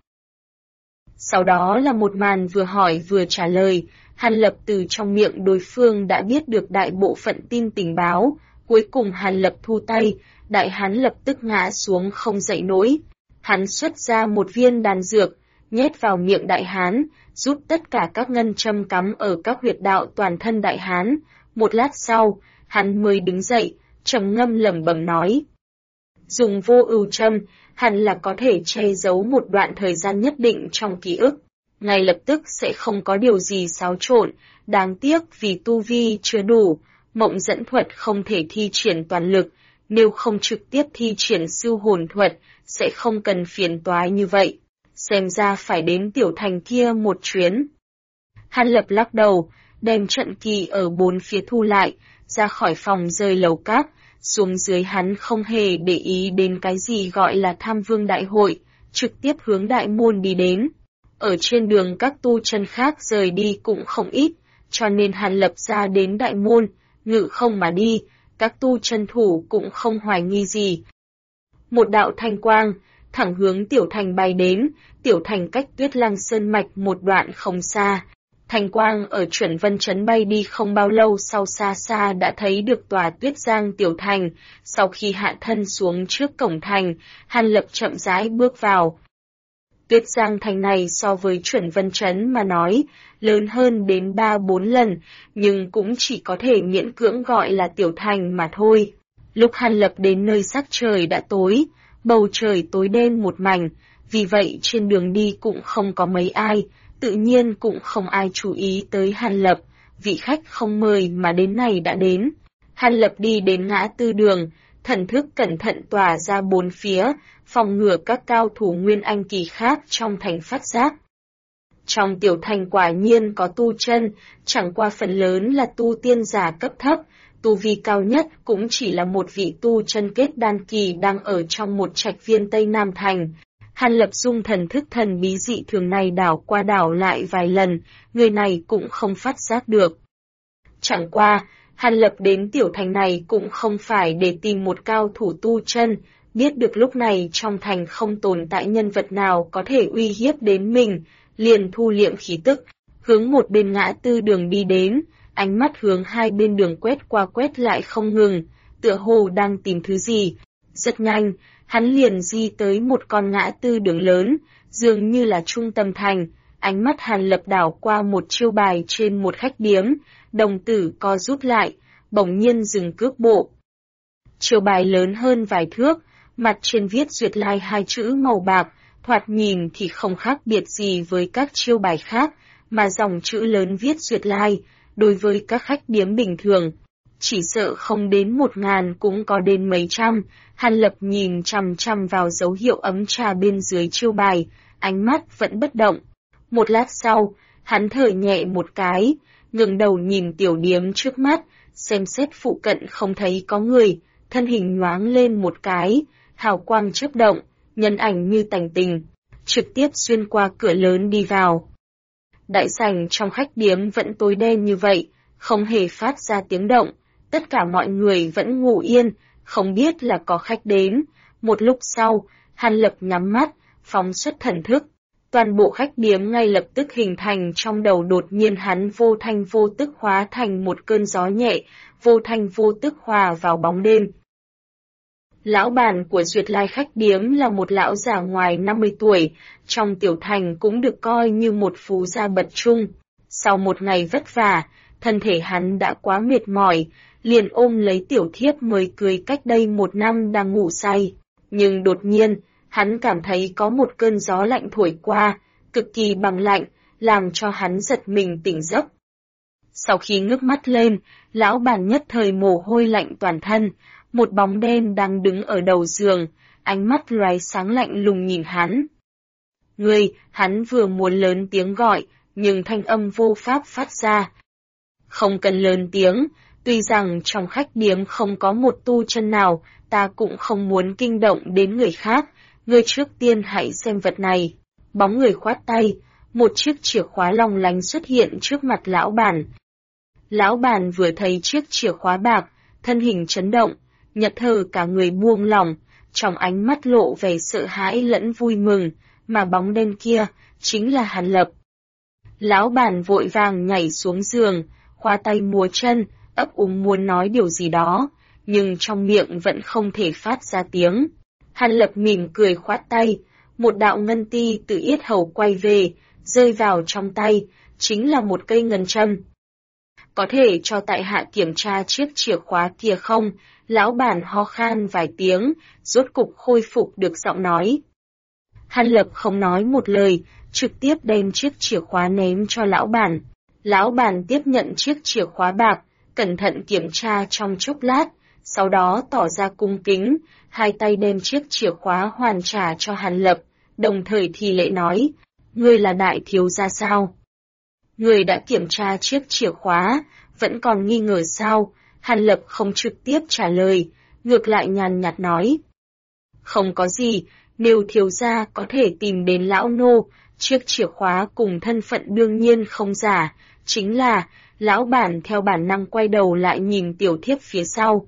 Sau đó là một màn vừa hỏi vừa trả lời, Hàn Lập từ trong miệng đối phương đã biết được đại bộ phận tin tình báo, cuối cùng Hàn Lập thu tay, đại hán lập tức ngã xuống không dậy nổi. Hắn xuất ra một viên đan dược, nhét vào miệng đại hán, rút tất cả các ngân châm cắm ở các huyệt đạo toàn thân đại hán. Một lát sau, hắn mới đứng dậy, trầm ngâm lẩm bẩm nói. Dùng vô ưu châm, hẳn là có thể che giấu một đoạn thời gian nhất định trong ký ức. Ngay lập tức sẽ không có điều gì xáo trộn, đáng tiếc vì tu vi chưa đủ, mộng dẫn thuật không thể thi triển toàn lực, nếu không trực tiếp thi triển siêu hồn thuật, sẽ không cần phiền toái như vậy. Xem ra phải đến tiểu thành kia một chuyến. Hàn Lập lắc đầu, đem trận kỳ ở bốn phía thu lại, ra khỏi phòng rời lầu các, xuống dưới hắn không hề để ý đến cái gì gọi là Tham Vương Đại hội, trực tiếp hướng đại môn đi đến. Ở trên đường các tu chân khác rời đi cũng không ít, cho nên Hàn Lập ra đến đại môn, ngự không mà đi, các tu chân thủ cũng không hoài nghi gì. Một đạo thanh quang, thẳng hướng tiểu thành bay đến, tiểu thành cách Tuyết Lăng Sơn Mạch một đoạn không xa. Thanh quang ở Chuẩn Vân Trấn bay đi không bao lâu sau xa xa đã thấy được tòa Tuyết Giang tiểu thành, sau khi hạ thân xuống trước cổng thành, Hàn Lập chậm rãi bước vào. Tuyết Giang thành này so với Chuẩn Vân Trấn mà nói, lớn hơn đến 3-4 lần, nhưng cũng chỉ có thể miễn cưỡng gọi là tiểu thành mà thôi. Lúc Hàn Lập đến nơi sắc trời đã tối, bầu trời tối đen một mảnh, vì vậy trên đường đi cũng không có mấy ai, tự nhiên cũng không ai chú ý tới Hàn Lập, vị khách không mời mà đến này đã đến. Hàn Lập đi đến ngã tư đường, thần thức cẩn thận tỏa ra bốn phía, phòng ngừa các cao thủ nguyên anh kỳ khác trong thành phát giác. Trong tiểu thành quả nhiên có tu chân, chẳng qua phần lớn là tu tiên giả cấp thấp, tu vi cao nhất cũng chỉ là một vị tu chân kết đan kỳ đang ở trong một trạch viên Tây Nam Thành. Hàn Lập dung thần thức thần bí dị thường này đảo qua đảo lại vài lần, người này cũng không phát giác được. Chẳng qua, Hàn Lập đến tiểu thành này cũng không phải để tìm một cao thủ tu chân, biết được lúc này trong thành không tồn tại nhân vật nào có thể uy hiếp đến mình, liền thu liệm khí tức, hướng một bên ngã tư đường đi đến, ánh mắt hướng hai bên đường quét qua quét lại không ngừng, tựa hồ đang tìm thứ gì. Rất nhanh, hắn liền di tới một con ngã tư đường lớn, dường như là trung tâm thành, ánh mắt Hàn Lập đảo qua một chiêu bài trên một khách điếm, đồng tử co rút lại, bỗng nhiên dừng cước bộ. Chiêu bài lớn hơn vài thước, mặt trên viết Duyệt Lai hai chữ màu bạc, thoạt nhìn thì không khác biệt gì với các chiêu bài khác, mà dòng chữ lớn viết Duyệt Lai, đối với các khách điếm bình thường, chỉ sợ không đến 1.000 cũng có đến mấy trăm. Hàn Lập nhìn chằm chằm vào dấu hiệu ấm trà bên dưới chiêu bài, ánh mắt vẫn bất động. Một lát sau, hắn thở nhẹ một cái, ngẩng đầu nhìn tiểu điếm trước mắt, xem xét phụ cận không thấy có người, thân hình nhoáng lên một cái, hào quang chớp động, nhân ảnh như tành tình, trực tiếp xuyên qua cửa lớn đi vào. Đại sảnh trong khách điếm vẫn tối đen như vậy, không hề phát ra tiếng động, tất cả mọi người vẫn ngủ yên, không biết là có khách đến. Một lúc sau, Hàn Lập nhắm mắt, phóng xuất thần thức. Toàn bộ khách điếm ngay lập tức hình thành trong đầu, đột nhiên hắn vô thanh vô tức hóa thành một cơn gió nhẹ, vô thanh vô tức hòa vào bóng đêm. Lão bản của Duyệt Lai khách điếm là một lão già ngoài 50 tuổi, trong tiểu thành cũng được coi như một phú gia bậc trung. Sau một ngày vất vả, thân thể hắn đã quá mệt mỏi, liền ôm lấy tiểu thiếp mới cưới cách đây 1 năm đang ngủ say. Nhưng đột nhiên, hắn cảm thấy có một cơn gió lạnh thổi qua, cực kỳ bằng lạnh, làm cho hắn giật mình tỉnh giấc. Sau khi ngước mắt lên, lão bản nhất thời mồ hôi lạnh toàn thân, một bóng đen đang đứng ở đầu giường, ánh mắt lóe sáng lạnh lùng nhìn hắn. Ngươi, hắn vừa muốn lớn tiếng gọi, nhưng thanh âm vô pháp phát ra. Không cần lớn tiếng, tuy rằng trong khách điếm không có một tu chân nào, ta cũng không muốn kinh động đến người khác, ngươi trước tiên hãy xem vật này. Bóng người khoát tay, một chiếc chìa khóa long lánh xuất hiện trước mặt lão bản. Lão bản vừa thấy chiếc chìa khóa bạc, thân hình chấn động, nhật thờ cả người buông lỏng, trong ánh mắt lộ vẻ sợ hãi lẫn vui mừng, mà bóng đen kia chính là Hàn Lập. Lão bản vội vàng nhảy xuống giường, khoa tay múa chân, ấp úng muốn nói điều gì đó, nhưng trong miệng vẫn không thể phát ra tiếng. Hàn Lập mỉm cười khoát tay, một đạo ngân ti từ yết hầu quay về, rơi vào trong tay, chính là một cây ngân châm. Có thể cho tại hạ kiểm tra chiếc chìa khóa kia không? Lão bản ho khan vài tiếng, rốt cục khôi phục được giọng nói. Hàn Lập không nói một lời, trực tiếp đem chiếc chìa khóa ném cho lão bản. Lão bản tiếp nhận chiếc chìa khóa bạc, cẩn thận kiểm tra trong chốc lát, sau đó tỏ ra cung kính, hai tay đem chiếc chìa khóa hoàn trả cho Hàn Lập, đồng thời thì lễ nói, ngươi là đại thiếu gia sao? Ngươi đã kiểm tra chiếc chìa khóa, vẫn còn nghi ngờ sao? Hàn Lập không trực tiếp trả lời, ngược lại nhàn nhạt nói. Không có gì, nếu thiếu gia có thể tìm đến lão nô, chiếc chìa khóa cùng thân phận đương nhiên không giả, chính là, lão bản theo bản năng quay đầu lại nhìn tiểu thiếp phía sau.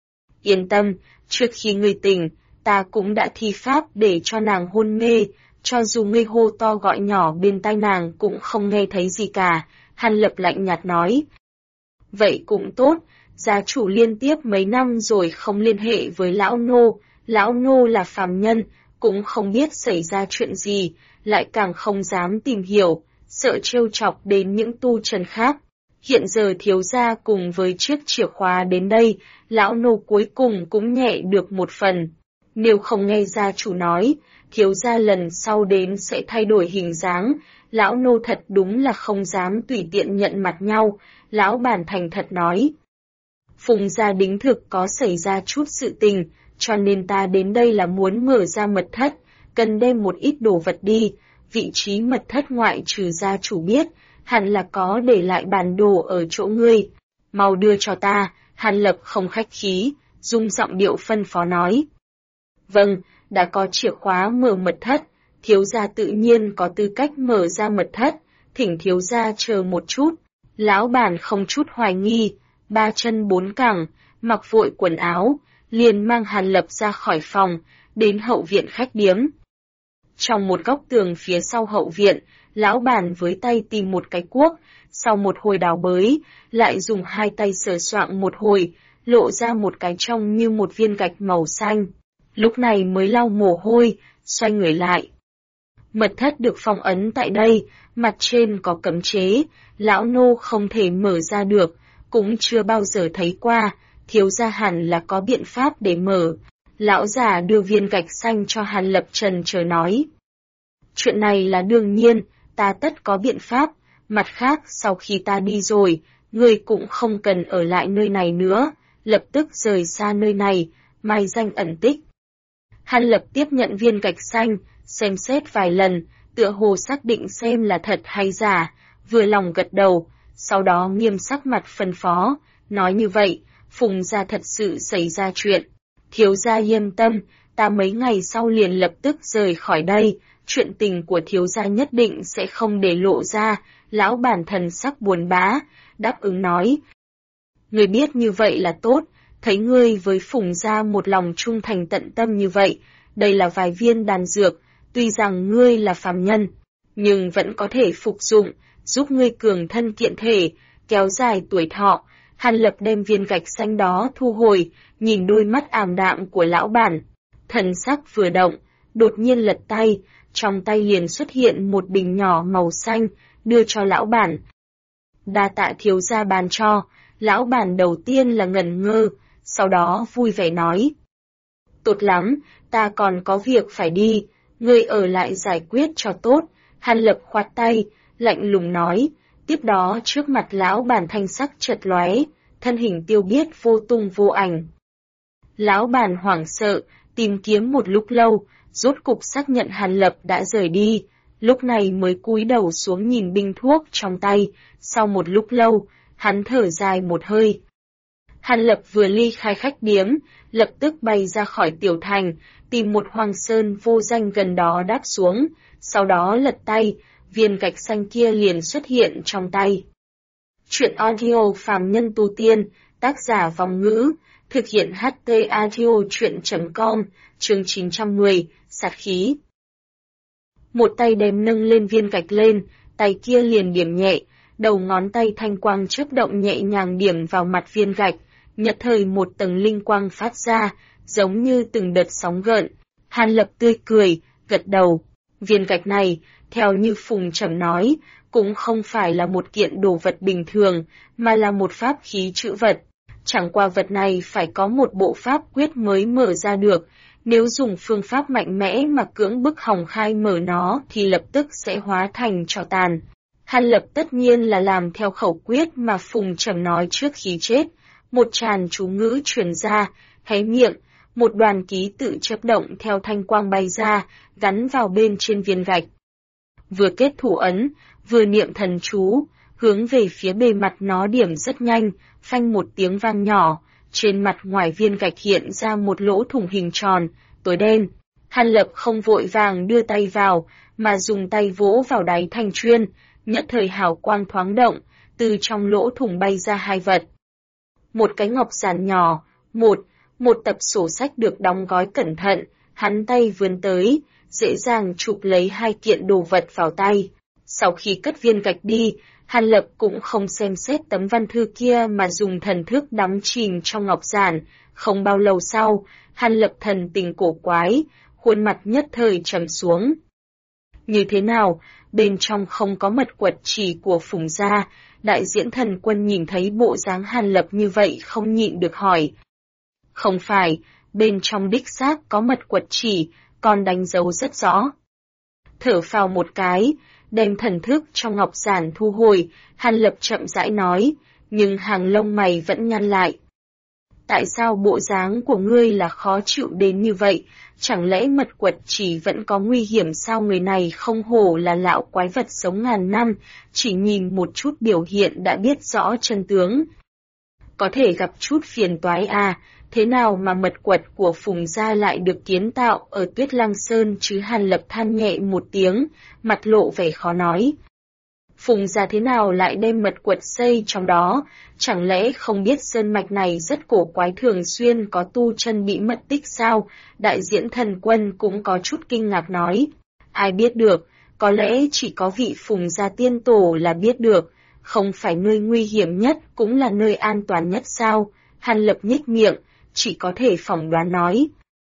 Yên tâm, trước khi ngươi tỉnh, ta cũng đã thi pháp để cho nàng hôn mê, cho dù ngươi hô to gọi nhỏ bên tai nàng cũng không nghe thấy gì cả, Hàn Lập lạnh nhạt nói. Vậy cũng tốt, gia chủ liên tiếp mấy năm rồi không liên hệ với lão nô là phàm nhân, cũng không biết xảy ra chuyện gì, lại càng không dám tìm hiểu, sợ trêu chọc đến những tu trần khác. Hiện giờ thiếu gia cùng với chiếc chìa khóa đến đây, lão nô cuối cùng cũng nhẹ được một phần. Nếu không nghe gia chủ nói, thiếu gia lần sau đến sẽ thay đổi hình dáng, lão nô thật đúng là không dám tùy tiện nhận mặt nhau, lão bản thành thật nói. Phùng gia đính thực có xảy ra chút sự tình, cho nên ta đến đây là muốn mở ra mật thất, cần đem một ít đồ vật đi, vị trí mật thất ngoại trừ gia chủ biết, hẳn là có để lại bản đồ ở chỗ ngươi. Mau đưa cho ta, Hàn Lập không khách khí, dùng giọng điệu phân phó nói. Vâng, đã có chìa khóa mở mật thất, thiếu gia tự nhiên có tư cách mở ra mật thất, thỉnh thiếu gia chờ một chút. Lão bản không chút hoài nghi, 3 chân 4 cẳng, mặc vội quần áo, liền mang Hàn Lập ra khỏi phòng, đến hậu viện khách điếm. Trong một góc tường phía sau hậu viện, lão bản với tay tìm một cái cuốc, sau một hồi đào bới, lại dùng hai tay sờ soạng một hồi, lộ ra một cái trông như một viên gạch màu xanh. Lúc này mới lau mồ hôi, xoay người lại. Mật thất được phong ấn tại đây, mặt trên có cấm chế, lão nô không thể mở ra được, cũng chưa bao giờ thấy qua, thiếu gia hẳn là có biện pháp để mở. Lão già đưa viên gạch xanh cho Hàn Lập trần chờ nói. Chuyện này là đương nhiên, ta tất có biện pháp, mặt khác sau khi ta đi rồi, ngươi cũng không cần ở lại nơi này nữa, lập tức rời xa nơi này, mai danh ẩn tích. Hàn Lập tiếp nhận viên gạch xanh, xem xét vài lần, tựa hồ xác định xem là thật hay giả, vừa lòng gật đầu, sau đó nghiêm sắc mặt phân phó, nói như vậy, Phùng gia thật sự xảy ra chuyện. Thiếu gia yên tâm, ta mấy ngày sau liền lập tức rời khỏi đây, chuyện tình của thiếu gia nhất định sẽ không để lộ ra, lão bản thần sắc buồn bã, đáp ứng nói. Ngươi biết như vậy là tốt, thấy ngươi với Phùng gia một lòng trung thành tận tâm như vậy, đây là vài viên đan dược, tuy rằng ngươi là phàm nhân, nhưng vẫn có thể phục dụng, giúp ngươi cường thân kiện thể, kéo dài tuổi thọ. Hàn Lập đem viên gạch xanh đó thu hồi, nhìn đôi mắt ảm đạm của lão bản. Thần sắc vừa động, đột nhiên lật tay, trong tay liền xuất hiện một bình nhỏ màu xanh, đưa cho lão bản. Đa tạ thiếu gia ban cho, lão bản đầu tiên là ngẩn ngơ, sau đó vui vẻ nói. Tốt lắm, ta còn có việc phải đi, ngươi ở lại giải quyết cho tốt. Hàn Lập khoát tay, lạnh lùng nói, tiếp đó trước mặt lão bản thanh sắc chợt lóe, thân hình tiêu biết vô tung vô ảnh. Lão bản hoảng sợ, tìm kiếm một lúc lâu, rốt cục xác nhận Hàn Lập đã rời đi, lúc này mới cúi đầu xuống nhìn bình thuốc trong tay, sau một lúc lâu, hắn thở dài một hơi. Hàn Lập vừa ly khai khách điếm, lập tức bay ra khỏi tiểu thành, tìm một hoang sơn vô danh gần đó đáp xuống, sau đó lật tay, viên gạch xanh kia liền xuất hiện trong tay. Chuyện audio phàm nhân tu tiên, tác giả Vong Ngữ, thực hiện HT audio chuyện.com, chương 910, sát khí. Một tay đem nâng lên viên gạch lên, tay kia liền điểm nhẹ, đầu ngón tay thanh quang chớp động nhẹ nhàng điểm vào mặt viên gạch, nhất thời một tầng linh quang phát ra, giống như từng đợt sóng gợn. Hàn Lập tươi cười, gật đầu. Viên gạch này, theo như Phùng Trầm nói, cũng không phải là một kiện đồ vật bình thường, mà là một pháp khí trữ vật. Chẳng qua vật này phải có một bộ pháp quyết mới mở ra được, nếu dùng phương pháp mạnh mẽ mà cưỡng bức hòng khai mở nó thì lập tức sẽ hóa thành tro tàn. Hàn Lập tất nhiên là làm theo khẩu quyết mà Phùng Trầm nói trước khi chết, một tràng chú ngữ truyền ra, hé miệng, một đoàn ký tự chớp động theo thanh quang bay ra, gắn vào bên trên viên gạch. Vừa kết thủ ấn, vừa niệm thần chú, hướng về phía bề mặt nó điểm rất nhanh, phanh một tiếng vang nhỏ, trên mặt ngoài viên gạch hiện ra một lỗ thủng hình tròn, tối đen. Hàn Lập không vội vàng đưa tay vào, mà dùng tay vỗ vào đáy thanh chuyên, nhất thời hào quang thoáng động, từ trong lỗ thủng bay ra hai vật. Một cái ngọc giản nhỏ, một tập sổ sách được đóng gói cẩn thận, hắn tay vươn tới, dễ dàng chụp lấy hai kiện đồ vật vào tay. Sau khi cất viên gạch đi, Hàn Lập cũng không xem xét tấm văn thư kia mà dùng thần thức đắm chìm trong ngọc giản. Không bao lâu sau, Hàn Lập thần tình cổ quái, khuôn mặt nhất thời trầm xuống. Như thế nào, bên trong không có mật quật chỉ của Phùng gia, đại diễn thần quân nhìn thấy bộ dáng Hàn Lập như vậy không nhịn được hỏi. Không phải, bên trong đích xác có mật quật chỉ, còn đánh dấu rất rõ. Thở phào một cái, đem thần thức trong ngọc giản thu hồi, Hàn Lập chậm rãi nói, nhưng hàng lông mày vẫn nhăn lại. Tại sao bộ dáng của ngươi là khó chịu đến như vậy, chẳng lẽ mật quật chỉ vẫn có nguy hiểm sao? Người này không hổ là lão quái vật sống ngàn năm, chỉ nhìn một chút biểu hiện đã biết rõ chân tướng. Có thể gặp chút phiền toái à, thế nào mà mật quật của Phùng gia lại được kiến tạo ở Tuyết Lăng Sơn chứ? Hàn Lập than nhẹ một tiếng, mặt lộ vẻ khó nói. Phùng gia thế nào lại đem mật quật xây trong đó, chẳng lẽ không biết sơn mạch này rất cổ quái, thường xuyên có tu chân bị mất tích sao? Đại diễn thần quân cũng có chút kinh ngạc nói. Ai biết được, có lẽ chỉ có vị Phùng gia tiên tổ là biết được, không phải nơi nguy hiểm nhất cũng là nơi an toàn nhất sao? Hàn Lập nhếch miệng, chỉ có thể phỏng đoán nói.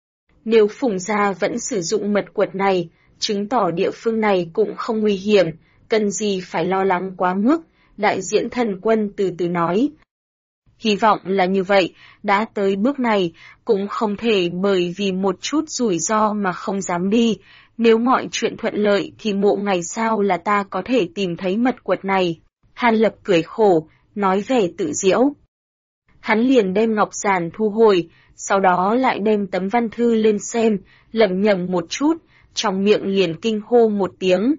Nếu Phùng gia vẫn sử dụng mật quật này, chứng tỏ địa phương này cũng không nguy hiểm, cần gì phải lo lắng quá mức, đại diễn thần quân từ từ nói. Hy vọng là như vậy, đã tới bước này, cũng không thể bởi vì một chút rủi ro mà không dám đi, nếu mọi chuyện thuận lợi thì mộ ngày sau là ta có thể tìm thấy mật quật này. Hàn Lập cười khổ, nói vẻ tự diễu. Hắn liền đem ngọc giản thu hồi, sau đó lại đem tấm văn thư lên xem, lẩm nhẩm một chút, trong miệng liền kinh hô một tiếng.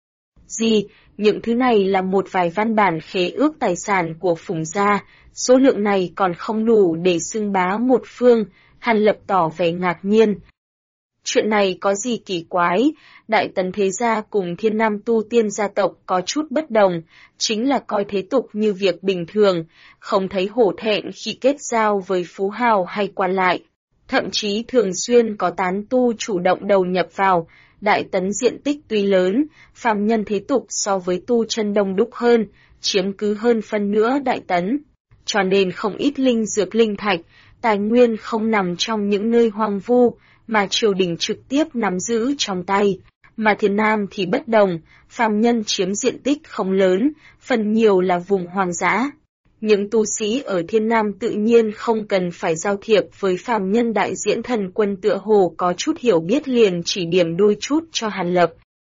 Gì, những thứ này là một vài văn bản khế ước tài sản của Phùng gia, số lượng này còn không đủ để xưng bá một phương, Hàn Lập tỏ vẻ ngạc nhiên. Chuyện này có gì kỳ quái, Đại Tấn thế gia cùng Thiên Nam tu tiên gia tộc có chút bất đồng, chính là coi thế tục như việc bình thường, không thấy hổ thẹn khi kết giao với phú hào hay quan lại. Thậm chí thường xuyên có tán tu chủ động đầu nhập vào, Đại Tấn diện tích tuy lớn, phàm nhân thế tục so với tu chân đông đúc hơn, chiếm cứ hơn phân nửa Đại Tấn. Cho nên không ít linh dược linh thạch, tài nguyên không nằm trong những nơi hoang vu, mà triều đình trực tiếp nắm giữ trong tay. Mà Thiên Nam thì bất đồng, phàm nhân chiếm diện tích không lớn, phần nhiều là vùng hoang dã. Những tu sĩ ở Thiên Nam tự nhiên không cần phải giao thiệp với phàm nhân. Đại diễn thần quân tựa hồ có chút hiểu biết liền chỉ điểm đôi chút cho Hàn Lập.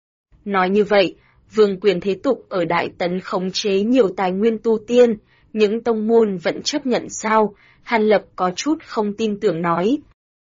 Nói như vậy, vương quyền thế tục ở Đại Tấn khống chế nhiều tài nguyên tu tiên, những tông môn vẫn chấp nhận sao? Hàn Lập có chút không tin tưởng nói.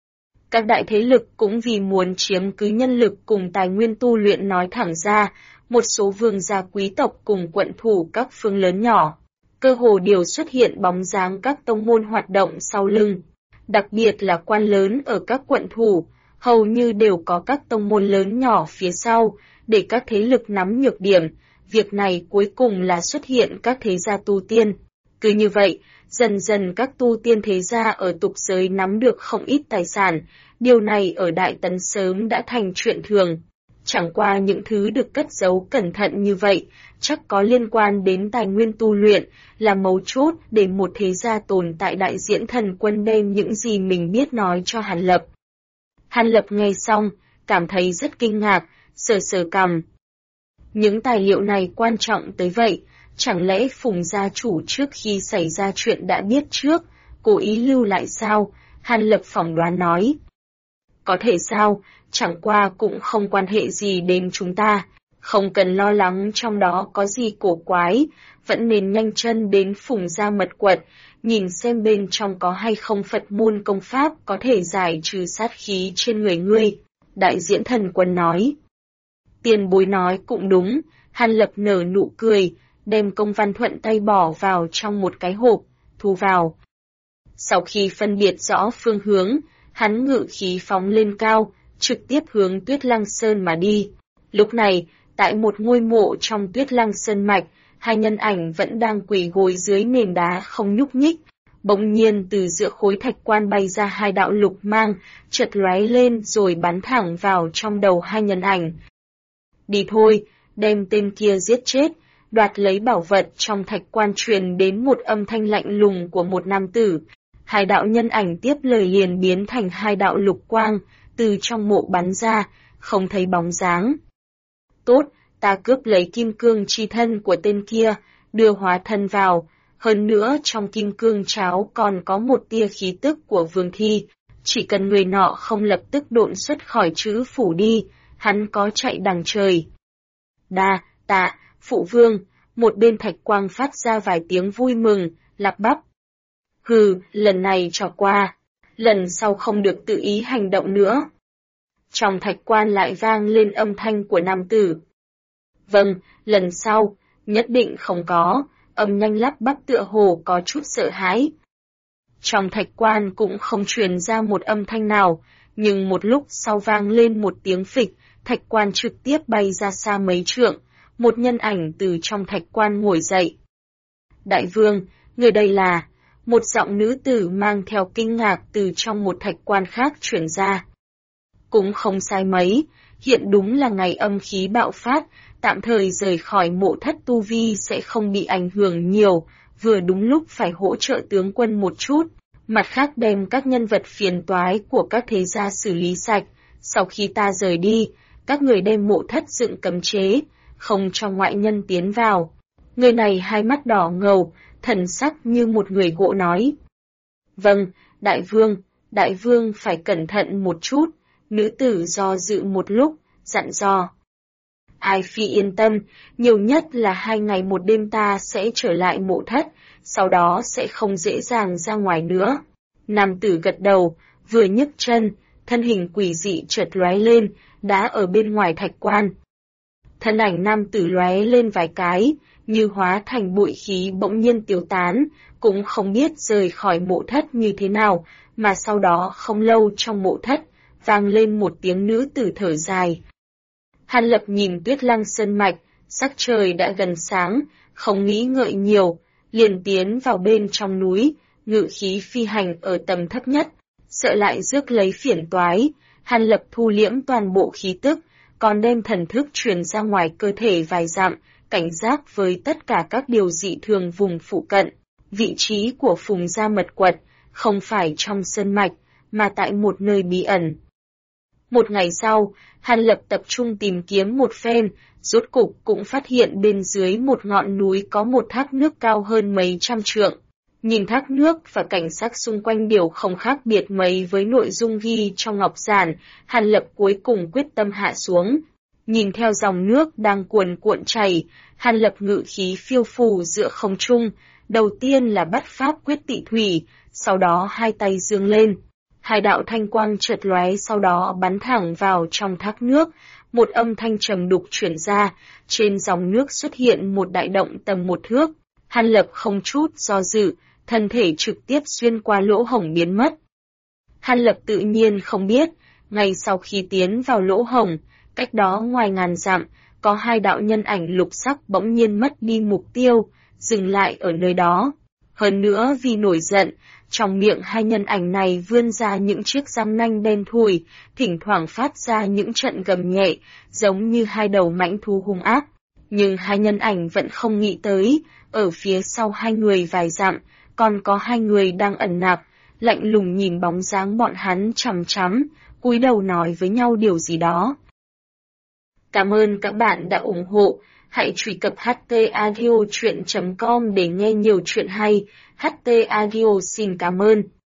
Các đại thế lực cũng vì muốn chiếm cứ nhân lực cùng tài nguyên tu luyện nói thẳng ra, một số vương gia quý tộc cùng quận thủ các phương lớn nhỏ. Cơ hồ đều xuất hiện bóng dáng các tông môn hoạt động sau lưng. Đặc biệt là quan lớn ở các quận thủ, hầu như đều có các tông môn lớn nhỏ phía sau, để các thế lực nắm nhược điểm. Việc này cuối cùng là xuất hiện các thế gia tu tiên. Cứ như vậy, dần dần các tu tiên thế gia ở tục giới nắm được không ít tài sản, điều này ở Đại Tấn sớm đã thành chuyện thường. Chẳng qua những thứ được cất giấu cẩn thận như vậy, chắc có liên quan đến tài nguyên tu luyện, là mấu chốt để một thế gia tồn tại. Đại diễn thần quân đem những gì mình biết nói cho Hàn Lập. Hàn Lập nghe xong, cảm thấy rất kinh ngạc, sờ sờ cằm. Những tài liệu này quan trọng tới vậy, chẳng lẽ Phùng gia chủ trước khi xảy ra chuyện đã biết trước, cố ý lưu lại sao? Hàn Lập phỏng đoán nói. Có thể sao, chẳng qua cũng không quan hệ gì đến chúng ta, không cần lo lắng trong đó có gì cổ quái, vẫn nên nhanh chân đến Phùng gia mật quật, nhìn xem bên trong có hay không Phật môn công pháp có thể giải trừ sát khí trên người ngươi. Đại diễn thần quân nói. Tiền bối nói cũng đúng, Hàn Lập nở nụ cười, đem công văn thuận tay bỏ vào trong một cái hộp, thu vào. Sau khi phân biệt rõ phương hướng, hắn ngự khí phóng lên cao, trực tiếp hướng Tuyết Lăng Sơn mà đi. Lúc này, tại một ngôi mộ trong Tuyết Lăng Sơn mạch, hai nhân ảnh vẫn đang quỳ gối dưới nền đá không nhúc nhích. Bỗng nhiên từ giữa khối thạch quan bay ra hai đạo lục mang, chợt lóe lên rồi bắn thẳng vào trong đầu hai nhân ảnh. Đi thôi, đem tên kia giết chết, đoạt lấy bảo vật. Trong thạch quan truyền đến một âm thanh lạnh lùng của một nam tử. Hai đạo nhân ảnh tiếp lời liền biến thành hai đạo lục quang, từ trong mộ bắn ra, không thấy bóng dáng. Tốt, ta cướp lấy kim cương chi thân của tên kia, đưa hóa thân vào, hơn nữa trong kim cương cháo còn có một tia khí tức của vương thi, chỉ cần người nọ không lập tức độn xuất khỏi chữ phủ đi, hắn có chạy đằng trời. Đa, tạ, phụ vương, một bên thạch quang phát ra vài tiếng vui mừng, lắp bắp. Hừ, lần này trò qua, lần sau không được tự ý hành động nữa. Trong thạch quan lại vang lên âm thanh của nam tử. Vâng, lần sau, nhất định không có, âm nhanh lắp bắp tựa hồ có chút sợ hãi. Trong thạch quan cũng không truyền ra một âm thanh nào, nhưng một lúc sau vang lên một tiếng phịch, thạch quan trực tiếp bay ra xa mấy trượng, một nhân ảnh từ trong thạch quan ngồi dậy. Đại vương, người đây là... Một giọng nữ tử mang theo kinh ngạc từ trong một thạch quan khác truyền ra. Cũng không sai mấy, hiện đúng là ngày âm khí bạo phát, tạm thời rời khỏi mộ thất tu vi sẽ không bị ảnh hưởng nhiều, vừa đúng lúc phải hỗ trợ tướng quân một chút, mặt khác đem các nhân vật phiền toái của các thế gia xử lý sạch, sau khi ta rời đi, các người đem mộ thất dựng cấm chế, không cho ngoại nhân tiến vào. Người này hai mắt đỏ ngầu, thần sắc như một người gỗ nói. Vâng, đại vương phải cẩn thận một chút, nữ tử do dự một lúc, dặn dò. Ai Phi yên tâm, nhiều nhất là 2 ngày 1 đêm ta sẽ trở lại mộ thất, sau đó sẽ không dễ dàng ra ngoài nữa. Nam tử gật đầu, vừa nhấc chân, thân hình quỷ dị chợt lóe lên, đã ở bên ngoài thạch quan. Thân ảnh nam tử lóe lên vài cái, như hóa thành bụi khí bỗng nhiên tiêu tán, cũng không biết rời khỏi mộ thất như thế nào, mà sau đó không lâu trong mộ thất, vang lên một tiếng nữ tử thở dài. Hàn Lập nhìn Tuyết Lăng Sơn Mạch, sắc trời đã gần sáng, không nghĩ ngợi nhiều, liền tiến vào bên trong núi, ngự khí phi hành ở tầm thấp nhất, sợ lại rước lấy phiền toái. Hàn Lập thu liễm toàn bộ khí tức, còn đem thần thức truyền ra ngoài cơ thể vài dặm, cảnh giác với tất cả các điều dị thường vùng phụ cận. Vị trí của Phùng Gia Mật Quật không phải trong sơn mạch, mà tại một nơi bí ẩn. Một ngày sau, Hàn Lập tập trung tìm kiếm một phen, rốt cục cũng phát hiện bên dưới một ngọn núi có một thác nước cao hơn mấy trăm trượng. Nhìn thác nước và cảnh sắc xung quanh đều không khác biệt mấy với nội dung ghi trong ngọc giản, Hàn Lập cuối cùng quyết tâm hạ xuống. Nhìn theo dòng nước đang cuồn cuộn chảy, Hàn Lập ngự khí phiêu phù giữa không trung, đầu tiên là bắt pháp quyết tị thủy, sau đó hai tay giương lên. Hai đạo thanh quang chợt lóe sau đó bắn thẳng vào trong thác nước, một âm thanh trầm đục truyền ra, trên dòng nước xuất hiện một đại động tầm 1 thước. Hàn Lập không chút do dự, thân thể trực tiếp xuyên qua lỗ hổng biến mất. Hàn Lập tự nhiên không biết, ngay sau khi tiến vào lỗ hổng, cách đó ngoài ngàn dặm, có 2 đạo nhân ảnh lục sắc bỗng nhiên mất đi mục tiêu, dừng lại ở nơi đó. Hơn nữa vì nổi giận, trong miệng 2 nhân ảnh này vươn ra những chiếc răng nanh đen thui, thỉnh thoảng phát ra những trận gầm nhẹ, giống như 2 đầu mãnh thú hung ác. Nhưng 2 nhân ảnh vẫn không nghĩ tới, ở phía sau 2 người vài dặm, còn có 2 người đang ẩn nặc, lạnh lùng nhìn bóng dáng bọn hắn chằm chằm, cúi đầu nói với nhau điều gì đó. Cảm ơn các bạn đã ủng hộ, hãy truy cập htaudio.com để nghe nhiều chuyện hay. HT Audio xin cảm ơn.